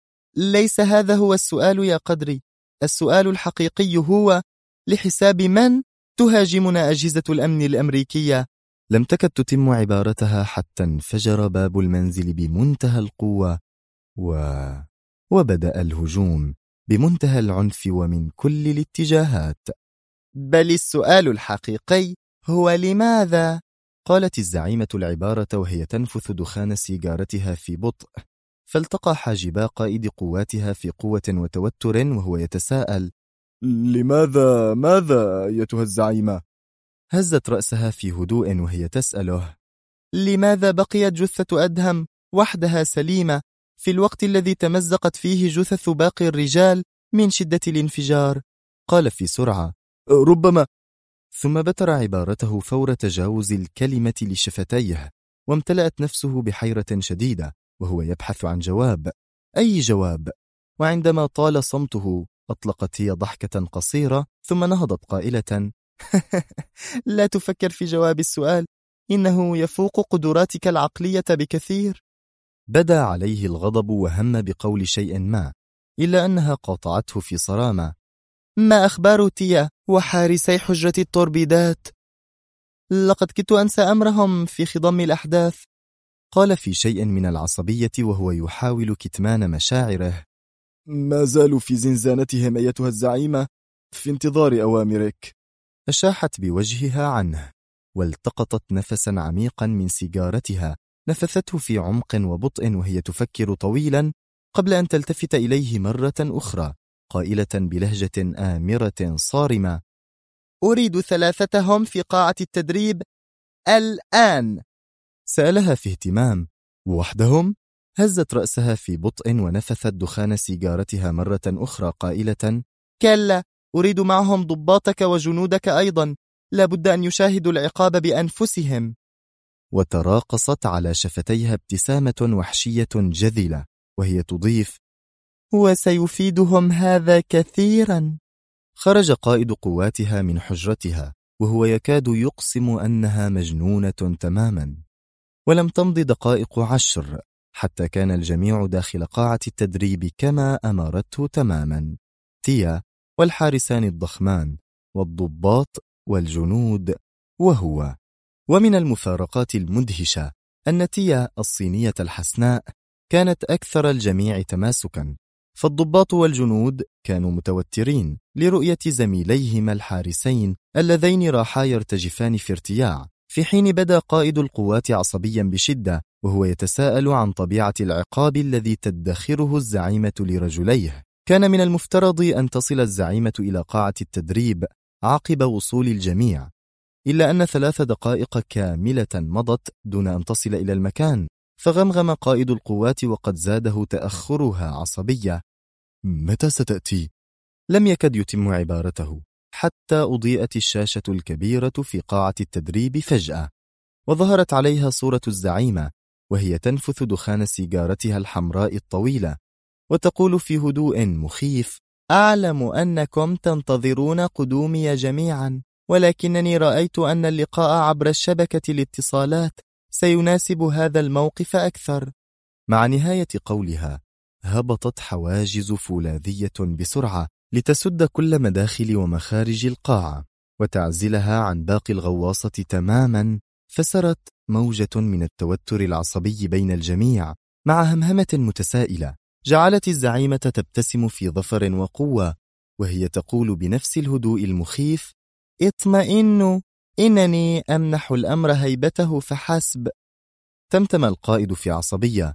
ليس هذا هو السؤال يا قدري، السؤال الحقيقي هو: لحساب من تهاجمنا أجهزة الأمن الأمريكية؟ لم تكد تتم عبارتها حتى انفجر باب المنزل بمنتهى القوة وبدأ الهجوم بمنتهى العنف ومن كل الاتجاهات. بل السؤال الحقيقي هو لماذا؟ قالت الزعيمة العبارة وهي تنفث دخان سيجارتها في بطء، فالتقى حاجبا قائد قواتها في قوة وتوتر وهو يتساءل: ماذا أيتها الزعيمة؟ هزت رأسها في هدوء وهي تسأله: لماذا بقيت جثة أدهم وحدها سليمة في الوقت الذي تمزقت فيه جثث باقي الرجال من شدة الانفجار؟ قال في سرعة: ربما. ثم بتر عبارته فور تجاوز الكلمة لشفتيه، وامتلأت نفسه بحيرة شديدة وهو يبحث عن جواب، أي جواب. وعندما طال صمته أطلقت هي ضحكة قصيرة ثم نهضت قائلة: لا تفكر في جواب السؤال، إنه يفوق قدراتك العقلية بكثير. بدا عليه الغضب وهم بقول شيء ما، إلا أنها قاطعته في صرامة: ما أخبار تيا وحارسي حجرة التوربيدات؟ لقد كدت أنسى أمرهم في خضم الأحداث. قال في شيء من العصبية وهو يحاول كتمان مشاعره: ما زالوا في زنزانتهم أيتها الزعيمة، في انتظار أوامرك. أشاحت بوجهها عنه والتقطت نفسا عميقا من سيجارتها، نفثته في عمق وبطء وهي تفكر طويلا قبل أن تلتفت إليه مرة أخرى قائلة بلهجة آمرة صارمة: أريد ثلاثتهم في قاعة التدريب الآن. سألها في اهتمام. وحدهم؟ هزت رأسها في بطء ونفثت دخان سيجارتها مرة أخرى قائلة: كلا، أريد معهم ضباطك وجنودك أيضا، لابد أن يشاهدوا العقاب بأنفسهم. وتراقصت على شفتيها ابتسامة وحشية جذلة وهي تضيف: وسيفيدهم هذا كثيرا. خرج قائد قواتها من حجرتها وهو يكاد يقسم أنها مجنونة تماما. ولم تمض دقائق 10 حتى كان الجميع داخل قاعة التدريب كما أمرته تماما، تيا والحارسان الضخمان والضباط والجنود وهو. ومن المفارقات المدهشة أن تيا الصينية الحسناء كانت أكثر الجميع تماسكا، فالضباط والجنود كانوا متوترين لرؤية زميليهما الحارسين اللذين راحا يرتجفان في ارتياع، في حين بدا قائد القوات عصبيا بشدة وهو يتساءل عن طبيعة العقاب الذي تدخره الزعيمة لرجليه. كان من المفترض أن تصل الزعيمة إلى قاعة التدريب عقب وصول الجميع، إلا أن 3 دقائق كاملة مضت دون أن تصل إلى المكان، فغمغم قائد القوات وقد زاده تأخرها عصبية: متى ستأتي؟ لم يكد يتم عبارته حتى أضيئت الشاشة الكبيرة في قاعة التدريب فجأة، وظهرت عليها صورة الزعيمة وهي تنفث دخان سيجارتها الحمراء الطويلة وتقول في هدوء مخيف: أعلم أنكم تنتظرون قدومي جميعا، ولكنني رأيت أن اللقاء عبر الشبكة الاتصالات سيناسب هذا الموقف أكثر. مع نهاية قولها هبطت حواجز فولاذية بسرعة لتسد كل مداخل ومخارج القاعة وتعزلها عن باقي الغواصة تماما، فسرت موجة من التوتر العصبي بين الجميع مع همهمة متسائلة جعلت الزعيمة تبتسم في ظفر وقوة وهي تقول بنفس الهدوء المخيف: اطمئنوا، إنني أمنح الأمر هيبته فحسب. تمتم القائد في عصبية: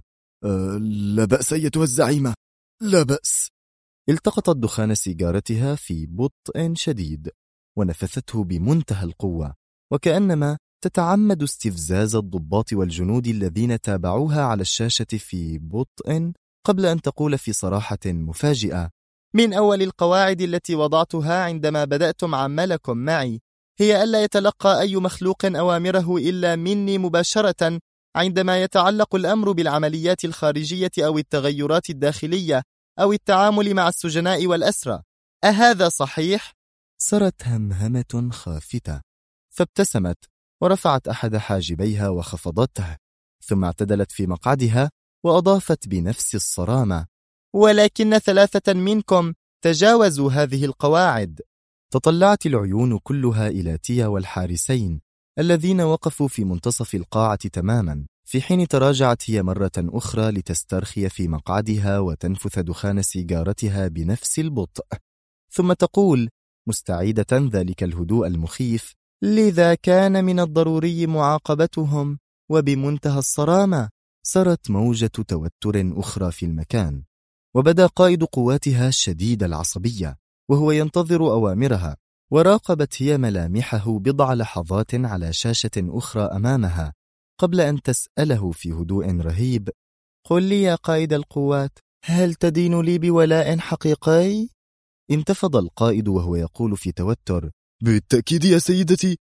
لا بأس أيتها الزعيمة، لا بأس. التقطت دخان سيجارتها في بطء شديد ونفثته بمنتهى القوة وكأنما تتعمد استفزاز الضباط والجنود الذين تابعوها على الشاشة في بطء قبل أن تقول في صراحة مفاجئة: من أول القواعد التي وضعتها عندما بدأتم عملكم معي هي ألا يتلقى أي مخلوق أوامره إلا مني مباشرة عندما يتعلق الأمر بالعمليات الخارجية أو التغيرات الداخلية أو التعامل مع السجناء والأسرى. أهذا صحيح؟ سرت همهمة خافتة، فابتسمت ورفعت أحد حاجبيها وخفضته، ثم اعتدلت في مقعدها وأضافت بنفس الصرامة: ولكن 3 منكم تجاوزوا هذه القواعد. تطلعت العيون كلها إلى تيا والحارسين الذين وقفوا في منتصف القاعة تماما، في حين تراجعت هي مرة أخرى لتسترخي في مقعدها وتنفث دخان سيجارتها بنفس البطء، ثم تقول مستعيدة ذلك الهدوء المخيف: لذا كان من الضروري معاقبتهم وبمنتهى الصرامة. سرت موجة توتر أخرى في المكان، وبدا قائد قواتها شديد العصبية وهو ينتظر أوامرها، وراقبت هي ملامحه بضع لحظات على شاشة أخرى أمامها قبل أن تسأله في هدوء رهيب: قل لي يا قائد القوات، هل تدين لي بولاء حقيقي؟ انتفض القائد وهو يقول في توتر: بالتأكيد يا سيدتي.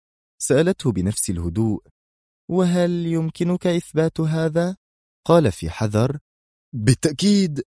سألته بنفس الهدوء: وهل يمكنك إثبات هذا؟ قال في حذر: بالتأكيد.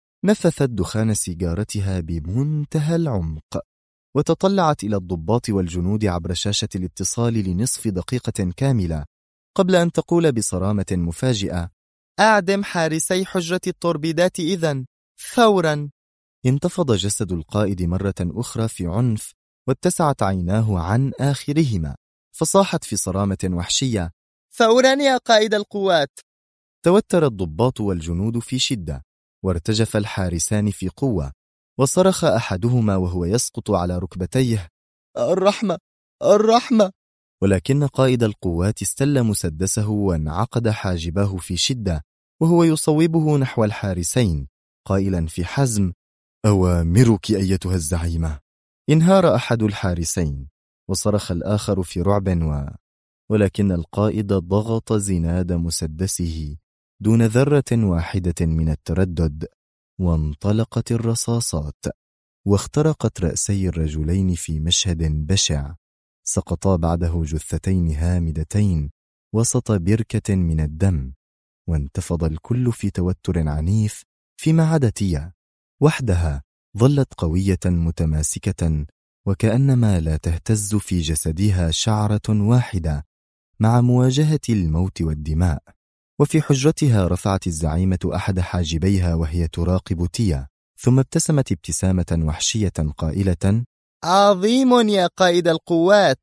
نفثت دخان سيجارتها بمنتهى العمق وتطلعت إلى الضباط والجنود عبر شاشة الاتصال لنصف دقيقة كاملة قبل أن تقول بصرامة مفاجئة: أعدم حارسي حجرة التوربيدات إذن فورا. انتفض جسد القائد مرة أخرى في عنف واتسعت عيناه عن آخرهما، فصاحت في صرامة وحشية: فورا يا قائد القوات. توتر الضباط والجنود في شدة، وارتجف الحارسان في قوة، وصرخ أحدهما وهو يسقط على ركبتيه: الرحمة، الرحمة. ولكن قائد القوات استل مسدسه وانعقد حاجباه في شدة وهو يصوبه نحو الحارسين قائلا في حزم: أوامرك أيتها الزعيمة. انهار أحد الحارسين وصرخ الآخر في رعب ولكن القائد ضغط زناد مسدسه دون ذرة واحدة من التردد، وانطلقت الرصاصات واخترقت رأسي الرجلين في مشهد بشع. سقطا بعده جثتين هامدتين وسط بركة من الدم، وانتفض الكل في توتر عنيف فيما عدا تيا وحدها. ظلت قوية متماسكة وكأنما لا تهتز في جسدها شعرة واحدة مع مواجهة الموت والدماء. وفي حجرتها رفعت الزعيمة أحد حاجبيها وهي تراقب تيا، ثم ابتسمت ابتسامة وحشية قائلة: عظيم يا قائد القوات،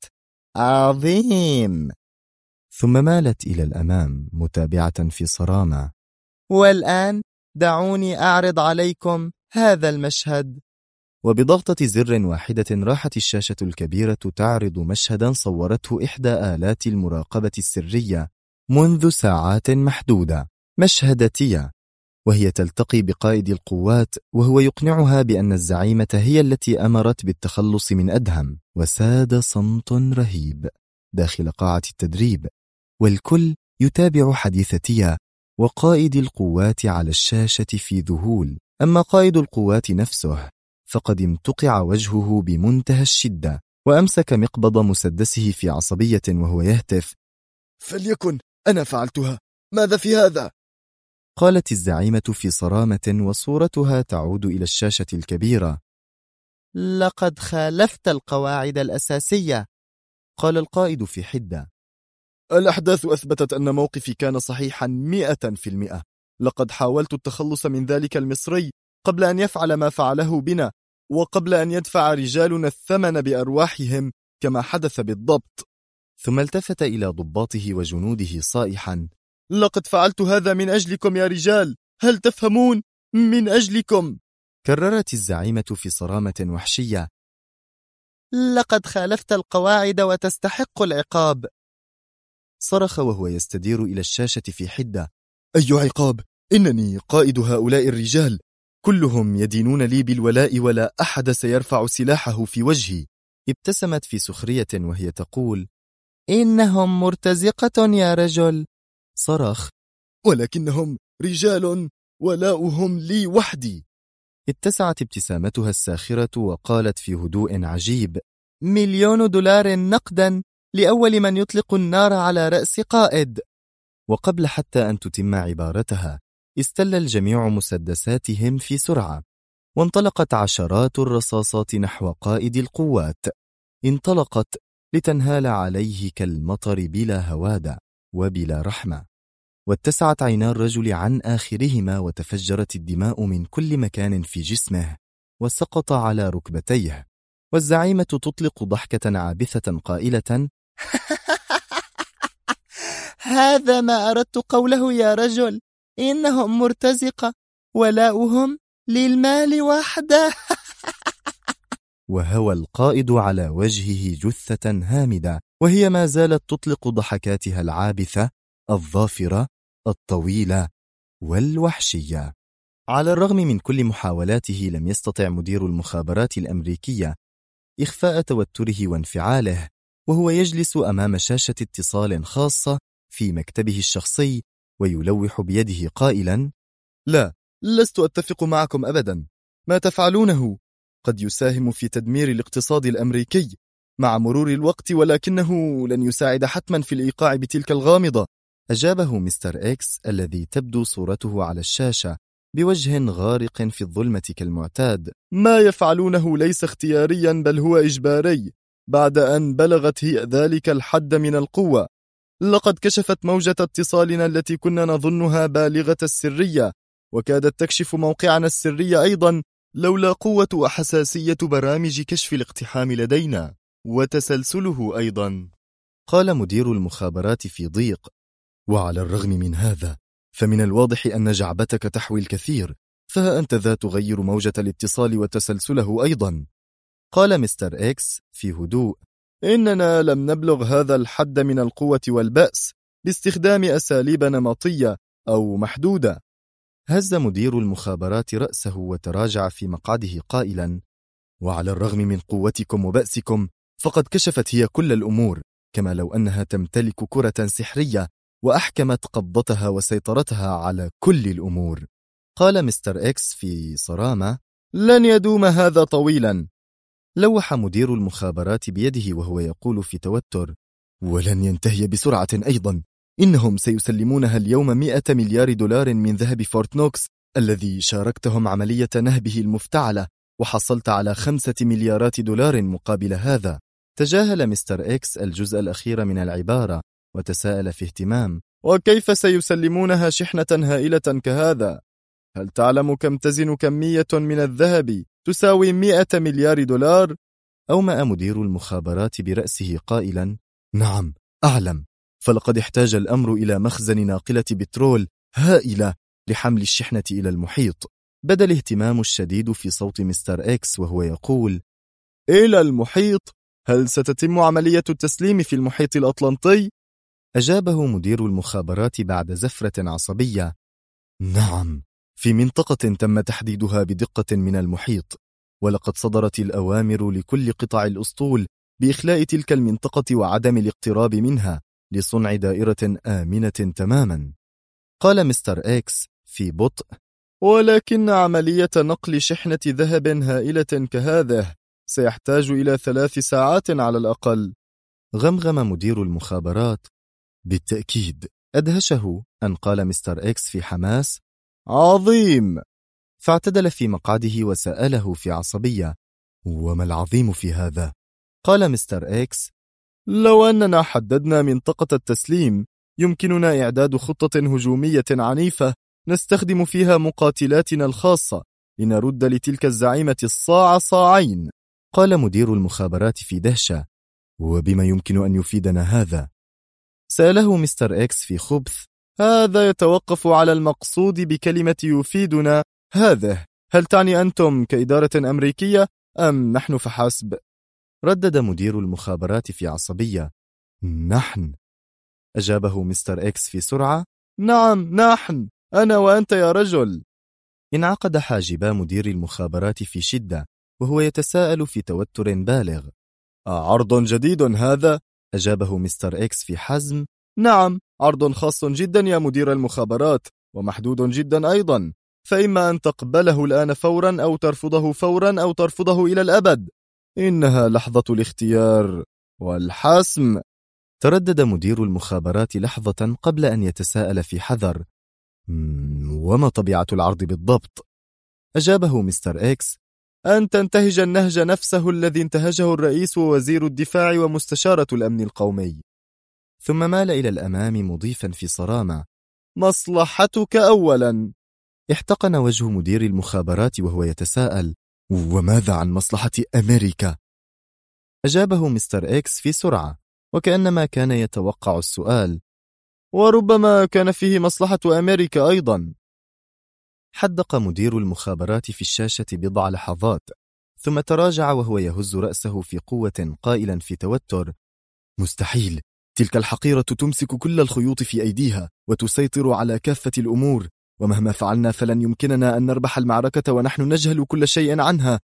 عظيم. ثم مالت إلى الأمام متابعة في صرامة. والآن دعوني أعرض عليكم هذا المشهد. وبضغطة زر واحدة راحت الشاشة الكبيرة تعرض مشهدا صورته إحدى آلات المراقبة السرية منذ ساعات محدودة. مشهد تيا وهي تلتقي بقائد القوات وهو يقنعها بأن الزعيمة هي التي أمرت بالتخلص من أدهم. وساد صمت رهيب داخل قاعة التدريب، والكل يتابع حديث تيا وقائد القوات على الشاشة في ذهول. أما قائد القوات نفسه فقد امتقع وجهه بمنتهى الشدة، وأمسك مقبض مسدسه في عصبية وهو يهتف: فليكن أنا فعلتها، ماذا في هذا؟ قالت الزعيمة في صرامة وصورتها تعود إلى الشاشة الكبيرة: لقد خالفت القواعد الأساسية. قال القائد في حدة: الأحداث أثبتت أن موقفي كان صحيحا 100%. لقد حاولت التخلص من ذلك المصري قبل أن يفعل ما فعله بنا، وقبل أن يدفع رجالنا الثمن بأرواحهم كما حدث بالضبط. ثم التفت إلى ضباطه وجنوده صائحا: لقد فعلت هذا من أجلكم يا رجال، هل تفهمون؟ من أجلكم. كررت الزعيمة في صرامة وحشية: لقد خالفت القواعد وتستحق العقاب. صرخ وهو يستدير إلى الشاشة في حدة: أي عقاب؟ إنني قائد هؤلاء الرجال، كلهم يدينون لي بالولاء ولا أحد سيرفع سلاحه في وجهي. ابتسمت في سخرية وهي تقول: إنهم مرتزقة يا رجل. صرخ: ولكنهم رجال، ولاؤهم لي وحدي. اتسعت ابتسامتها الساخرة وقالت في هدوء عجيب: $1,000,000 نقدا لأول من يطلق النار على رأس قائد. وقبل حتى أن تتم عبارتها استل الجميع مسدساتهم في سرعة، وانطلقت عشرات الرصاصات نحو قائد القوات. انطلقت لتنهال عليه كالمطر بلا هوادة وبلا رحمة. واتسعت عينا الرجل عن آخرهما وتفجرت الدماء من كل مكان في جسمه، وسقط على ركبتيه. والزعيمة تطلق ضحكة عابثة قائلة: هذا ما أردت قوله يا رجل، إنهم مرتزقة، ولاؤهم للمال وحده. وهوى القائد على وجهه جثة هامدة، وهي ما زالت تطلق ضحكاتها العابثة الظافرة الطويلة والوحشية. على الرغم من كل محاولاته لم يستطع مدير المخابرات الأمريكية إخفاء توتره وانفعاله وهو يجلس أمام شاشة اتصال خاصة في مكتبه الشخصي ويلوح بيده قائلا: لا، لست أتفق معكم أبدا. ما تفعلونه قد يساهم في تدمير الاقتصاد الأمريكي مع مرور الوقت، ولكنه لن يساعد حتما في الإيقاع بتلك الغامضة. أجابه مستر إكس الذي تبدو صورته على الشاشة بوجه غارق في الظلمة كالمعتاد: ما يفعلونه ليس اختياريا بل هو إجباري، بعد أن بلغت هي ذلك الحد من القوة. لقد كشفت موجة اتصالنا التي كنا نظنها بالغة السرية، وكادت تكشف موقعنا السري أيضا لولا قوة وحساسية برامج كشف الاقتحام لدينا وتسلسله أيضا. قال مدير المخابرات في ضيق: وعلى الرغم من هذا فمن الواضح أن جعبتك تحوي الكثير، فها أنت ذا تغير موجة الاتصال وتسلسله أيضا. قال مستر إكس في هدوء: إننا لم نبلغ هذا الحد من القوة والبأس باستخدام أساليب نمطية أو محدودة. هز مدير المخابرات رأسه وتراجع في مقعده قائلا: وعلى الرغم من قوتكم وبأسكم فقد كشفت هي كل الأمور، كما لو أنها تمتلك كرة سحرية وأحكمت قبضتها وسيطرتها على كل الأمور. قال مستر إكس في صرامة: لن يدوم هذا طويلا. لوح مدير المخابرات بيده وهو يقول في توتر: ولن ينتهي بسرعة أيضا، إنهم سيسلمونها اليوم 100 مليار دولار من ذهب فورت نوكس الذي شاركتهم عملية نهبه المفتعلة، وحصلت على 5 مليارات دولار مقابل هذا. تجاهل مستر إكس الجزء الأخير من العبارة وتساءل في اهتمام: وكيف سيسلمونها شحنة هائلة كهذا؟ هل تعلم كم تزن كمية من الذهب تساوي 100 مليار دولار؟ أومأ مدير المخابرات برأسه قائلا: نعم أعلم، فلقد احتاج الأمر إلى مخزن ناقلة بترول هائلة لحمل الشحنة إلى المحيط. بدا الاهتمام الشديد في صوت مستر إكس وهو يقول: إلى المحيط؟ هل ستتم عملية التسليم في المحيط الأطلنطي؟ أجابه مدير المخابرات بعد زفرة عصبية: نعم، في منطقة تم تحديدها بدقة من المحيط، ولقد صدرت الأوامر لكل قطع الأسطول بإخلاء تلك المنطقة وعدم الاقتراب منها لصنع دائرة آمنة تماما. قال مستر إكس في بطء: ولكن عملية نقل شحنة ذهب هائلة كهذه سيحتاج إلى 3 ساعات على الأقل. غمغم مدير المخابرات: بالتأكيد. أدهشه أن قال مستر إكس في حماس: عظيم. فاعتدل في مقعده وسأله في عصبية: وما العظيم في هذا؟ قال مستر إكس: لو أننا حددنا منطقة التسليم يمكننا إعداد خطة هجومية عنيفة نستخدم فيها مقاتلاتنا الخاصة لنرد لتلك الزعيمة الصاع صاعين. قال مدير المخابرات في دهشة: وبما يمكن أن يفيدنا هذا؟ سأله مستر إكس في خبث: هذا يتوقف على المقصود بكلمة يفيدنا هذه. هل تعني أنتم كإدارة أمريكية أم نحن فحسب؟ ردد مدير المخابرات في عصبية: نحن. أجابه مستر إكس في سرعة: نعم نحن، أنا وأنت يا رجل. انعقد حاجبا مدير المخابرات في شدة وهو يتساءل في توتر بالغ: عرض جديد هذا؟ أجابه مستر إكس في حزم: نعم، عرض خاص جدا يا مدير المخابرات، ومحدود جدا أيضا، فإما أن تقبله الآن فورا أو ترفضه فورا أو ترفضه إلى الأبد. إنها لحظة الاختيار والحسم. تردد مدير المخابرات لحظة قبل أن يتساءل في حذر: وما طبيعة العرض بالضبط؟ أجابه مستر إكس: أن تنتهج النهج نفسه الذي انتهجه الرئيس ووزير الدفاع ومستشارة الأمن القومي. ثم مال إلى الأمام مضيفا في صرامة: مصلحتك أولا. احتقن وجه مدير المخابرات وهو يتساءل: وماذا عن مصلحة أمريكا؟ أجابه مستر إكس في سرعة وكأنما كان يتوقع السؤال: وربما كان فيه مصلحة أمريكا أيضا. حدق مدير المخابرات في الشاشة بضع لحظات ثم تراجع وهو يهز رأسه في قوة قائلا في توتر: مستحيل، تلك الحقيرة تمسك كل الخيوط في أيديها وتسيطر على كافة الأمور، ومهما فعلنا فلن يمكننا أن نربح المعركة ونحن نجهل كل شيء عنها.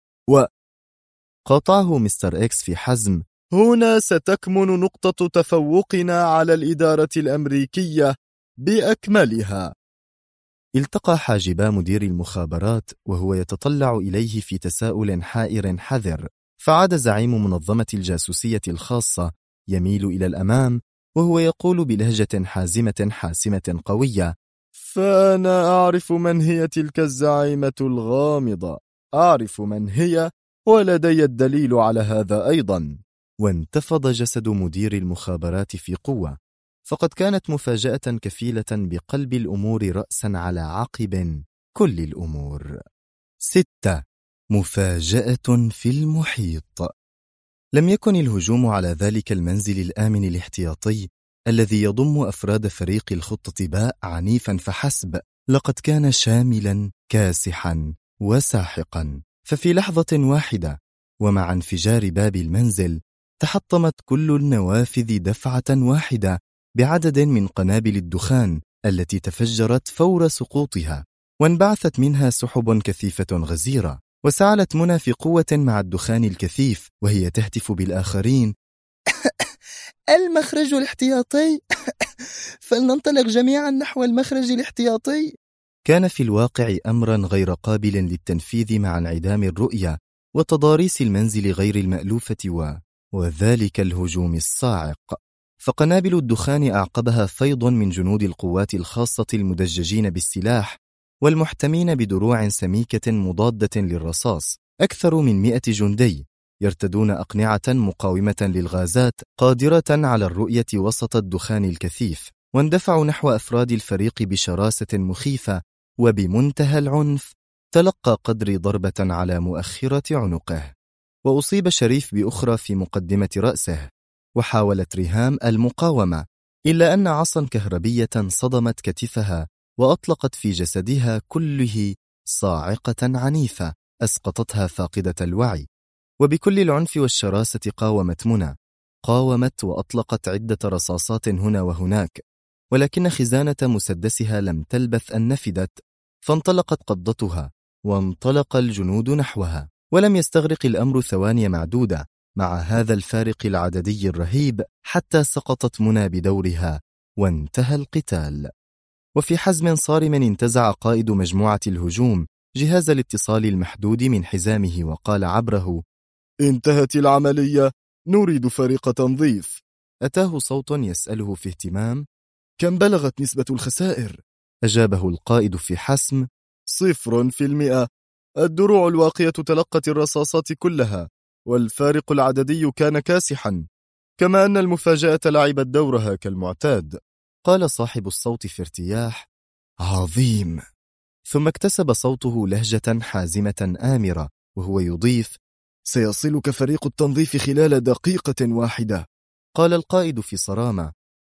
قاطعه مستر إكس في حزم: هنا ستكمن نقطة تفوقنا على الإدارة الأمريكية بأكملها. التقى حاجبا مدير المخابرات وهو يتطلع إليه في تساؤل حائر حذر، فعاد زعيم منظمة الجاسوسية الخاصة يميل إلى الأمام وهو يقول بلهجة حاسمة قوية: فأنا أعرف من هي تلك الزعيمة الغامضة، أعرف من هي، ولدي الدليل على هذا أيضا. وانتفض جسد مدير المخابرات في قوة، فقد كانت مفاجأة كفيلة بقلب الأمور رأسا على عقب كل الأمور. 6. مفاجأة في المحيط. لم يكن الهجوم على ذلك المنزل الآمن الاحتياطي الذي يضم أفراد فريق الخطة باء عنيفا فحسب، لقد كان شاملا كاسحا وساحقا. ففي لحظة واحدة ومع انفجار باب المنزل تحطمت كل النوافذ دفعة واحدة بعدد من قنابل الدخان التي تفجرت فور سقوطها، وانبعثت منها سحب كثيفة غزيرة. وسعلت منى في قوة مع الدخان الكثيف وهي تهتف بالآخرين: المخرج الاحتياطي. فلننطلق جميعا نحو المخرج الاحتياطي. كان في الواقع أمرا غير قابل للتنفيذ مع انعدام الرؤية وتضاريس المنزل غير المألوفة وذلك الهجوم الصاعق. فقنابل الدخان أعقبها فيض من جنود القوات الخاصة المدججين بالسلاح والمحتمين بدروع سميكة مضادة للرصاص، أكثر من 100 جندي يرتدون أقنعة مقاومة للغازات قادرة على الرؤية وسط الدخان الكثيف، واندفعوا نحو أفراد الفريق بشراسة مخيفة وبمنتهى العنف. تلقى قدري ضربة على مؤخرة عنقه، وأصيب شريف بأخرى في مقدمة رأسه، وحاولت ريهام المقاومة، إلا أن عصا كهربية صدمت كتفها وأطلقت في جسدها كله صاعقة عنيفة أسقطتها فاقدة الوعي. وبكل العنف والشراسة قاومت منى، قاومت وأطلقت عدة رصاصات هنا وهناك، ولكن خزانة مسدسها لم تلبث أن نفدت، فانطلقت قبضتها وانطلق الجنود نحوها، ولم يستغرق الأمر ثواني معدودة مع هذا الفارق العددي الرهيب حتى سقطت منى بدورها وانتهى القتال. وفي حزم صارم انتزع قائد مجموعة الهجوم جهاز الاتصال المحدود من حزامه وقال عبره: انتهت العملية، نريد فريق تنظيف. أتاه صوت يسأله في اهتمام: كم بلغت نسبة الخسائر؟ أجابه القائد في حسم: 0%. الدروع الواقية تلقت الرصاصات كلها، والفارق العددي كان كاسحا، كما أن المفاجأة لعبت دورها كالمعتاد. قال صاحب الصوت في ارتياح: عظيم. ثم اكتسب صوته لهجة حازمة آمرة وهو يضيف: سيصلك فريق التنظيف خلال دقيقة واحدة. قال القائد في صرامة: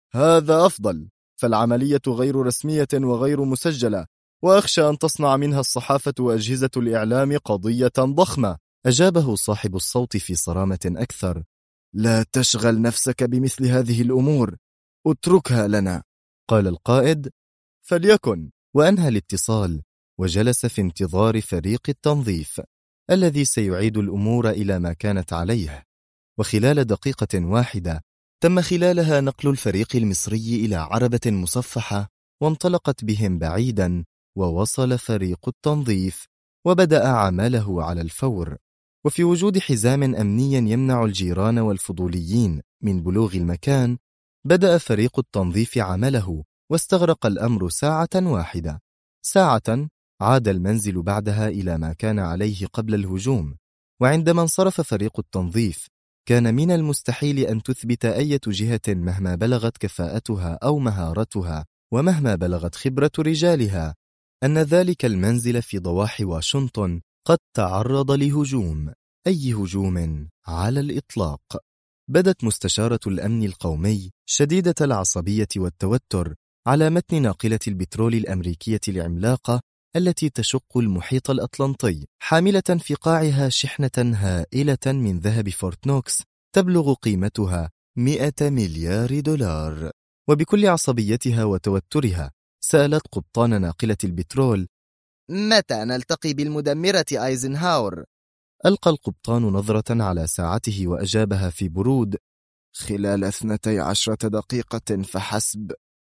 هذا أفضل، فالعملية غير رسمية وغير مسجلة، وأخشى أن تصنع منها الصحافة وأجهزة الإعلام قضية ضخمة. أجابه صاحب الصوت في صرامة أكثر: لا تشغل نفسك بمثل هذه الأمور، اتركها لنا. قال القائد: فليكن. وأنهى الاتصال وجلس في انتظار فريق التنظيف الذي سيعيد الأمور إلى ما كانت عليه. وخلال دقيقة واحدة تم خلالها نقل الفريق المصري إلى عربة مصفحة، وانطلقت بهم بعيدا، ووصل فريق التنظيف وبدأ عمله على الفور. وفي وجود حزام أمني يمنع الجيران والفضوليين من بلوغ المكان، بدأ فريق التنظيف عمله، واستغرق الأمر ساعة واحدة. ساعة عاد المنزل بعدها إلى ما كان عليه قبل الهجوم. وعندما انصرف فريق التنظيف كان من المستحيل أن تثبت أي جهة مهما بلغت كفاءتها أو مهارتها ومهما بلغت خبرة رجالها أن ذلك المنزل في ضواحي واشنطن قد تعرض لهجوم، أي هجوم على الإطلاق. بدت مستشارة الأمن القومي شديدة العصبية والتوتر على متن ناقلة البترول الأمريكية العملاقة التي تشق المحيط الأطلنطي، حاملة في قاعها شحنة هائلة من ذهب فورت نوكس تبلغ قيمتها 100 مليار دولار. وبكل عصبيتها وتوترها سألت قبطان ناقلة البترول: متى نلتقي بالمدمرة أيزنهاور؟ ألقى القبطان نظرة على ساعته وأجابها في برود: خلال 12 دقيقة فحسب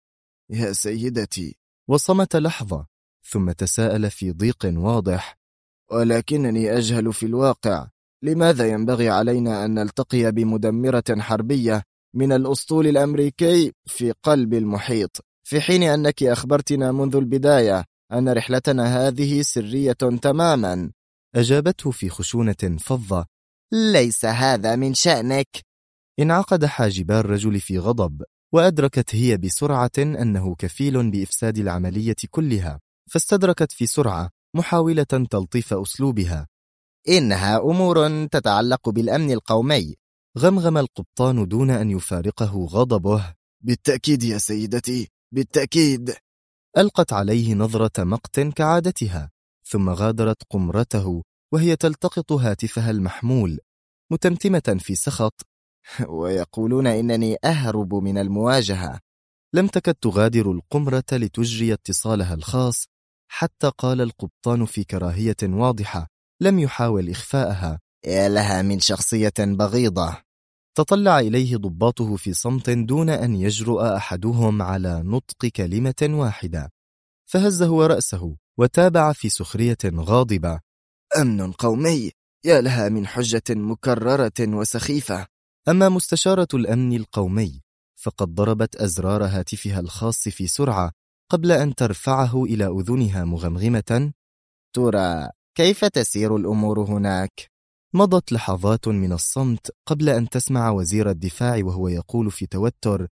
يا سيدتي. وصمت لحظة ثم تساءل في ضيق واضح: ولكنني أجهل في الواقع، لماذا ينبغي علينا أن نلتقي بمدمرة حربية من الأسطول الأمريكي في قلب المحيط، في حين أنك أخبرتنا منذ البداية أن رحلتنا هذه سرية تماما؟ أجابته في خشونة فظة: ليس هذا من شأنك. انعقد حاجبا الرجل في غضب، وأدركت هي بسرعة أنه كفيل بإفساد العملية كلها، فاستدركت في سرعة محاولة تلطيف أسلوبها: إنها أمور تتعلق بالأمن القومي. غمغم القبطان دون أن يفارقه غضبه: بالتأكيد يا سيدتي، بالتأكيد. ألقت عليه نظرة مقت كعادتها، ثم غادرت قمرته وهي تلتقط هاتفها المحمول متمتمة في سخط: ويقولون إنني أهرب من المواجهة. لم تكد تغادر القمرة لتجري اتصالها الخاص، حتى قال القبطان في كراهية واضحة: لم يحاول إخفاءها. يا لها من شخصية بغيضة. تطلع إليه ضباطه في صمت دون أن يجرؤ أحدهم على نطق كلمة واحدة، فهز هو رأسه وتابع في سخرية غاضبة: أمن قومي، يا لها من حجة مكررة وسخيفة. أما مستشارة الأمن القومي فقد ضربت أزرار هاتفها الخاص في سرعة قبل أن ترفعه إلى أذنها مغمغمة: ترى كيف تسير الأمور هناك؟ مضت لحظات من الصمت قبل أن تسمع وزير الدفاع وهو يقول في توتر: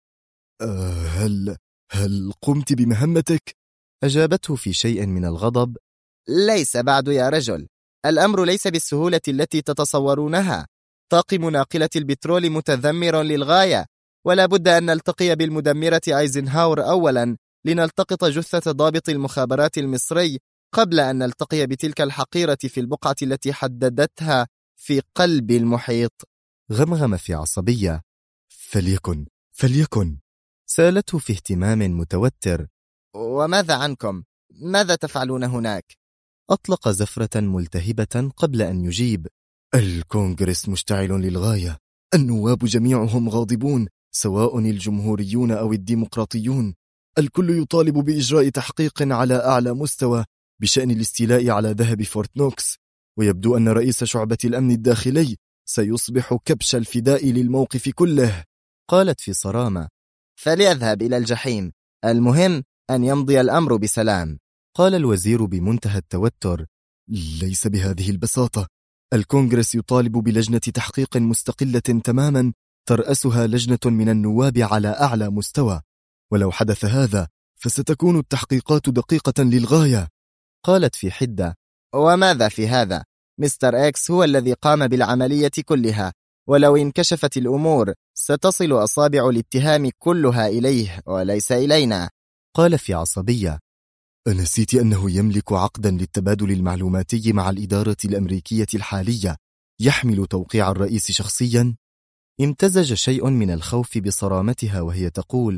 هل قمت بمهمتك؟ أجابته في شيء من الغضب: ليس بعد يا رجل، الأمر ليس بالسهولة التي تتصورونها. طاقم ناقلة البترول متذمر للغاية، ولا بد أن نلتقي بالمدمرة أيزنهاور أولا لنلتقط جثة ضابط المخابرات المصري قبل أن نلتقي بتلك الحقيرة في البقعة التي حددتها في قلب المحيط. غمغم في عصبية: فليكن. سألته في اهتمام متوتر: وماذا عنكم؟ ماذا تفعلون هناك؟ أطلق زفرة ملتهبة قبل أن يجيب: الكونغرس مشتعل للغاية، النواب جميعهم غاضبون، سواء الجمهوريون أو الديمقراطيون. الكل يطالب بإجراء تحقيق على أعلى مستوى بشأن الاستيلاء على ذهب فورت نوكس، ويبدو أن رئيس شعبة الأمن الداخلي سيصبح كبش الفداء للموقف كله. قالت في صرامة: فليذهب إلى الجحيم، المهم أن يمضي الأمر بسلام. قال الوزير بمنتهى التوتر: ليس بهذه البساطة. الكونغرس يطالب بلجنة تحقيق مستقلة تماما ترأسها لجنة من النواب على أعلى مستوى، ولو حدث هذا فستكون التحقيقات دقيقة للغاية. قالت في حدة: وماذا في هذا؟ مستر إكس هو الذي قام بالعملية كلها، ولو انكشفت الأمور ستصل أصابع الاتهام كلها إليه وليس إلينا. قال في عصبية: أنسيت أنه يملك عقدا للتبادل المعلوماتي مع الإدارة الأمريكية الحالية يحمل توقيع الرئيس شخصيا؟ امتزج شيء من الخوف بصرامتها وهي تقول: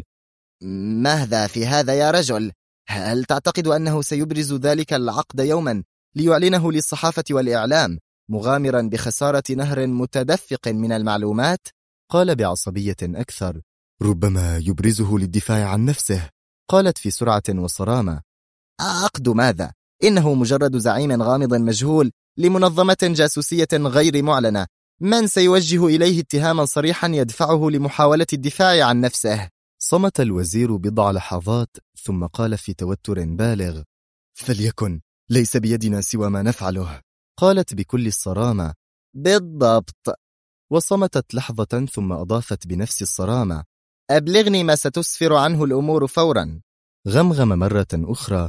ماذا في هذا يا رجل؟ هل تعتقد أنه سيبرز ذلك العقد يوما ليعلنه للصحافة والإعلام مغامرا بخسارة نهر متدفق من المعلومات؟ قال بعصبية أكثر: ربما يبرزه للدفاع عن نفسه. قالت في سرعة وصرامة: عقد ماذا؟ إنه مجرد زعيم غامض مجهول لمنظمة جاسوسية غير معلنة. من سيوجه إليه اتهاما صريحا يدفعه لمحاولة الدفاع عن نفسه؟ صمت الوزير بضع لحظات ثم قال في توتر بالغ: فليكن، ليس بيدنا سوى ما نفعله. قالت بكل الصرامة: بالضبط. وصمتت لحظة ثم أضافت بنفس الصرامة: أبلغني ما ستسفر عنه الأمور فورا. غمغم مرة أخرى: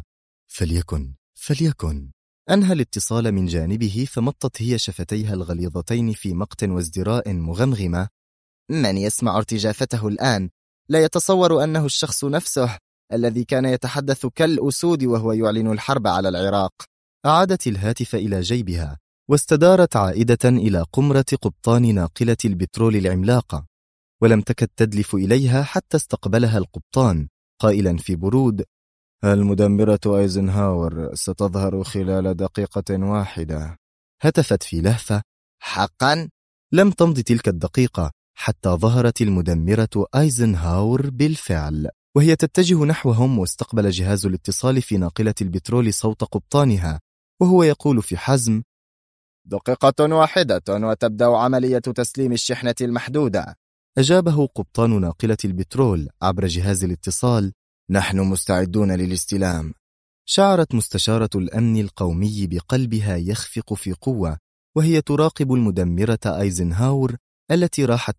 فليكن. أنهى الاتصال من جانبه، فمطت هي شفتيها الغليظتين في مقت وازدراء مغمغمة: من يسمع ارتجافته الآن لا يتصور أنه الشخص نفسه الذي كان يتحدث كالأسود وهو يعلن الحرب على العراق. أعادت الهاتف إلى جيبها واستدارت عائدة إلى قمرة قبطان ناقلة البترول العملاقة، ولم تكد تدلف إليها حتى استقبلها القبطان قائلا في برود: المدمرة أيزنهاور ستظهر خلال دقيقة واحدة. هتفت في لهفة: حقا؟ لم تمض تلك الدقيقة حتى ظهرت المدمرة أيزنهاور بالفعل، وهي تتجه نحوهم، واستقبل جهاز الاتصال في ناقلة البترول صوت قبطانها وهو يقول في حزم: دقيقة واحدة وتبدأ عملية تسليم الشحنة المحدودة. أجابه قبطان ناقلة البترول عبر جهاز الاتصال: نحن مستعدون للاستلام. شعرت مستشارة الأمن القومي بقلبها يخفق في قوة وهي تراقب المدمرة أيزنهاور التي راحت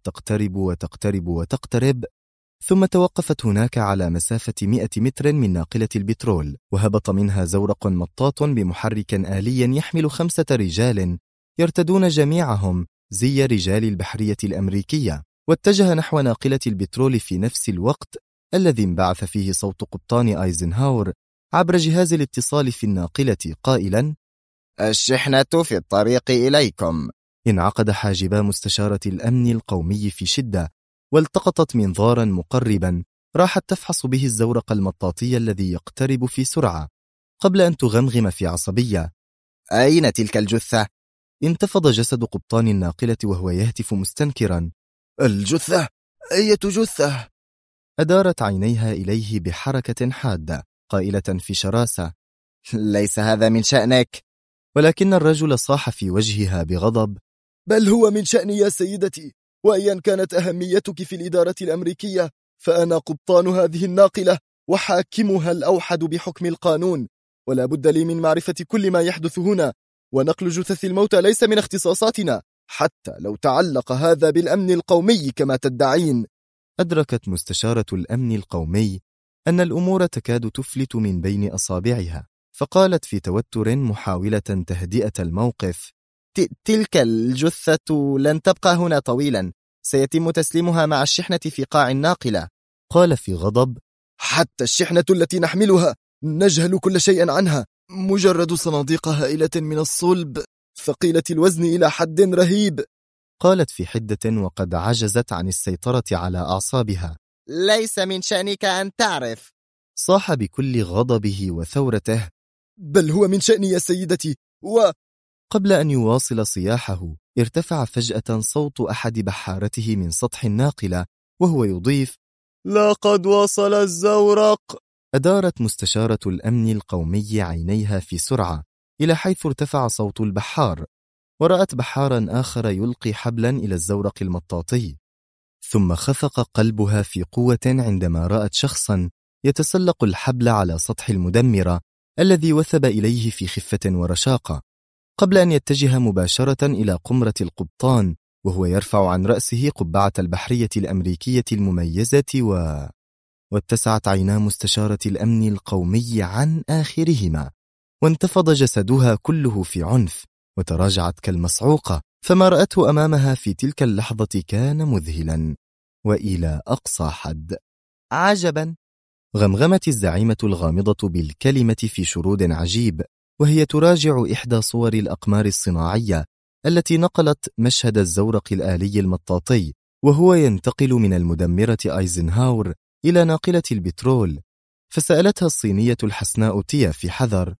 تقترب، ثم توقفت هناك على مسافة 100 متر من ناقلة البترول، وهبط منها زورق مطاط بمحرك آلي يحمل 5 رجال يرتدون جميعهم زي رجال البحرية الأمريكية، واتجه نحو ناقلة البترول في نفس الوقت الذي انبعث فيه صوت قبطان أيزنهاور عبر جهاز الاتصال في الناقلة قائلا: الشحنة في الطريق إليكم. انعقد حاجبا مستشارة الأمن القومي في شدة، والتقطت منظارا مقربا راحت تفحص به الزورق المطاطي الذي يقترب في سرعة قبل أن تغمغم في عصبية: أين تلك الجثة؟ انتفض جسد قبطان الناقلة وهو يهتف مستنكرا: الجثة؟ أية جثة؟ أدارت عينيها إليه بحركة حادة قائلة في شراسة: ليس هذا من شأنك. ولكن الرجل صاح في وجهها بغضب: بل هو من شأني يا سيدتي، وأيا كانت أهميتك في الإدارة الأمريكية فأنا قبطان هذه الناقلة وحاكمها الأوحد بحكم القانون، ولا بد لي من معرفة كل ما يحدث هنا، ونقل جثث الموتى ليس من اختصاصاتنا حتى لو تعلق هذا بالأمن القومي كما تدعين. أدركت مستشارة الأمن القومي أن الأمور تكاد تفلت من بين أصابعها، فقالت في توتر محاولة تهدئة الموقف: تلك الجثة لن تبقى هنا طويلا، سيتم تسليمها مع الشحنة في قاع الناقلة. قال في غضب: حتى الشحنة التي نحملها نجهل كل شيء عنها، مجرد صناديق هائلة من الصلب ثقيلة الوزن إلى حد رهيب. قالت في حدة وقد عجزت عن السيطرة على أعصابها: ليس من شأنك أن تعرف. صاح بكل غضبه وثورته: بل هو من شأني يا سيدتي. قبل أن يواصل صياحه ارتفع فجأة صوت أحد بحارته من سطح الناقلة وهو يضيف: لقد وصل الزورق. أدارت مستشارة الأمن القومي عينيها في سرعة إلى حيث ارتفع صوت البحار، ورأت بحارا آخر يلقي حبلا إلى الزورق المطاطي، ثم خفق قلبها في قوة عندما رأت شخصا يتسلق الحبل على سطح المدمرة الذي وثب إليه في خفة ورشاقة، قبل أن يتجه مباشرة إلى قمرة القبطان وهو يرفع عن رأسه قبعة البحرية الأمريكية المميزة واتسعت عينا مستشارة الأمن القومي عن آخرهما، وانتفض جسدها كله في عنف وتراجعت كالمصعوقة، فما رأته أمامها في تلك اللحظة كان مذهلا وإلى أقصى حد. عجبا، غمغمت الزعيمة الغامضة بالكلمة في شرود عجيب وهي تراجع إحدى صور الأقمار الصناعية التي نقلت مشهد الزورق الآلي المطاطي وهو ينتقل من المدمرة أيزنهاور إلى ناقلة البترول، فسألتها الصينية الحسناء تيا في حذر: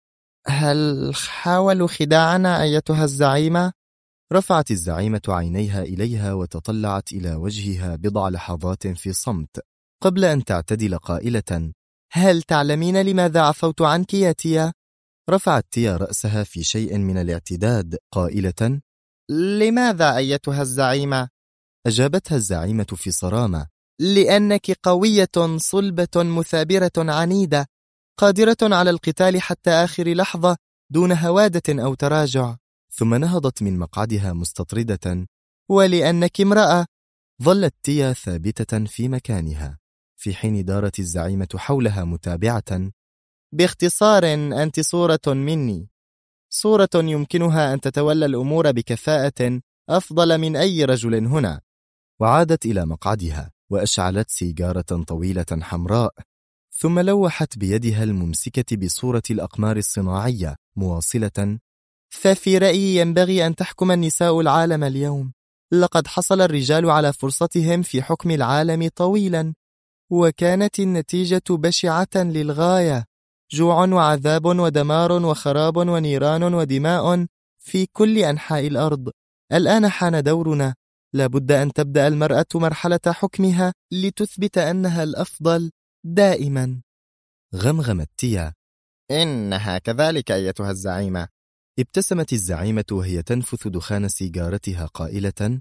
هل حاولوا خداعنا أيتها الزعيمة؟ رفعت الزعيمة عينيها إليها وتطلعت إلى وجهها بضع لحظات في صمت قبل أن تعتدل قائلة: هل تعلمين لماذا عفوت عنك يا تيا؟ رفعت تيا رأسها في شيء من الاعتداد قائلة: لماذا أيتها الزعيمة؟ أجابتها الزعيمة في صرامة: لأنك قوية صلبة مثابرة عنيدة قادرة على القتال حتى آخر لحظة دون هوادة أو تراجع. ثم نهضت من مقعدها مستطردة: ولأنك امرأة. ظلت تيا ثابتة في مكانها في حين دارت الزعيمة حولها متابعة: باختصار أنت صورة مني، صورة يمكنها أن تتولى الأمور بكفاءة أفضل من أي رجل هنا. وعادت إلى مقعدها وأشعلت سيجارة طويلة حمراء، ثم لوحت بيدها الممسكة بصورة الأقمار الصناعية مواصلة: ففي رأيي ينبغي أن تحكم النساء العالم اليوم. لقد حصل الرجال على فرصتهم في حكم العالم طويلا، وكانت النتيجة بشعة للغاية: جوع وعذاب ودمار وخراب ونيران ودماء في كل أنحاء الأرض. الآن حان دورنا، لابد أن تبدأ المرأة مرحلة حكمها لتثبت أنها الأفضل دائما. غمغمت تيا: إنها كذلك أيتها الزعيمة. ابتسمت الزعيمة وهي تنفث دخان سيجارتها قائلة: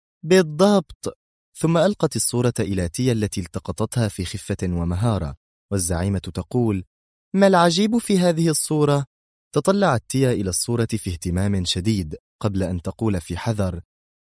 بالضبط. ثم ألقت الصورة إلى تيا التي التقطتها في خفة ومهارة، والزعيمة تقول: ما العجيب في هذه الصورة؟ تطلعت تيا إلى الصورة في اهتمام شديد قبل أن تقول في حذر: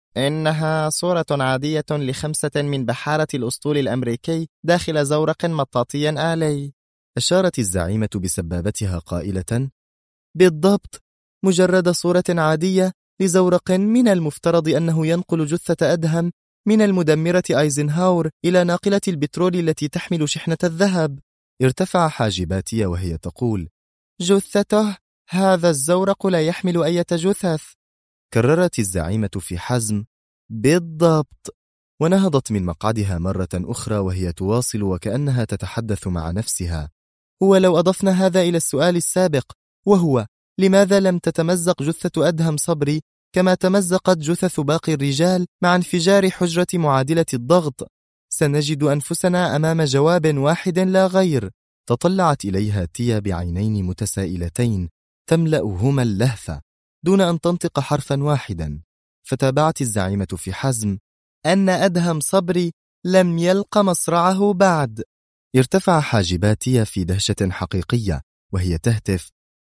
إنها صورة عادية ل5 من بحارة الأسطول الأمريكي داخل زورق مطاطي آلي. أشارت الزعيمة بسبابتها قائلة: بالضبط، مجرد صورة عادية لزورق من المفترض أنه ينقل جثة أدهم من المدمرة أيزنهاور إلى ناقلة البترول التي تحمل شحنة الذهب. ارتفع حاجباتها وهي تقول: جثته؟ هذا الزورق لا يحمل أي جثث. كررت الزعيمة في حزم: بالضبط. ونهضت من مقعدها مرة أخرى وهي تواصل وكأنها تتحدث مع نفسها: ولو أضفنا هذا إلى السؤال السابق، وهو لماذا لم تتمزق جثة أدهم صبري كما تمزقت جثث باقي الرجال مع انفجار حجرة معادلة الضغط؟ سنجد أنفسنا أمام جواب واحد لا غير. تطلعت إليها تيا بعينين متسائلتين تملأهما اللهفة دون أن تنطق حرفا واحدا. فتابعت الزعيمة في حزم أن أدهم صبري لم يلق مصرعه بعد. ارتفع حاجبات تيا في دهشة حقيقية وهي تهتف: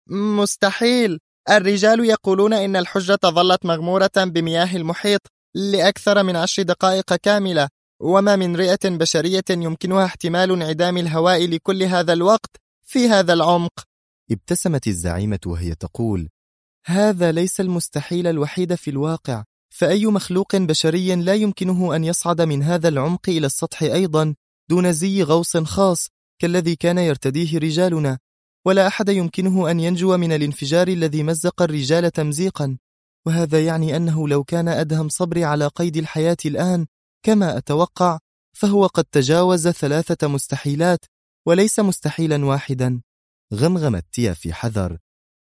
مستحيل! الرجال يقولون إن الحجرة ظلت مغمورة بمياه المحيط لأكثر من 10 دقائق كاملة، وما من رئة بشرية يمكنها احتمال انعدام الهواء لكل هذا الوقت في هذا العمق. ابتسمت الزعيمة وهي تقول: هذا ليس المستحيل الوحيد في الواقع، فأي مخلوق بشري لا يمكنه أن يصعد من هذا العمق إلى السطح أيضا دون زي غوص خاص كالذي كان يرتديه رجالنا، ولا أحد يمكنه أن ينجو من الانفجار الذي مزق الرجال تمزيقا. وهذا يعني أنه لو كان أدهم صبري على قيد الحياة الآن كما أتوقع، فهو قد تجاوز 3 مستحيلات وليس مستحيلا واحدا. غمغمت تيا في حذر: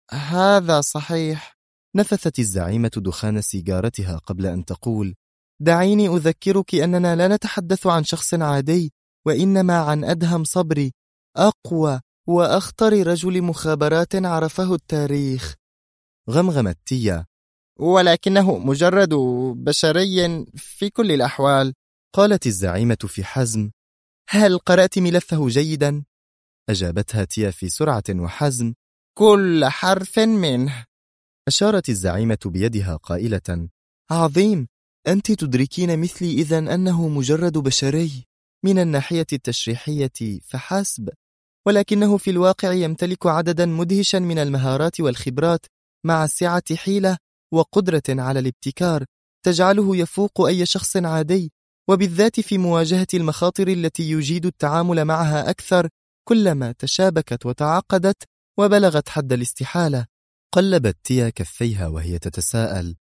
هذا صحيح. نفثت الزعيمة دخان سيجارتها قبل أن تقول: دعيني أذكرك أننا لا نتحدث عن شخص عادي، وإنما عن أدهم صبري، أقوى وأخطر رجل مخابرات عرفه التاريخ. غمغمت تيا: ولكنه مجرد بشري في كل الأحوال. قالت الزعيمة في حزم: هل قرأت ملفه جيدا؟ أجابتها تيا في سرعة وحزم: كل حرف منه. أشارت الزعيمة بيدها قائلة: عظيم، أنت تدركين مثلي إذن أنه مجرد بشري من الناحية التشريحية فحسب، ولكنه في الواقع يمتلك عددا مدهشا من المهارات والخبرات مع سعة حيلة وقدرة على الابتكار تجعله يفوق أي شخص عادي، وبالذات في مواجهة المخاطر التي يجيد التعامل معها أكثر كلما تشابكت وتعقدت وبلغت حد الاستحالة. قلبت تيا كفيها وهي تتساءل: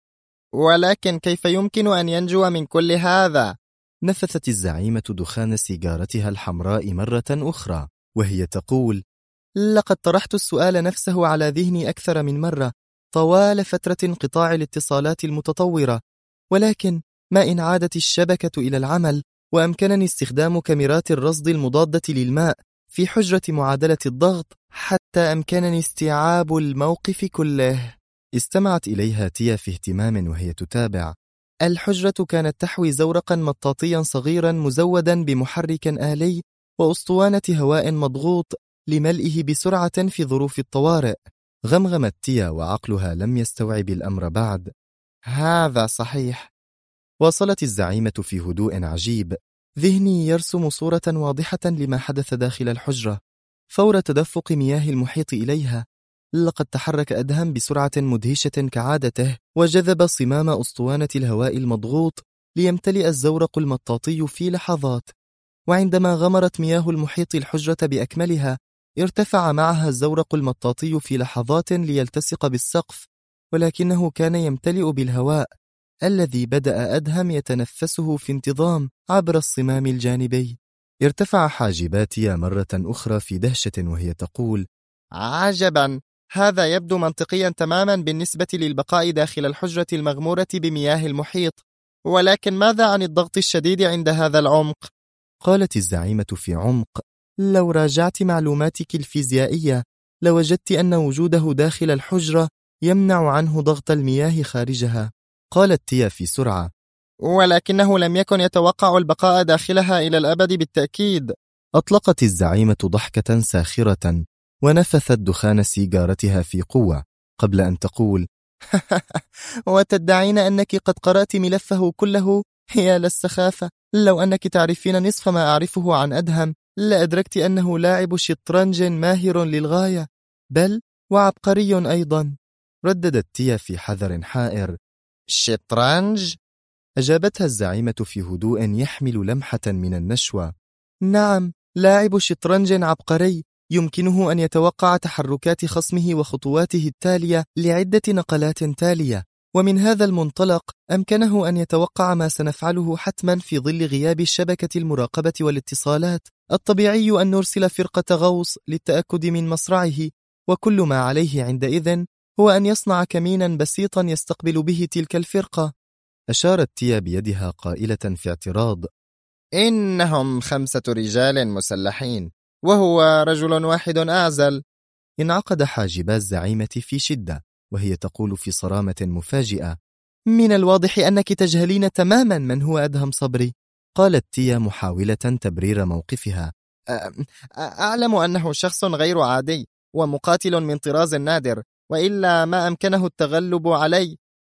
ولكن كيف يمكن أن ينجو من كل هذا؟ نفثت الزعيمة دخان سيجارتها الحمراء مرة أخرى وهي تقول: لقد طرحت السؤال نفسه على ذهني أكثر من مرة طوال فترة انقطاع الاتصالات المتطورة، ولكن ما إن عادت الشبكة إلى العمل وأمكنني استخدام كاميرات الرصد المضادة للماء في حجرة معادلة الضغط حتى أمكنني استيعاب الموقف كله. استمعت إليها تيا في اهتمام وهي تتابع. الحجرة كانت تحوي زورقا مطاطيا صغيرا مزودا بمحرك آلي وأسطوانة هواء مضغوط لملئه بسرعة في ظروف الطوارئ. غمغمت تيا وعقلها لم يستوعب الأمر بعد. هذا صحيح. واصلت الزعيمة في هدوء عجيب. ذهني يرسم صورة واضحة لما حدث داخل الحجرة فور تدفق مياه المحيط إليها. لقد تحرك أدهم بسرعة مدهشة كعادته وجذب صمام أسطوانة الهواء المضغوط ليمتلئ الزورق المطاطي في لحظات، وعندما غمرت مياه المحيط الحجرة بأكملها ارتفع معها الزورق المطاطي في لحظات ليلتصق بالسقف، ولكنه كان يمتلئ بالهواء الذي بدأ أدهم يتنفسه في انتظام عبر الصمام الجانبي. ارتفع حاجباتي مرة أخرى في دهشة وهي تقول: عجبا، هذا يبدو منطقيا تماما بالنسبة للبقاء داخل الحجرة المغمورة بمياه المحيط، ولكن ماذا عن الضغط الشديد عند هذا العمق؟ قالت الزعيمة في عمق: لو راجعت معلوماتك الفيزيائية لوجدت أن وجوده داخل الحجرة يمنع عنه ضغط المياه خارجها. قالت تيا في سرعة: ولكنه لم يكن يتوقع البقاء داخلها إلى الأبد بالتأكيد. أطلقت الزعيمة ضحكة ساخرة ونفثت دخان سيجارتها في قوة قبل أن تقول: وتدعين أنك قد قرأت ملفه كله؟ يا للسخافة، لو أنك تعرفين نصف ما أعرفه عن أدهم لأدركت أنه لاعب شطرنج ماهر للغاية، بل وعبقري أيضا. رددت تيا في حذر حائر. شطرنج؟ أجابتها الزعيمة في هدوء يحمل لمحة من النشوة. نعم، لاعب شطرنج عبقري يمكنه أن يتوقع تحركات خصمه وخطواته التالية لعدة نقلات تالية، ومن هذا المنطلق أمكنه أن يتوقع ما سنفعله حتما في ظل غياب شبكة المراقبة والاتصالات. الطبيعي أن نرسل فرقة غوص للتأكد من مصرعه، وكل ما عليه عندئذ هو أن يصنع كمينا بسيطا يستقبل به تلك الفرقة. أشارت تيا بيدها قائلة في اعتراض: إنهم 5 رجال مسلحين وهو رجل واحد أعزل. انعقد حاجبا الزعيمة في شدة وهي تقول في صرامة مفاجئة: من الواضح أنك تجهلين تماما من هو أدهم صبري. قالت تيا محاولة تبرير موقفها: أعلم أنه شخص غير عادي ومقاتل من طراز نادر، وإلا ما أمكنه التغلب علي،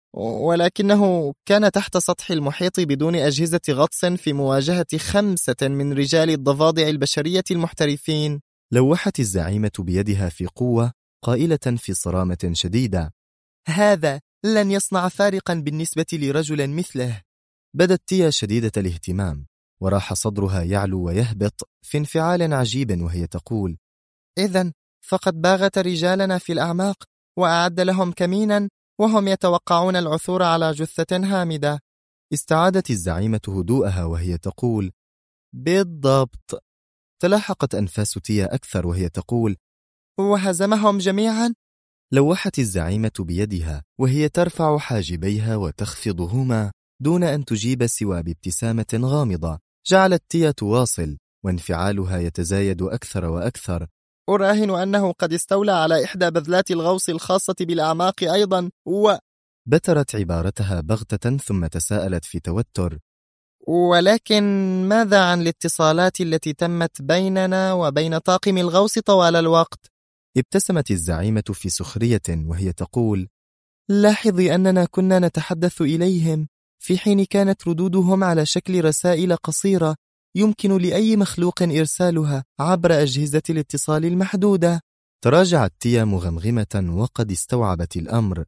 ولكنه كان تحت سطح المحيط بدون أجهزة غطس في مواجهة 5 من رجال الضفادع البشرية المحترفين. لوحت الزعيمة بيدها في قوة قائلة في صرامة شديدة: هذا لن يصنع فارقا بالنسبة لرجل مثله. بدت تيا شديدة الاهتمام وراح صدرها يعلو ويهبط في انفعال عجيب وهي تقول: إذن فقد باغت رجالنا في الأعماق وأعد لهم كمينا وهم يتوقعون العثور على جثة هامدة. استعادت الزعيمة هدوءها وهي تقول: بالضبط. تلاحقت أنفاس تيا أكثر وهي تقول: وهزمهم جميعا؟ لوحت الزعيمة بيدها وهي ترفع حاجبيها وتخفضهما دون أن تجيب سوى بابتسامة غامضة. جعلت تيا تواصل وانفعالها يتزايد أكثر وأكثر: أراهن أنه قد استولى على إحدى بذلات الغوص الخاصة بالأعماق أيضا بترت عبارتها بغتة ثم تساءلت في توتر: ولكن ماذا عن الاتصالات التي تمت بيننا وبين طاقم الغوص طوال الوقت؟ ابتسمت الزعيمة في سخرية وهي تقول: لاحظي أننا كنا نتحدث إليهم في حين كانت ردودهم على شكل رسائل قصيرة يمكن لأي مخلوق إرسالها عبر أجهزة الاتصال المحدودة. تراجعت تيا مغمغمة وقد استوعبت الأمر.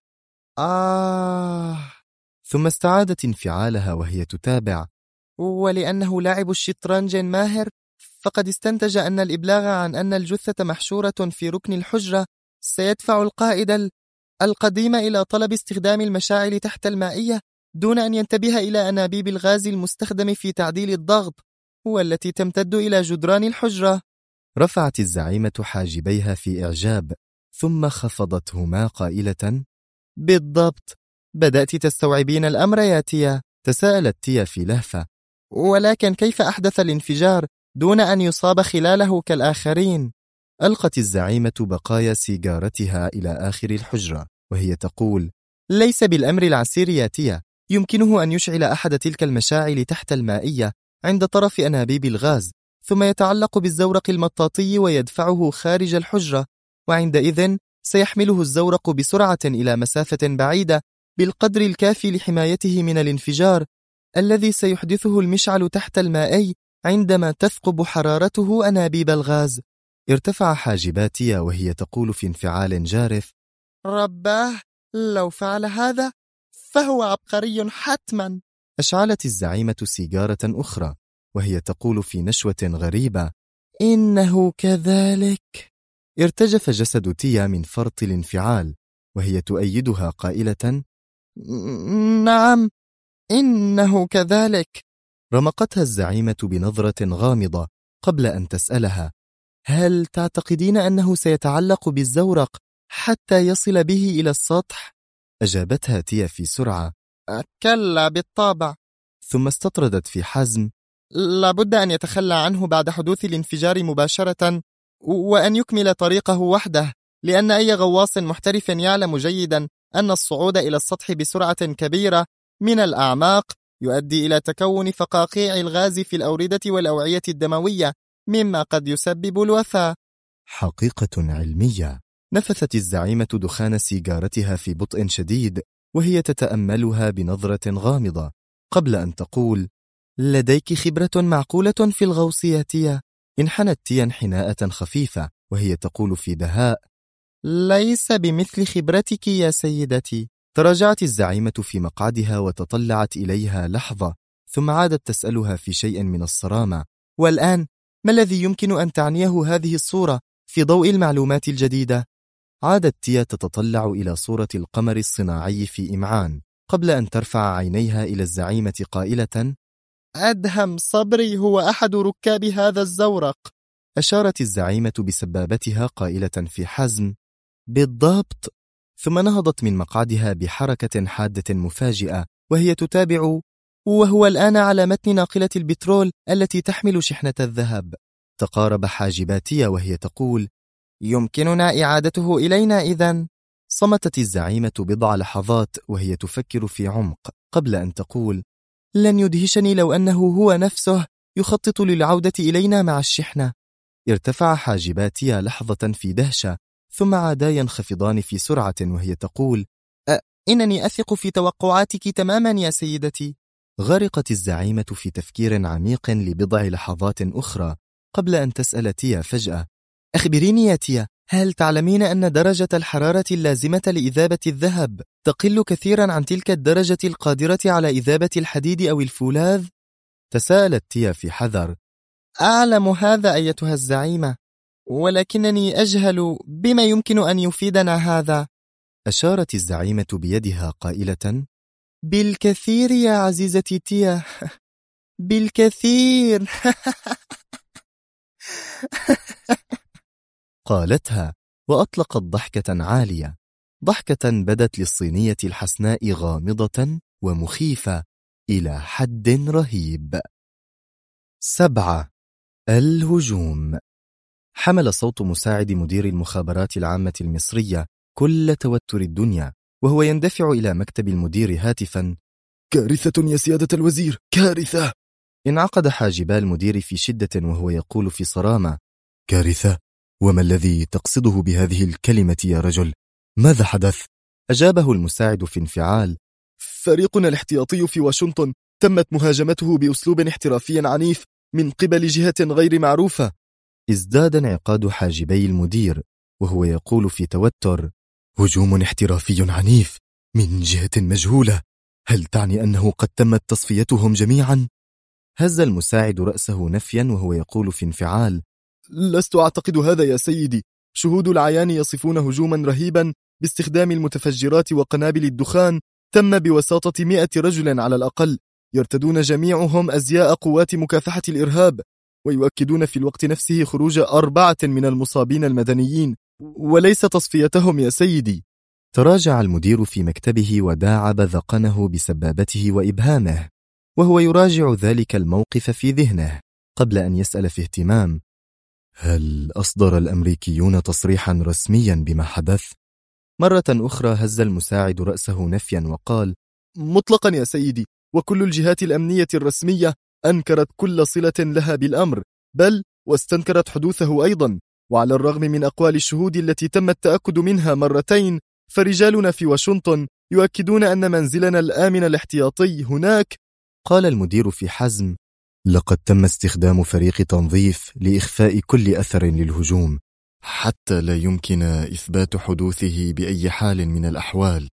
ثم استعادت انفعالها وهي تتابع: ولأنه لاعب الشطرنج ماهر فقد استنتج أن الإبلاغ عن أن الجثة محشورة في ركن الحجرة سيدفع القائد القديم إلى طلب استخدام المشاعل تحت المائية دون أن ينتبه إلى أنابيب الغاز المستخدم في تعديل الضغط والتي تمتد إلى جدران الحجرة. رفعت الزعيمة حاجبيها في إعجاب ثم خفضتهما قائلة: بالضبط. بدأت تستوعبين الأمر يا تيا؟ تساءلت تيا في لهفة: ولكن كيف أحدث الانفجار دون أن يصاب خلاله كالآخرين؟ ألقت الزعيمة بقايا سيجارتها إلى آخر الحجرة وهي تقول: ليس بالأمر العسير يا تيا، يمكنه أن يشعل أحد تلك المشاعل تحت المائية عند طرف أنابيب الغاز ثم يتعلق بالزورق المطاطي ويدفعه خارج الحجرة، وعندئذ سيحمله الزورق بسرعة إلى مسافة بعيدة بالقدر الكافي لحمايته من الانفجار الذي سيحدثه المشعل تحت المائي عندما تثقب حرارته أنابيب الغاز. ارتفع حاجباتها وهي تقول في انفعال جارف: رباه، لو فعل هذا فهو عبقري حتما. أشعلت الزعيمة سيجارة أخرى وهي تقول في نشوة غريبة: إنه كذلك. ارتجف جسد تيا من فرط الانفعال وهي تؤيدها قائلة: نعم، إنه كذلك. رمقتها الزعيمة بنظرة غامضة قبل أن تسألها: هل تعتقدين أنه سيتعلق بالزورق حتى يصل به إلى السطح؟ أجابتها تيا في سرعة: كلا بالطبع. ثم استطردت في حزم: لابد أن يتخلى عنه بعد حدوث الانفجار مباشرة وأن يكمل طريقه وحده، لأن أي غواص محترف يعلم جيدا أن الصعود إلى السطح بسرعة كبيرة من الأعماق يؤدي إلى تكون فقاقيع الغاز في الأوردة والأوعية الدموية مما قد يسبب الوفاة. حقيقة علمية. نفثت الزعيمة دخان سيجارتها في بطء شديد وهي تتأملها بنظرة غامضة قبل أن تقول: لديك خبرة معقولة في الغوص يا تيا. انحنت تيا انحناءة خفيفة وهي تقول في دهاء: ليس بمثل خبرتك يا سيدتي. تراجعت الزعيمة في مقعدها وتطلعت إليها لحظة ثم عادت تسألها في شيء من الصرامة: والآن ما الذي يمكن أن تعنيه هذه الصورة في ضوء المعلومات الجديدة؟ عادت تيا تتطلع إلى صورة القمر الصناعي في إمعان قبل أن ترفع عينيها إلى الزعيمة قائلة: أدهم صبري هو أحد ركاب هذا الزورق. أشارت الزعيمة بسبابتها قائلة في حزم: بالضبط. ثم نهضت من مقعدها بحركة حادة مفاجئة وهي تتابع: وهو الآن على متن ناقلة البترول التي تحمل شحنة الذهب. تقارب حاجباتية وهي تقول: يمكننا إعادته إلينا إذن. صمتت الزعيمة بضع لحظات وهي تفكر في عمق قبل أن تقول: لن يدهشني لو أنه هو نفسه يخطط للعودة إلينا مع الشحنة. ارتفع حاجباتية لحظة في دهشة ثم عادا ينخفضان في سرعة وهي تقول: إنني أثق في توقعاتك تماما يا سيدتي. غرقت الزعيمة في تفكير عميق لبضع لحظات أخرى قبل أن تسأل تيا فجأة: أخبريني يا تيا، هل تعلمين أن درجة الحرارة اللازمة لإذابة الذهب تقل كثيرا عن تلك الدرجة القادرة على إذابة الحديد أو الفولاذ؟ تساءلت تيا في حذر. أعلم هذا أيتها الزعيمة، ولكنني أجهل بما يمكن أن يفيدنا هذا. أشارت الزعيمة بيدها قائلة: بالكثير يا عزيزتي تيا، بالكثير. قالتها وأطلقت ضحكة عالية، ضحكة بدت للصينية الحسناء غامضة ومخيفة إلى حد رهيب. 7. الهجوم. حمل صوت مساعد مدير المخابرات العامة المصرية كل توتر الدنيا وهو يندفع إلى مكتب المدير هاتفا: كارثة يا سيادة الوزير، كارثة. انعقد حاجبا المدير في شدة وهو يقول في صرامة: كارثة؟ وما الذي تقصده بهذه الكلمة يا رجل؟ ماذا حدث؟ أجابه المساعد في انفعال: فريقنا الاحتياطي في واشنطن تمت مهاجمته بأسلوب احترافي عنيف من قبل جهة غير معروفة. ازداد انعقاد حاجبي المدير وهو يقول في توتر: هجوم احترافي عنيف من جهة مجهولة، هل تعني أنه قد تمت تصفيتهم جميعا؟ هز المساعد رأسه نفيا وهو يقول في انفعال: لست أعتقد هذا يا سيدي، شهود العيان يصفون هجوما رهيبا باستخدام المتفجرات وقنابل الدخان تم بوساطة 100 رجل على الأقل، يرتدون جميعهم أزياء قوات مكافحة الإرهاب، ويؤكدون في الوقت نفسه خروج 4 من المصابين المدنيين وليس تصفيتهم يا سيدي. تراجع المدير في مكتبه وداعب ذقنه بسبابته وإبهامه وهو يراجع ذلك الموقف في ذهنه قبل أن يسأل في اهتمام: هل أصدر الأمريكيون تصريحا رسميا بما حدث؟ مرة أخرى هز المساعد رأسه نفيا وقال: مطلقا يا سيدي، وكل الجهات الأمنية الرسمية أنكرت كل صلة لها بالأمر، بل واستنكرت حدوثه أيضا، وعلى الرغم من أقوال الشهود التي تم التأكد منها مرتين، فرجالنا في واشنطن يؤكدون أن منزلنا الآمن الاحتياطي هناك. قال المدير في حزم: لقد تم استخدام فريق تنظيف لإخفاء كل أثر للهجوم حتى لا يمكن إثبات حدوثه بأي حال من الأحوال.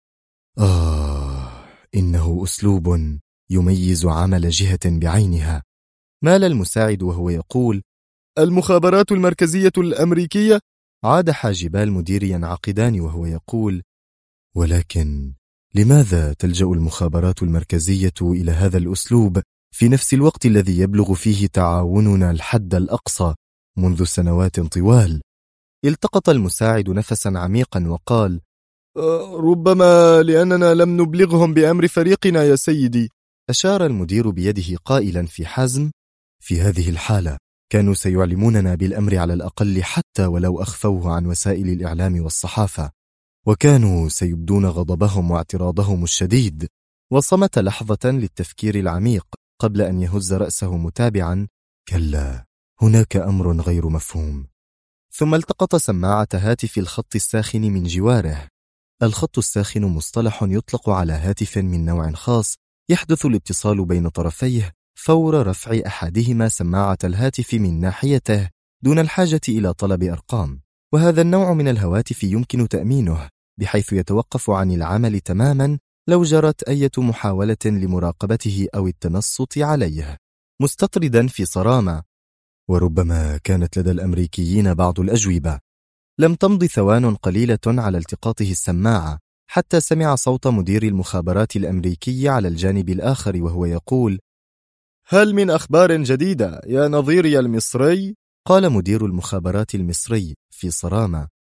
إنه أسلوب يميز عمل جهة بعينها. مال المساعد وهو يقول: المخابرات المركزية الأمريكية. عاد حاجبا المدير ينعقدان وهو يقول: ولكن لماذا تلجأ المخابرات المركزية إلى هذا الأسلوب في نفس الوقت الذي يبلغ فيه تعاوننا الحد الأقصى منذ سنوات طوال؟ التقط المساعد نفسا عميقا وقال: ربما لأننا لم نبلغهم بأمر فريقنا يا سيدي. أشار المدير بيده قائلا في حزم: في هذه الحالة كانوا سيعلموننا بالأمر على الأقل حتى ولو أخفوه عن وسائل الإعلام والصحافة، وكانوا سيبدون غضبهم واعتراضهم الشديد. وصمت لحظة للتفكير العميق قبل أن يهز رأسه متابعا: كلا، هناك أمر غير مفهوم. ثم التقط سماعة هاتف الخط الساخن من جواره. الخط الساخن مصطلح يطلق على هاتف من نوع خاص يحدث الاتصال بين طرفيه فور رفع أحدهما سماعة الهاتف من ناحيته دون الحاجة إلى طلب أرقام، وهذا النوع من الهواتف يمكن تأمينه بحيث يتوقف عن العمل تماما لو جرت أي محاولة لمراقبته أو التنصت عليه. مستطردا في صرامة: وربما كانت لدى الأمريكيين بعض الأجوبة. لم تمض ثوان قليلة على التقاطه السماعة حتى سمع صوت مدير المخابرات الأمريكي على الجانب الآخر وهو يقول: هل من أخبار جديدة يا نظيري المصري؟ قال مدير المخابرات المصري في صرامة: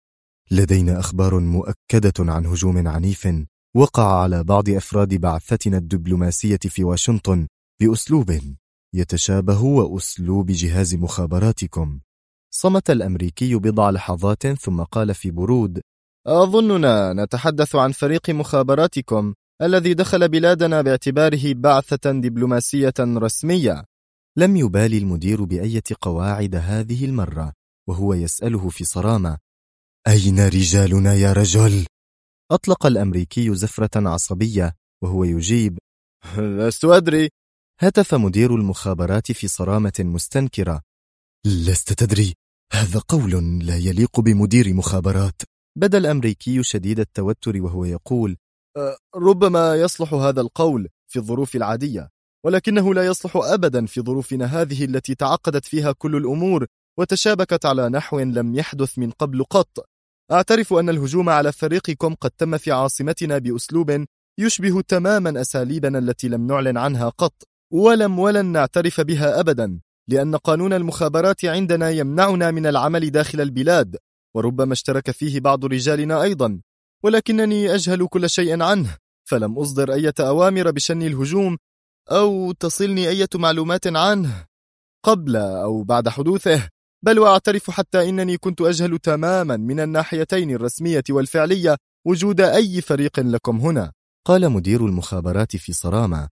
لدينا أخبار مؤكدة عن هجوم عنيف وقع على بعض أفراد بعثتنا الدبلوماسية في واشنطن بأسلوب يتشابه وأسلوب جهاز مخابراتكم. صمت الأمريكي بضع لحظات ثم قال في برود: أظننا نتحدث عن فريق مخابراتكم الذي دخل بلادنا باعتباره بعثة دبلوماسية رسمية. لم يبالي المدير بأية قواعد هذه المرة، وهو يسأله في صرامة: أين رجالنا يا رجل؟ أطلق الأمريكي زفرة عصبية وهو يجيب: لست أدري. هتف مدير المخابرات في صرامة مستنكرة: لست تدري؟ هذا قول لا يليق بمدير مخابرات. بدا الأمريكي شديد التوتر وهو يقول: ربما يصلح هذا القول في الظروف العادية، ولكنه لا يصلح أبدا في ظروفنا هذه التي تعقدت فيها كل الأمور وتشابكت على نحو لم يحدث من قبل قط. أعترف أن الهجوم على فريقكم قد تم في عاصمتنا بأسلوب يشبه تماما أساليبنا التي لم نعلن عنها قط ولن نعترف بها أبدا، لأن قانون المخابرات عندنا يمنعنا من العمل داخل البلاد، وربما اشترك فيه بعض رجالنا أيضا، ولكنني أجهل كل شيء عنه، فلم أصدر أي أوامر بشن الهجوم أو تصلني أي معلومات عنه قبل أو بعد حدوثه، بل وأعترف حتى إنني كنت أجهل تماما من الناحيتين الرسمية والفعلية وجود أي فريق لكم هنا. قال مدير المخابرات في صرامة: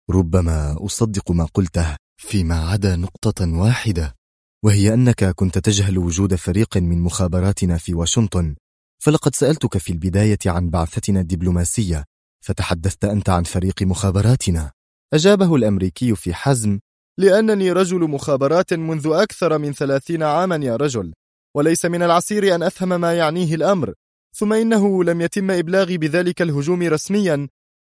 ربما أصدق ما قلته فيما عدا نقطة واحدة، وهي أنك كنت تجهل وجود فريق من مخابراتنا في واشنطن، فلقد سألتك في البداية عن بعثتنا الدبلوماسية فتحدثت أنت عن فريق مخابراتنا. أجابه الأمريكي في حزم: لأنني رجل مخابرات منذ أكثر من 30 عاما يا رجل، وليس من العسير أن أفهم ما يعنيه الأمر، ثم إنه لم يتم إبلاغي بذلك الهجوم رسميا،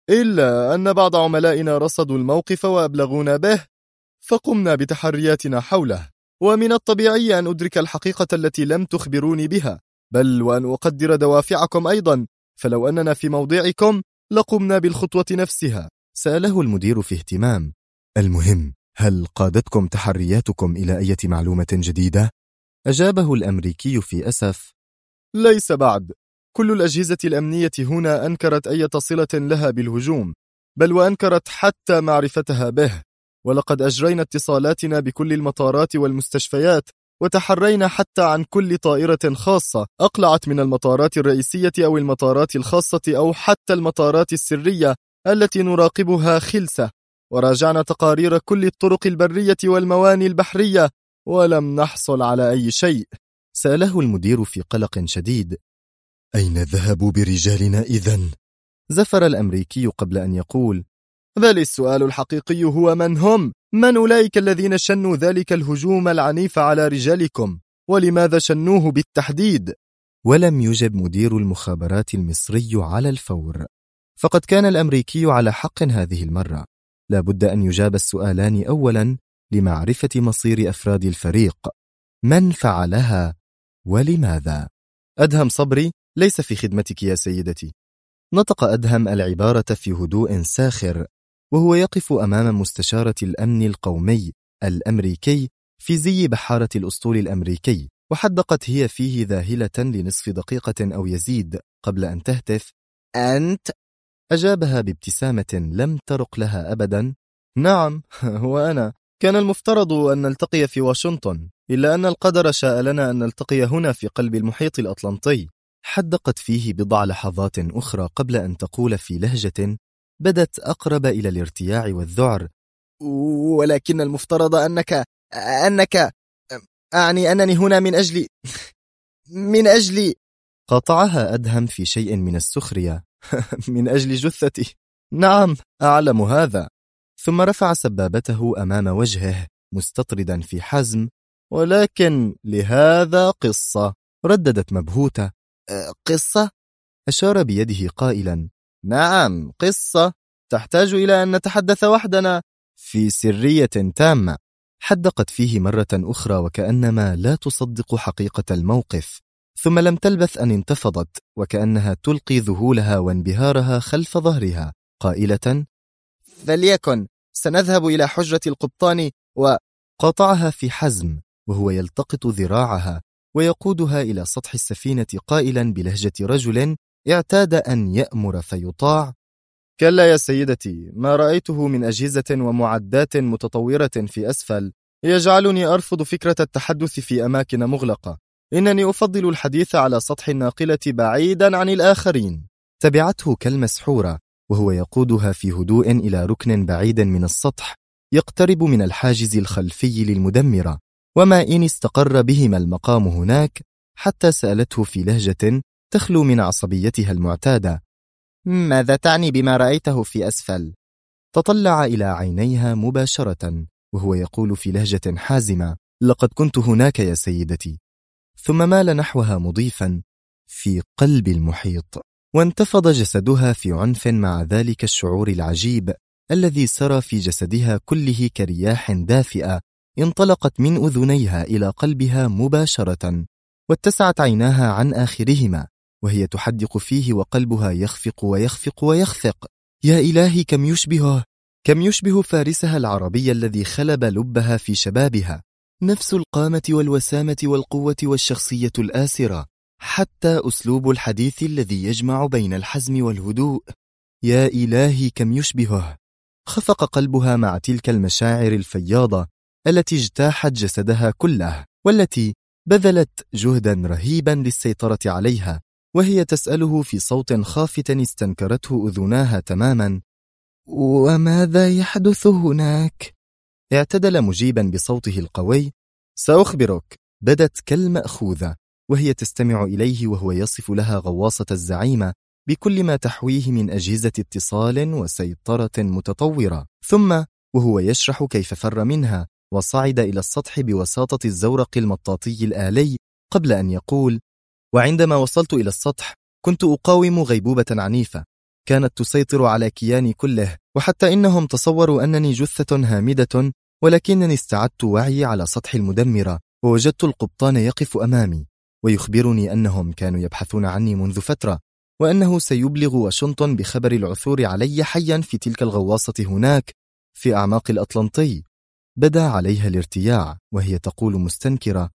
إلا أن بعض عملائنا رصدوا الموقف وأبلغونا به، فقمنا بتحرياتنا حوله، ومن الطبيعي أن أدرك الحقيقة التي لم تخبروني بها، بل وأن أقدر دوافعكم أيضا، فلو أننا في موضعكم لقمنا بالخطوة نفسها. سأله المدير في اهتمام: المهم، هل قادتكم تحرياتكم إلى أي معلومة جديدة؟ أجابه الأمريكي في أسف: ليس بعد. كل الأجهزة الأمنية هنا أنكرت أي صلة لها بالهجوم، بل وأنكرت حتى معرفتها به، ولقد أجرينا اتصالاتنا بكل المطارات والمستشفيات، وتحرينا حتى عن كل طائرة خاصة أقلعت من المطارات الرئيسية أو المطارات الخاصة أو حتى المطارات السرية التي نراقبها خلسة، وراجعنا تقارير كل الطرق البرية والمواني البحرية، ولم نحصل على أي شيء. سأله المدير في قلق شديد: أين ذهبوا برجالنا إذن؟ زفر الأمريكي قبل أن يقول: بل السؤال الحقيقي هو من هم؟ من أولئك الذين شنوا ذلك الهجوم العنيف على رجالكم؟ ولماذا شنوه بالتحديد؟ ولم يجب مدير المخابرات المصري على الفور، فقد كان الأمريكي على حق هذه المرة. لا بد أن يجاب السؤالان أولا لمعرفة مصير أفراد الفريق: من فعلها ولماذا؟ أدهم صبري ليس في خدمتك يا سيدتي. نطق أدهم العبارة في هدوء ساخر وهو يقف أمام مستشارة الأمن القومي الأمريكي في زي بحارة الأسطول الأمريكي، وحدقت هي فيه ذاهلة لنصف دقيقة أو يزيد قبل أن تهتف: أنت؟ أجابها بابتسامة لم ترق لها أبدا: نعم، هو أنا. كان المفترض أن نلتقي في واشنطن، إلا أن القدر شاء لنا أن نلتقي هنا في قلب المحيط الأطلنطي. حدقت فيه بضع لحظات أخرى قبل أن تقول في لهجة بدت أقرب إلى الارتياع والذعر: ولكن المفترض أنك أعني أنني هنا من أجل قاطعها أدهم في شيء من السخرية: من أجل جثتي. نعم، أعلم هذا. ثم رفع سبابته أمام وجهه مستطردا في حزم: ولكن لهذا قصة. رددت مبهوتة: قصة؟ أشار بيده قائلا: نعم، قصة تحتاج إلى أن نتحدث وحدنا في سرية تامة. حدقت فيه مرة أخرى وكأنما لا تصدق حقيقة الموقف، ثم لم تلبث أن انتفضت وكأنها تلقي ذهولها وانبهارها خلف ظهرها قائلة: فليكن، سنذهب إلى حجرة القبطان. وقاطعها في حزم وهو يلتقط ذراعها: ويقودها إلى سطح السفينة قائلا بلهجة رجل اعتاد أن يأمر فيطاع: كلا يا سيدتي، ما رأيته من أجهزة ومعدات متطورة في أسفل يجعلني أرفض فكرة التحدث في أماكن مغلقة. إنني أفضل الحديث على سطح الناقلة بعيدا عن الآخرين. تبعته كالمسحورة وهو يقودها في هدوء إلى ركن بعيد من السطح يقترب من الحاجز الخلفي للمدمرة، وما إن استقر بهما المقام هناك حتى سألته في لهجة تخلو من عصبيتها المعتادة: ماذا تعني بما رأيته في أسفل؟ تطلع إلى عينيها مباشرة وهو يقول في لهجة حازمة: لقد كنت هناك يا سيدتي. ثم مال نحوها مضيفا: في قلب المحيط. وانتفض جسدها في عنف مع ذلك الشعور العجيب الذي سرى في جسدها كله كرياح دافئة انطلقت من أذنيها إلى قلبها مباشرة، واتسعت عيناها عن آخرهما وهي تحدق فيه وقلبها يخفق ويخفق ويخفق. يا إلهي، كم يشبه فارسها العربي الذي خلب لبها في شبابها، نفس القامة والوسامة والقوة والشخصية الآسرة، حتى أسلوب الحديث الذي يجمع بين الحزم والهدوء. يا إلهي كم يشبهه. خفق قلبها مع تلك المشاعر الفياضة التي اجتاحت جسدها كله، والتي بذلت جهدا رهيبا للسيطرة عليها، وهي تسأله في صوت خافت استنكرته أذناها تماما: وماذا يحدث هناك؟ اعتدل مجيبا بصوته القوي: سأخبرك. بدت كالمأخوذة وهي تستمع إليه وهو يصف لها غواصة الزعيمة بكل ما تحويه من أجهزة اتصال وسيطرة متطورة. ثم وهو يشرح كيف فر منها وصعد إلى السطح بوساطة الزورق المطاطي الآلي قبل أن يقول: وعندما وصلت إلى السطح كنت أقاوم غيبوبة عنيفة كانت تسيطر على كياني كله، وحتى إنهم تصوروا أنني جثة هامدة، ولكنني استعدت وعي على سطح المدمرة ووجدت القبطان يقف أمامي ويخبرني أنهم كانوا يبحثون عني منذ فترة، وأنه سيبلغ واشنطن بخبر العثور علي حيا في تلك الغواصة هناك في أعماق الأطلنطي. بدا عليها الارتياع وهي تقول مستنكرة: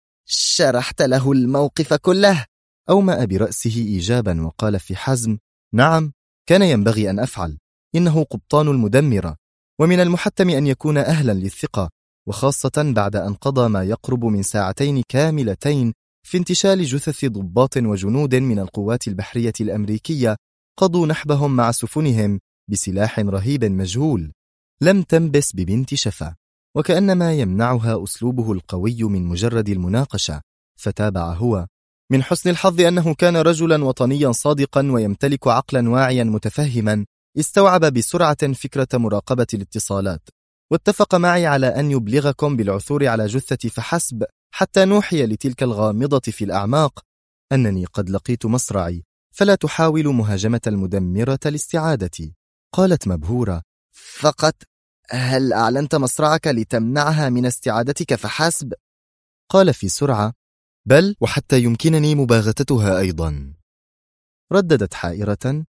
شرحت له الموقف كله؟ أومأ برأسه إيجابا وقال في حزم: نعم، كان ينبغي أن أفعل. إنه قبطان المدمرة، ومن المحتم أن يكون أهلا للثقة، وخاصة بعد أن قضى ما يقرب من 2 ساعات كاملتين في انتشال جثث ضباط وجنود من القوات البحرية الأمريكية قضوا نحبهم مع سفنهم بسلاح رهيب مجهول. لم تنبس ببنت شفا، وكأنما يمنعها أسلوبه القوي من مجرد المناقشة، فتابع هو: من حسن الحظ أنه كان رجلا وطنيا صادقا ويمتلك عقلا واعيا متفهما، استوعب بسرعة فكرة مراقبة الاتصالات، واتفق معي على أن يبلغكم بالعثور على جثة فحسب، حتى نوحي لتلك الغامضة في الأعماق أنني قد لقيت مصرعي، فلا تحاول مهاجمة المدمرة لاستعادتي. قالت مبهورة: فقط؟ هل أعلنت مصرعك لتمنعها من استعادتك فحسب؟ قال في سرعة: بل وحتى يمكنني مباغتتها أيضا. رددت حائرة: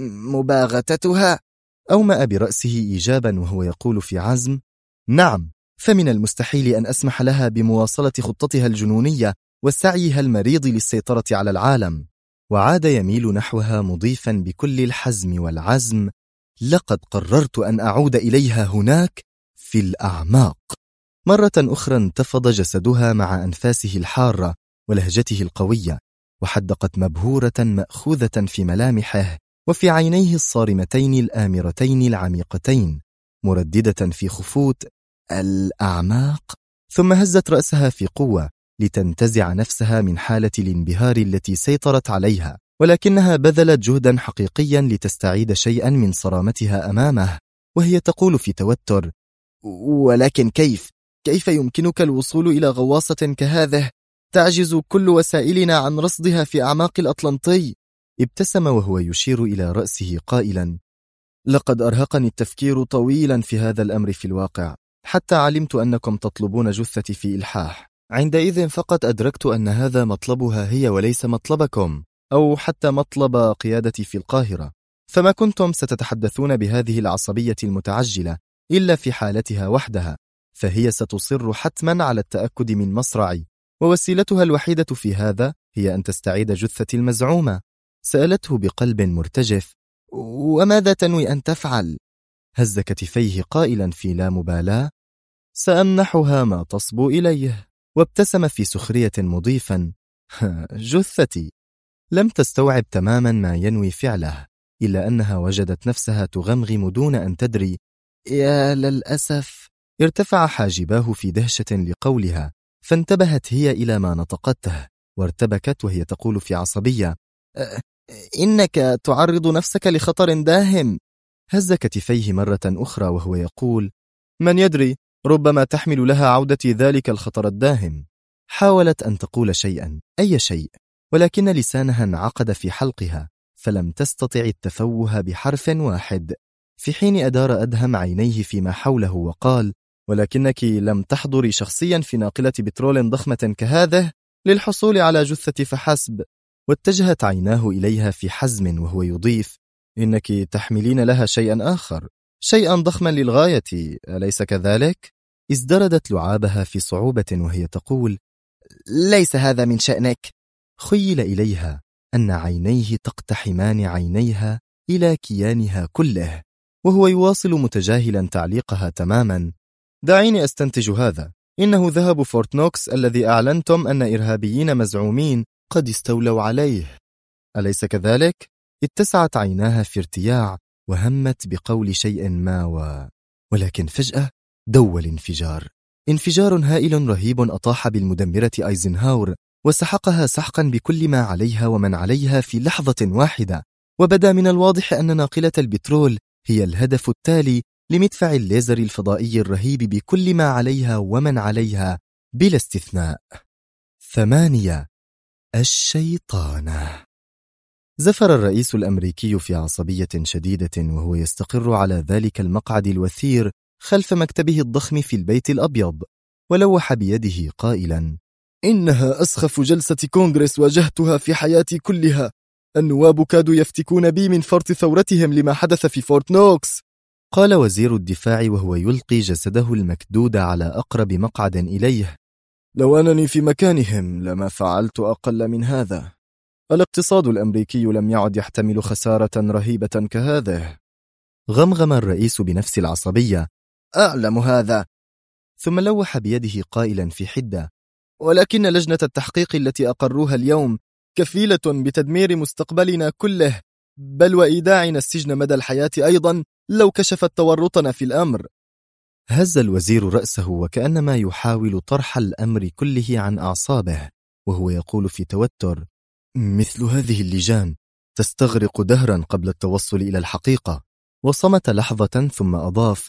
مباغتتها؟ أومأ برأسه إيجابا وهو يقول في عزم: نعم، فمن المستحيل أن أسمح لها بمواصلة خطتها الجنونية وسعيها المريض للسيطرة على العالم. وعاد يميل نحوها مضيفا بكل الحزم والعزم: لقد قررت أن أعود إليها هناك في الأعماق. مرة أخرى انتفض جسدها مع أنفاسه الحارة ولهجته القوية، وحدقت مبهورة مأخوذة في ملامحه وفي عينيه الصارمتين الآمرتين العميقتين، مرددة في خفوت: الأعماق. ثم هزت رأسها في قوة لتنتزع نفسها من حالة الانبهار التي سيطرت عليها، ولكنها بذلت جهدا حقيقيا لتستعيد شيئا من صرامتها أمامه، وهي تقول في توتر: ولكن كيف يمكنك الوصول إلى غواصة كهذه؟ تعجز كل وسائلنا عن رصدها في أعماق الأطلنطي. ابتسم وهو يشير إلى رأسه قائلا: لقد أرهقني التفكير طويلا في هذا الأمر في الواقع، حتى علمت أنكم تطلبون جثتي في إلحاح. عندئذ فقط أدركت أن هذا مطلبها هي وليس مطلبكم، أو حتى مطلب قيادتي في القاهرة، فما كنتم ستتحدثون بهذه العصبية المتعجلة إلا في حالتها وحدها، فهي ستصر حتما على التأكد من مصرعي، ووسيلتها الوحيدة في هذا هي أن تستعيد جثتي المزعومة. سألته بقلب مرتجف: وماذا تنوي أن تفعل؟ هز كتفيه قائلا في لا مبالاة: سأمنحها ما تصبو إليه. وابتسم في سخرية مضيفا: جثتي. لم تستوعب تماما ما ينوي فعله، إلا أنها وجدت نفسها تغمغم دون أن تدري. يا للأسف. ارتفع حاجباه في دهشة لقولها، فانتبهت هي إلى ما نطقته وارتبكت وهي تقول في عصبية: إنك تعرض نفسك لخطر داهم. هز كتفيه مرة أخرى وهو يقول: من يدري، ربما تحمل لها عودة ذلك الخطر الداهم. حاولت أن تقول شيئا، أي شيء، ولكن لسانها انعقد في حلقها فلم تستطع التفوه بحرف واحد، في حين أدار أدهم عينيه فيما حوله وقال: ولكنك لم تحضري شخصيا في ناقلة بترول ضخمة كهذه للحصول على جثة فحسب. واتجهت عيناه إليها في حزم وهو يضيف: إنك تحملين لها شيئا آخر، شيئا ضخما للغاية، أليس كذلك؟ ازدردت لعابها في صعوبة وهي تقول: ليس هذا من شأنك. خيل إليها أن عينيه تقتحمان عينيها إلى كيانها كله، وهو يواصل متجاهلا تعليقها تماما: دعيني أستنتج هذا، إنه ذهب فورت نوكس الذي أعلنتم أن إرهابيين مزعومين قد استولوا عليه، أليس كذلك؟ اتسعت عيناها في ارتياع وهمت بقول شيء ما ولكن فجأة دو الانفجار. انفجار هائل رهيب أطاح بالمدمرة أيزنهاور وسحقها سحقا بكل ما عليها ومن عليها في لحظة واحدة، وبدا من الواضح أن ناقلة البترول هي الهدف التالي لمدفع الليزر الفضائي الرهيب بكل ما عليها ومن عليها بلا استثناء. 8. الشيطانة. زفر الرئيس الأمريكي في عصبية شديدة وهو يستقر على ذلك المقعد الوثير خلف مكتبه الضخم في البيت الأبيض، ولوح بيده قائلا: إنها أسخف جلسة كونغرس واجهتها في حياتي كلها. النواب كادوا يفتكون بي من فرط ثورتهم لما حدث في فورت نوكس. قال وزير الدفاع وهو يلقي جسده المكدود على أقرب مقعد إليه: لو أنني في مكانهم لما فعلت أقل من هذا. الاقتصاد الأمريكي لم يعد يحتمل خسارة رهيبة كهذه. غمغم الرئيس بنفس العصبية: أعلم هذا. ثم لوح بيده قائلا في حدة: ولكن لجنة التحقيق التي أقروها اليوم كفيلة بتدمير مستقبلنا كله، بل وإيداعنا السجن مدى الحياة أيضا لو كشفت تورطنا في الأمر. هز الوزير رأسه وكأنما يحاول طرح الأمر كله عن أعصابه، وهو يقول في توتر: مثل هذه اللجان تستغرق دهرا قبل التوصل إلى الحقيقة. وصمت لحظة ثم أضاف: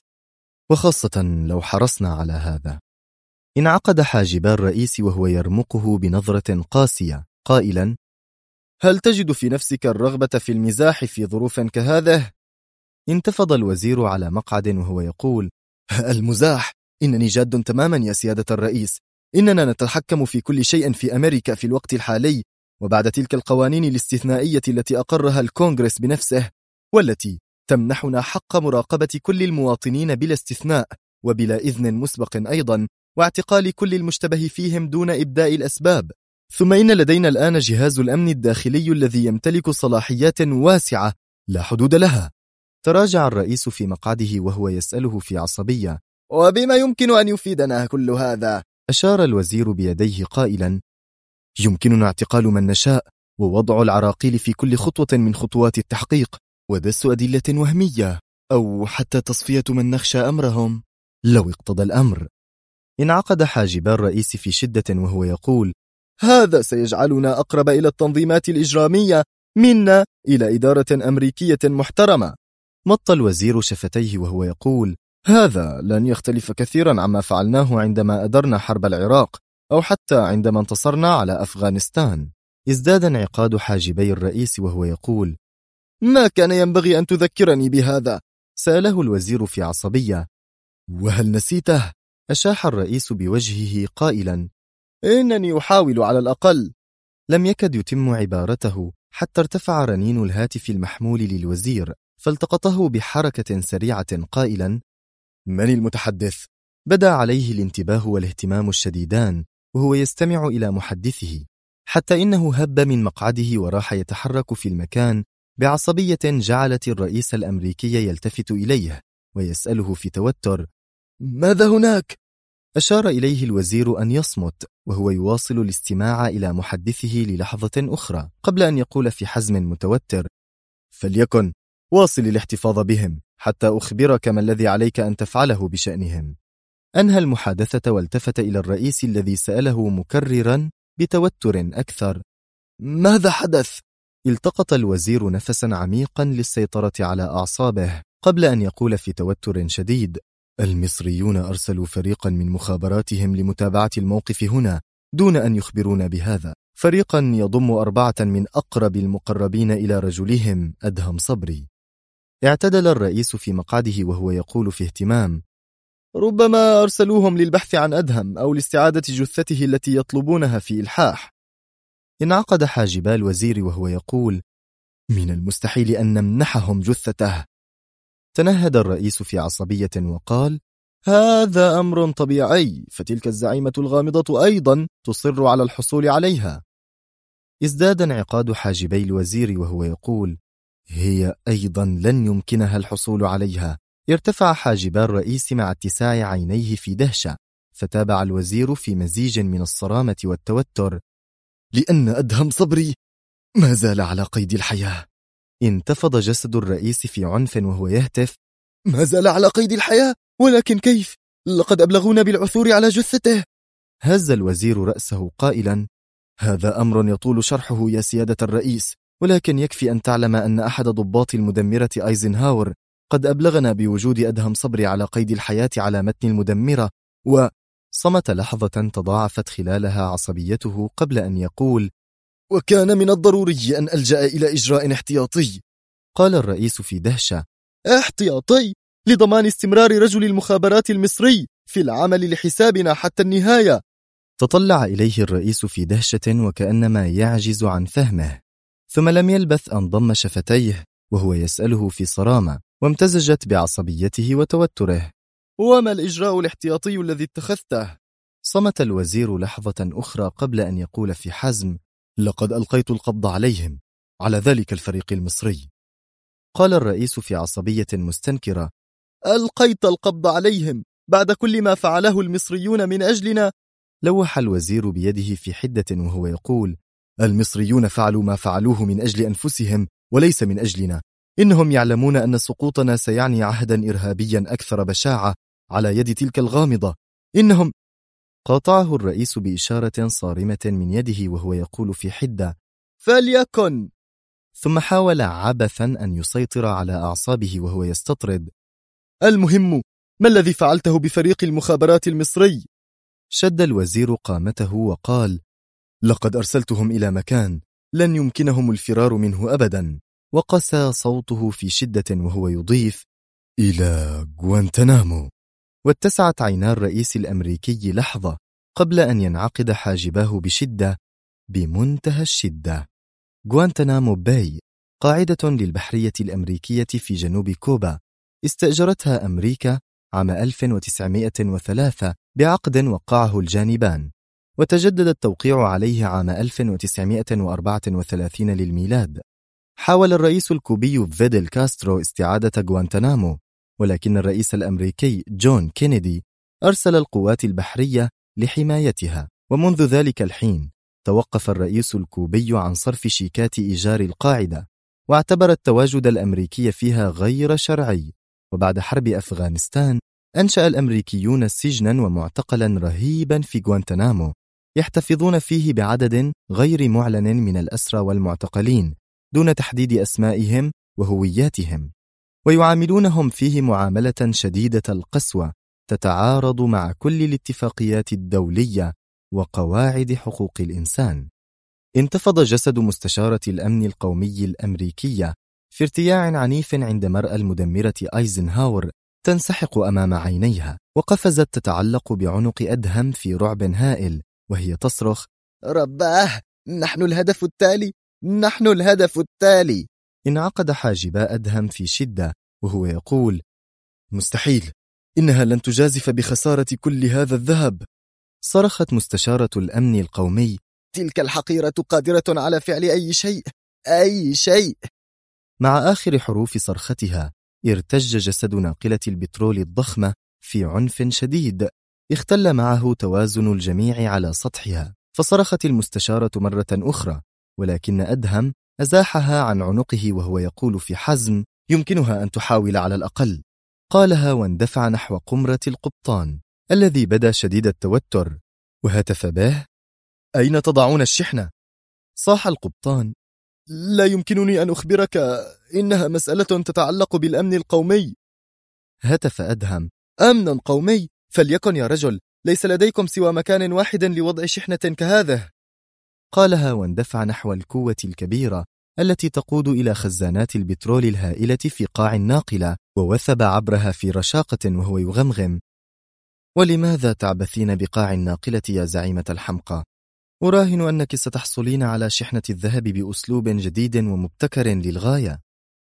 وخاصة لو حرصنا على هذا. انعقد حاجبا الرئيس وهو يرمقه بنظرة قاسية قائلا: هل تجد في نفسك الرغبة في المزاح في ظروف كهذه؟ انتفض الوزير على مقعد وهو يقول: المزاح؟ إنني جاد تماما يا سيادة الرئيس. إننا نتحكم في كل شيء في أمريكا في الوقت الحالي، وبعد تلك القوانين الاستثنائية التي أقرها الكونغرس بنفسه، والتي تمنحنا حق مراقبة كل المواطنين بلا استثناء وبلا إذن مسبق أيضا، واعتقال كل المشتبه فيهم دون إبداء الأسباب. ثم إن لدينا الآن جهاز الأمن الداخلي الذي يمتلك صلاحيات واسعة لا حدود لها. تراجع الرئيس في مقعده وهو يسأله في عصبية: وبما يمكن أن يفيدنا كل هذا؟ أشار الوزير بيديه قائلا: يمكننا اعتقال من نشاء، ووضع العراقيل في كل خطوة من خطوات التحقيق، ودس أدلة وهمية، أو حتى تصفية من نخشى أمرهم لو اقتضى الأمر. انعقد حاجبا الرئيس في شدة وهو يقول: هذا سيجعلنا أقرب إلى التنظيمات الإجرامية منا إلى إدارة أمريكية محترمة. مط الوزير شفتيه وهو يقول: هذا لن يختلف كثيرا عما فعلناه عندما أدرنا حرب العراق، أو حتى عندما انتصرنا على أفغانستان. ازداد انعقاد حاجبي الرئيس وهو يقول: ما كان ينبغي أن تذكرني بهذا؟ سأله الوزير في عصبية. وهل نسيته؟ أشاح الرئيس بوجهه قائلا: إنني أحاول على الأقل. لم يكد يتم عبارته حتى ارتفع رنين الهاتف المحمول للوزير، فالتقطه بحركة سريعة قائلا: من المتحدث؟ بدا عليه الانتباه والاهتمام الشديدان، وهو يستمع إلى محدثه، حتى إنه هب من مقعده وراح يتحرك في المكان بعصبية جعلت الرئيس الأمريكي يلتفت إليه ويسأله في توتر: ماذا هناك؟ أشار إليه الوزير أن يصمت، وهو يواصل الاستماع إلى محدثه للحظة أخرى قبل أن يقول في حزم متوتر: فليكن، واصل الاحتفاظ بهم حتى أخبرك ما الذي عليك أن تفعله بشأنهم. أنهى المحادثة والتفت إلى الرئيس الذي سأله مكررا بتوتر أكثر: ماذا حدث؟ التقط الوزير نفسا عميقا للسيطرة على أعصابه قبل أن يقول في توتر شديد: المصريون أرسلوا فريقا من مخابراتهم لمتابعة الموقف هنا دون أن يخبرونا بهذا، فريقا يضم 4 من أقرب المقربين إلى رجلهم أدهم صبري. اعتدل الرئيس في مقعده وهو يقول في اهتمام: ربما أرسلوهم للبحث عن أدهم أو لاستعادة جثته التي يطلبونها في إلحاح. انعقد حاجبا الوزير وهو يقول: من المستحيل أن نمنحهم جثته. تنهد الرئيس في عصبية وقال: هذا أمر طبيعي، فتلك الزعيمة الغامضة أيضا تصر على الحصول عليها. ازداد انعقاد حاجبي الوزير وهو يقول: هي أيضا لن يمكنها الحصول عليها. ارتفع حاجبا الرئيس مع اتساع عينيه في دهشة، فتابع الوزير في مزيج من الصرامة والتوتر: لأن أدهم صبري ما زال على قيد الحياة. انتفض جسد الرئيس في عنف وهو يهتف: ما زال على قيد الحياة؟ ولكن كيف؟ لقد أبلغونا بالعثور على جثته. هز الوزير رأسه قائلا: هذا أمر يطول شرحه يا سيادة الرئيس، ولكن يكفي أن تعلم أن أحد ضباط المدمرة أيزنهاور قد أبلغنا بوجود أدهم صبري على قيد الحياة على متن المدمرة. صمت لحظة تضاعفت خلالها عصبيته قبل أن يقول: وكان من الضروري أن ألجأ إلى إجراء احتياطي. قال الرئيس في دهشة: احتياطي؟ لضمان استمرار رجل المخابرات المصري في العمل لحسابنا حتى النهاية. تطلع إليه الرئيس في دهشة وكأنما يعجز عن فهمه، ثم لم يلبث أن ضم شفتيه وهو يسأله في صرامة وامتزجت بعصبيته وتوتره: وما الإجراء الاحتياطي الذي اتخذته؟ صمت الوزير لحظة أخرى قبل أن يقول في حزم: لقد ألقيت القبض عليهم، على ذلك الفريق المصري. قال الرئيس في عصبية مستنكرة: ألقيت القبض عليهم بعد كل ما فعله المصريون من أجلنا؟ لوح الوزير بيده في حدة وهو يقول: المصريون فعلوا ما فعلوه من أجل أنفسهم وليس من أجلنا. إنهم يعلمون أن سقوطنا سيعني عهدا إرهابيا أكثر بشاعة على يد تلك الغامضة. إنهم... قاطعه الرئيس بإشارة صارمة من يده وهو يقول في حدة: فليكن. ثم حاول عبثا أن يسيطر على أعصابه وهو يستطرد: المهم، ما الذي فعلته بفريق المخابرات المصري؟ شد الوزير قامته وقال: لقد أرسلتهم إلى مكان لن يمكنهم الفرار منه أبدا. وقسى صوته في شدة وهو يضيف: إلى غوانتنامو. واتسعت عينا الرئيس الأمريكي لحظة قبل أن ينعقد حاجباه بشدة، بمنتهى الشدة. غوانتنامو باي قاعدة للبحرية الأمريكية في جنوب كوبا، استأجرتها أمريكا عام 1903 بعقد وقعه الجانبان، وتجدد التوقيع عليه عام 1934 للميلاد. حاول الرئيس الكوبي فيدل كاسترو استعادة غوانتنامو، ولكن الرئيس الأمريكي جون كينيدي أرسل القوات البحرية لحمايتها، ومنذ ذلك الحين توقف الرئيس الكوبي عن صرف شيكات إيجار القاعدة، واعتبر التواجد الأمريكي فيها غير شرعي. وبعد حرب أفغانستان أنشأ الأمريكيون سجنا ومعتقلا رهيبا في غوانتنامو، يحتفظون فيه بعدد غير معلن من الأسرى والمعتقلين دون تحديد أسمائهم وهوياتهم، ويعاملونهم فيه معاملة شديدة القسوة تتعارض مع كل الاتفاقيات الدولية وقواعد حقوق الإنسان. انتفض جسد مستشارة الأمن القومي الأمريكية في ارتياع عنيف عند مرأى المدمرة أيزنهاور تنسحق أمام عينيها، وقفزت تتعلق بعنق أدهم في رعب هائل وهي تصرخ: رباه، نحن الهدف التالي، نحن الهدف التالي. انعقد حاجبا أدهم في شدة وهو يقول: مستحيل، إنها لن تجازف بخسارة كل هذا الذهب. صرخت مستشارة الأمن القومي: تلك الحقيرة قادرة على فعل أي شيء، أي شيء. مع آخر حروف صرختها ارتج جسد ناقلة البترول الضخمة في عنف شديد اختل معه توازن الجميع على سطحها، فصرخت المستشارة مرة أخرى، ولكن أدهم أزاحها عن عنقه وهو يقول في حزم: يمكنها أن تحاول على الأقل. قالها واندفع نحو قمرة القبطان الذي بدا شديد التوتر، وهتف به: أين تضعون الشحنة؟ صاح القبطان: لا يمكنني أن أخبرك، إنها مسألة تتعلق بالأمن القومي. هتف أدهم: أمن قومي؟ فليكن يا رجل، ليس لديكم سوى مكان واحد لوضع شحنة كهذه. قالها واندفع نحو الكوة الكبيرة التي تقود إلى خزانات البترول الهائلة في قاع الناقلة، ووثب عبرها في رشاقة وهو يغمغم: ولماذا تعبثين بقاع الناقلة يا زعيمة الحمقى؟ أراهن أنك ستحصلين على شحنة الذهب بأسلوب جديد ومبتكر للغاية.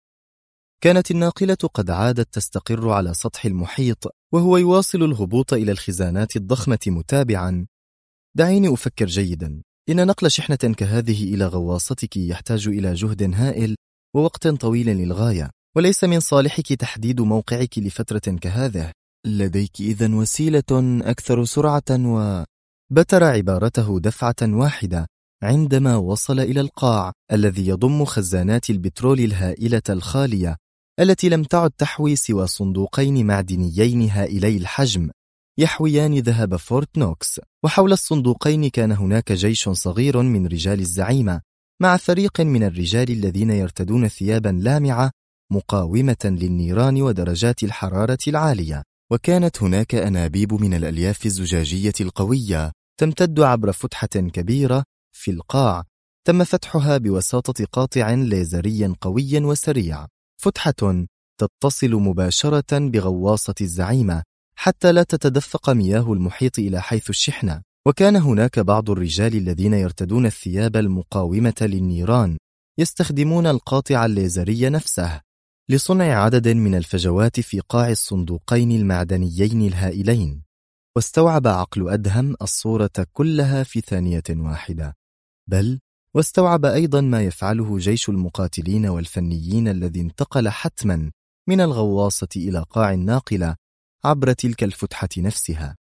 كانت الناقلة قد عادت تستقر على سطح المحيط، وهو يواصل الهبوط إلى الخزانات الضخمة متابعا: دعيني أفكر جيدا، إن نقل شحنة كهذه إلى غواصتك يحتاج إلى جهد هائل ووقت طويل للغاية، وليس من صالحك تحديد موقعك لفترة كهذه. لديك إذن وسيلة أكثر سرعة بتر عبارته دفعة واحدة عندما وصل إلى القاع الذي يضم خزانات البترول الهائلة الخالية التي لم تعد تحوي سوى صندوقين معدنيين هائلي الحجم يحويان ذهب فورت نوكس، وحول الصندوقين كان هناك جيش صغير من رجال الزعيمة مع فريق من الرجال الذين يرتدون ثيابا لامعة مقاومة للنيران ودرجات الحرارة العالية. وكانت هناك أنابيب من الألياف الزجاجية القوية تمتد عبر فتحة كبيرة في القاع تم فتحها بواسطة قاطع ليزري قوي وسريع، فتحة تتصل مباشرة بغواصة الزعيمة حتى لا تتدفق مياه المحيط إلى حيث الشحنة. وكان هناك بعض الرجال الذين يرتدون الثياب المقاومة للنيران يستخدمون القاطع الليزري نفسه لصنع عدد من الفجوات في قاع الصندوقين المعدنيين الهائلين. واستوعب عقل أدهم الصورة كلها في ثانية واحدة، بل واستوعب أيضا ما يفعله جيش المقاتلين والفنيين الذي انتقل حتما من الغواصة إلى قاع الناقلة عبر تلك الفتحة نفسها.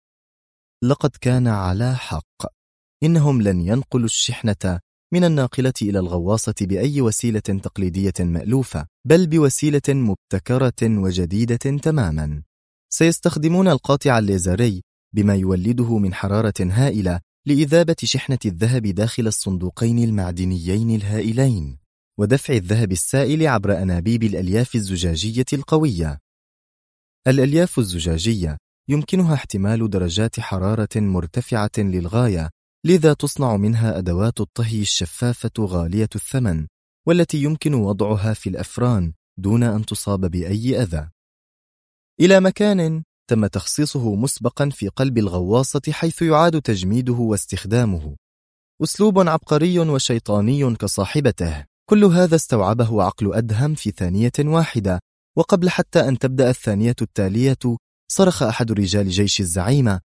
لقد كان على حق، إنهم لن ينقلوا الشحنة من الناقلة إلى الغواصة بأي وسيلة تقليدية مألوفة، بل بوسيلة مبتكرة وجديدة تماما. سيستخدمون القاطع الليزري بما يولده من حرارة هائلة لإذابة شحنة الذهب داخل الصندوقين المعدنيين الهائلين، ودفع الذهب السائل عبر أنابيب الألياف الزجاجية القوية. الألياف الزجاجية يمكنها احتمال درجات حرارة مرتفعة للغاية، لذا تصنع منها أدوات الطهي الشفافة غالية الثمن، والتي يمكن وضعها في الأفران دون أن تصاب بأي أذى. إلى مكان تم تخصيصه مسبقا في قلب الغواصة حيث يعاد تجميده واستخدامه، أسلوب عبقري وشيطاني كصاحبته. كل هذا استوعبه عقل أدهم في ثانية واحدة، وقبل حتى أن تبدأ الثانية التالية صرخ أحد رجال جيش الزعيمة: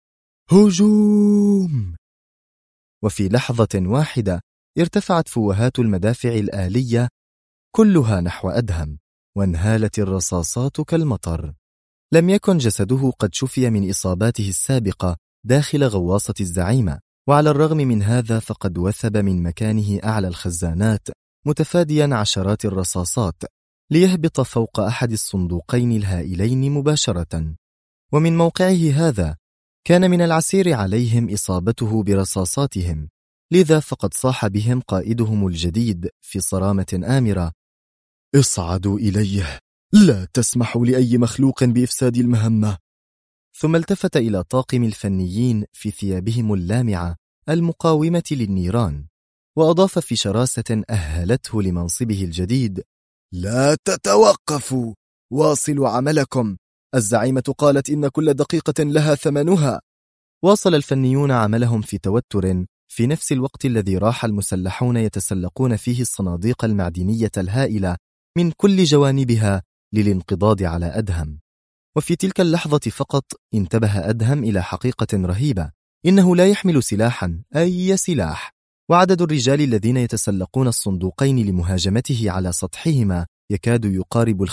هجوم! وفي لحظة واحدة ارتفعت فوهات المدافع الآلية كلها نحو أدهم، وانهالت الرصاصات كالمطر. لم يكن جسده قد شفي من إصاباته السابقة داخل غواصة الزعيمة، وعلى الرغم من هذا فقد وثب من مكانه أعلى الخزانات متفاديا عشرات الرصاصات ليهبط فوق أحد الصندوقين الهائلين مباشرة. ومن موقعه هذا كان من العسير عليهم إصابته برصاصاتهم، لذا فقد صاح بهم قائدهم الجديد في صرامة آمرة: اصعدوا إليه، لا تسمحوا لأي مخلوق بإفساد المهمة. ثم التفت إلى طاقم الفنيين في ثيابهم اللامعة المقاومة للنيران، وأضاف في شراسة أهلته لمنصبه الجديد: لا تتوقفوا، واصلوا عملكم، الزعيمة قالت إن كل دقيقة لها ثمنها. واصل الفنيون عملهم في توتر في نفس الوقت الذي راح المسلحون يتسلقون فيه الصناديق المعدنية الهائلة من كل جوانبها للانقضاض على أدهم. وفي تلك اللحظة فقط انتبه أدهم إلى حقيقة رهيبة، إنه لا يحمل سلاحا، أي سلاح، وعدد الرجال الذين يتسلقون الصندوقين لمهاجمته على سطحهما يكاد يقارب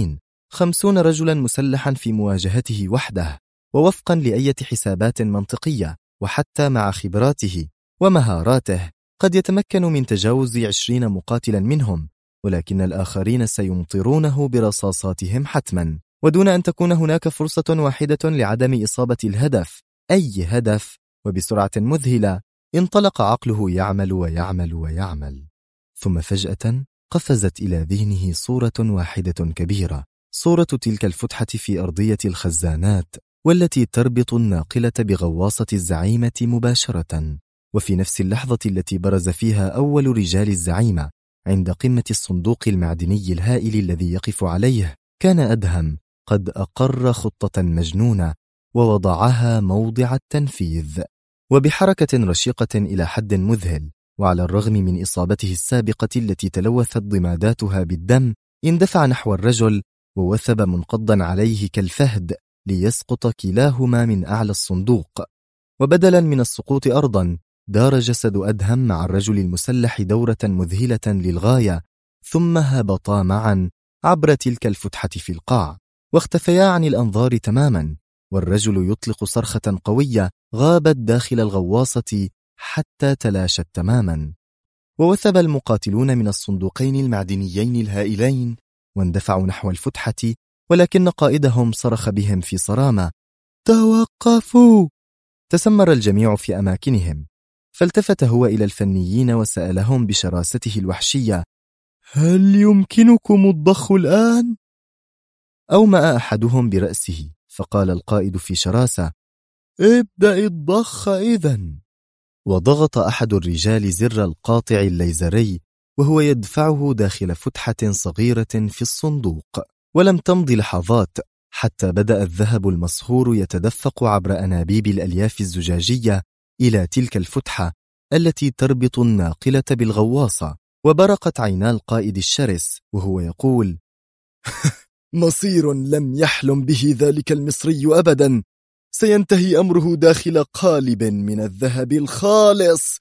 50 رجلا مسلحا في مواجهته وحده. ووفقا لأية حسابات منطقية وحتى مع خبراته ومهاراته قد يتمكن من تجاوز 20 مقاتلا منهم، ولكن الآخرين سيمطرونه برصاصاتهم حتما، ودون أن تكون هناك فرصة واحدة لعدم إصابة الهدف، أي هدف. وبسرعة مذهلة انطلق عقله يعمل ويعمل ويعمل، ثم فجأة قفزت إلى ذهنه صورة واحدة كبيرة، صورة تلك الفتحة في أرضية الخزانات، والتي تربط الناقلة بغواصة الزعيمة مباشرة. وفي نفس اللحظة التي برز فيها أول رجال الزعيمة عند قمة الصندوق المعدني الهائل الذي يقف عليه، كان أدهم قد أقر خطة مجنونة ووضعها موضع التنفيذ. وبحركة رشيقة إلى حد مذهل، وعلى الرغم من إصابته السابقة التي تلوثت ضماداتها بالدم، اندفع نحو الرجل ووثب منقضا عليه كالفهد ليسقط كلاهما من أعلى الصندوق. وبدلا من السقوط أرضا، دار جسد أدهم مع الرجل المسلح دورة مذهلة للغاية، ثم هبطا معا عبر تلك الفتحة في القاع، واختفيا عن الأنظار تماما، والرجل يطلق صرخة قوية غابت داخل الغواصة حتى تلاشت تماما. ووثب المقاتلون من الصندوقين المعدنيين الهائلين واندفعوا نحو الفتحة، ولكن قائدهم صرخ بهم في صرامة: توقفوا! تسمر الجميع في أماكنهم، فالتفت هو إلى الفنيين وسألهم بشراسته الوحشية: هل يمكنكم الضخ الآن؟ أومأ أحدهم برأسه، فقال القائد في شراسة: ابدأ الضخ إذن. وضغط أحد الرجال زر القاطع الليزري وهو يدفعه داخل فتحة صغيرة في الصندوق، ولم تمض لحظات حتى بدأ الذهب المصهور يتدفق عبر أنابيب الألياف الزجاجية إلى تلك الفتحة التي تربط الناقلة بالغواصة. وبرقت عينا القائد الشرس وهو يقول: مصير لم يحلم به ذلك المصري أبدا، سينتهي أمره داخل قالب من الذهب الخالص.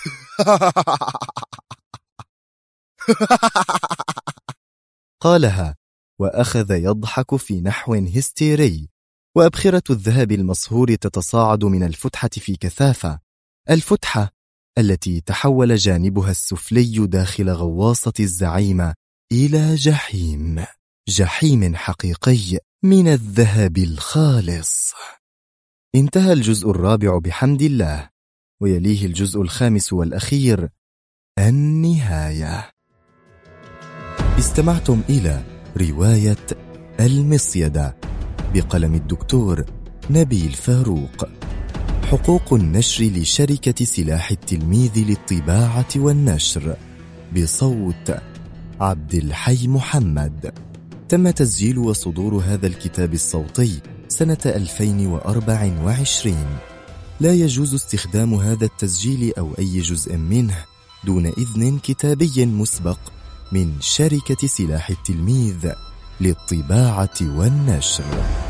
قالها وأخذ يضحك في نحو هستيري، وأبخرة الذهب المصهور تتصاعد من الفتحة في كثافة، الفتحة التي تحول جانبها السفلي داخل غواصة الزعيمة إلى جحيم حقيقي من الذهب الخالص. انتهى الجزء الرابع بحمد الله، ويليه الجزء الخامس والأخير، النهاية. استمعتم إلى رواية المصيدة بقلم الدكتور نبيل فاروق، حقوق النشر لشركة سلاح التلميذ للطباعة والنشر، بصوت عبد الحي محمد. تم تسجيل وصدور هذا الكتاب الصوتي سنة 2024. لا يجوز استخدام هذا التسجيل أو أي جزء منه دون إذن كتابي مسبق من شركة سلاح التلميذ للطباعة والنشر.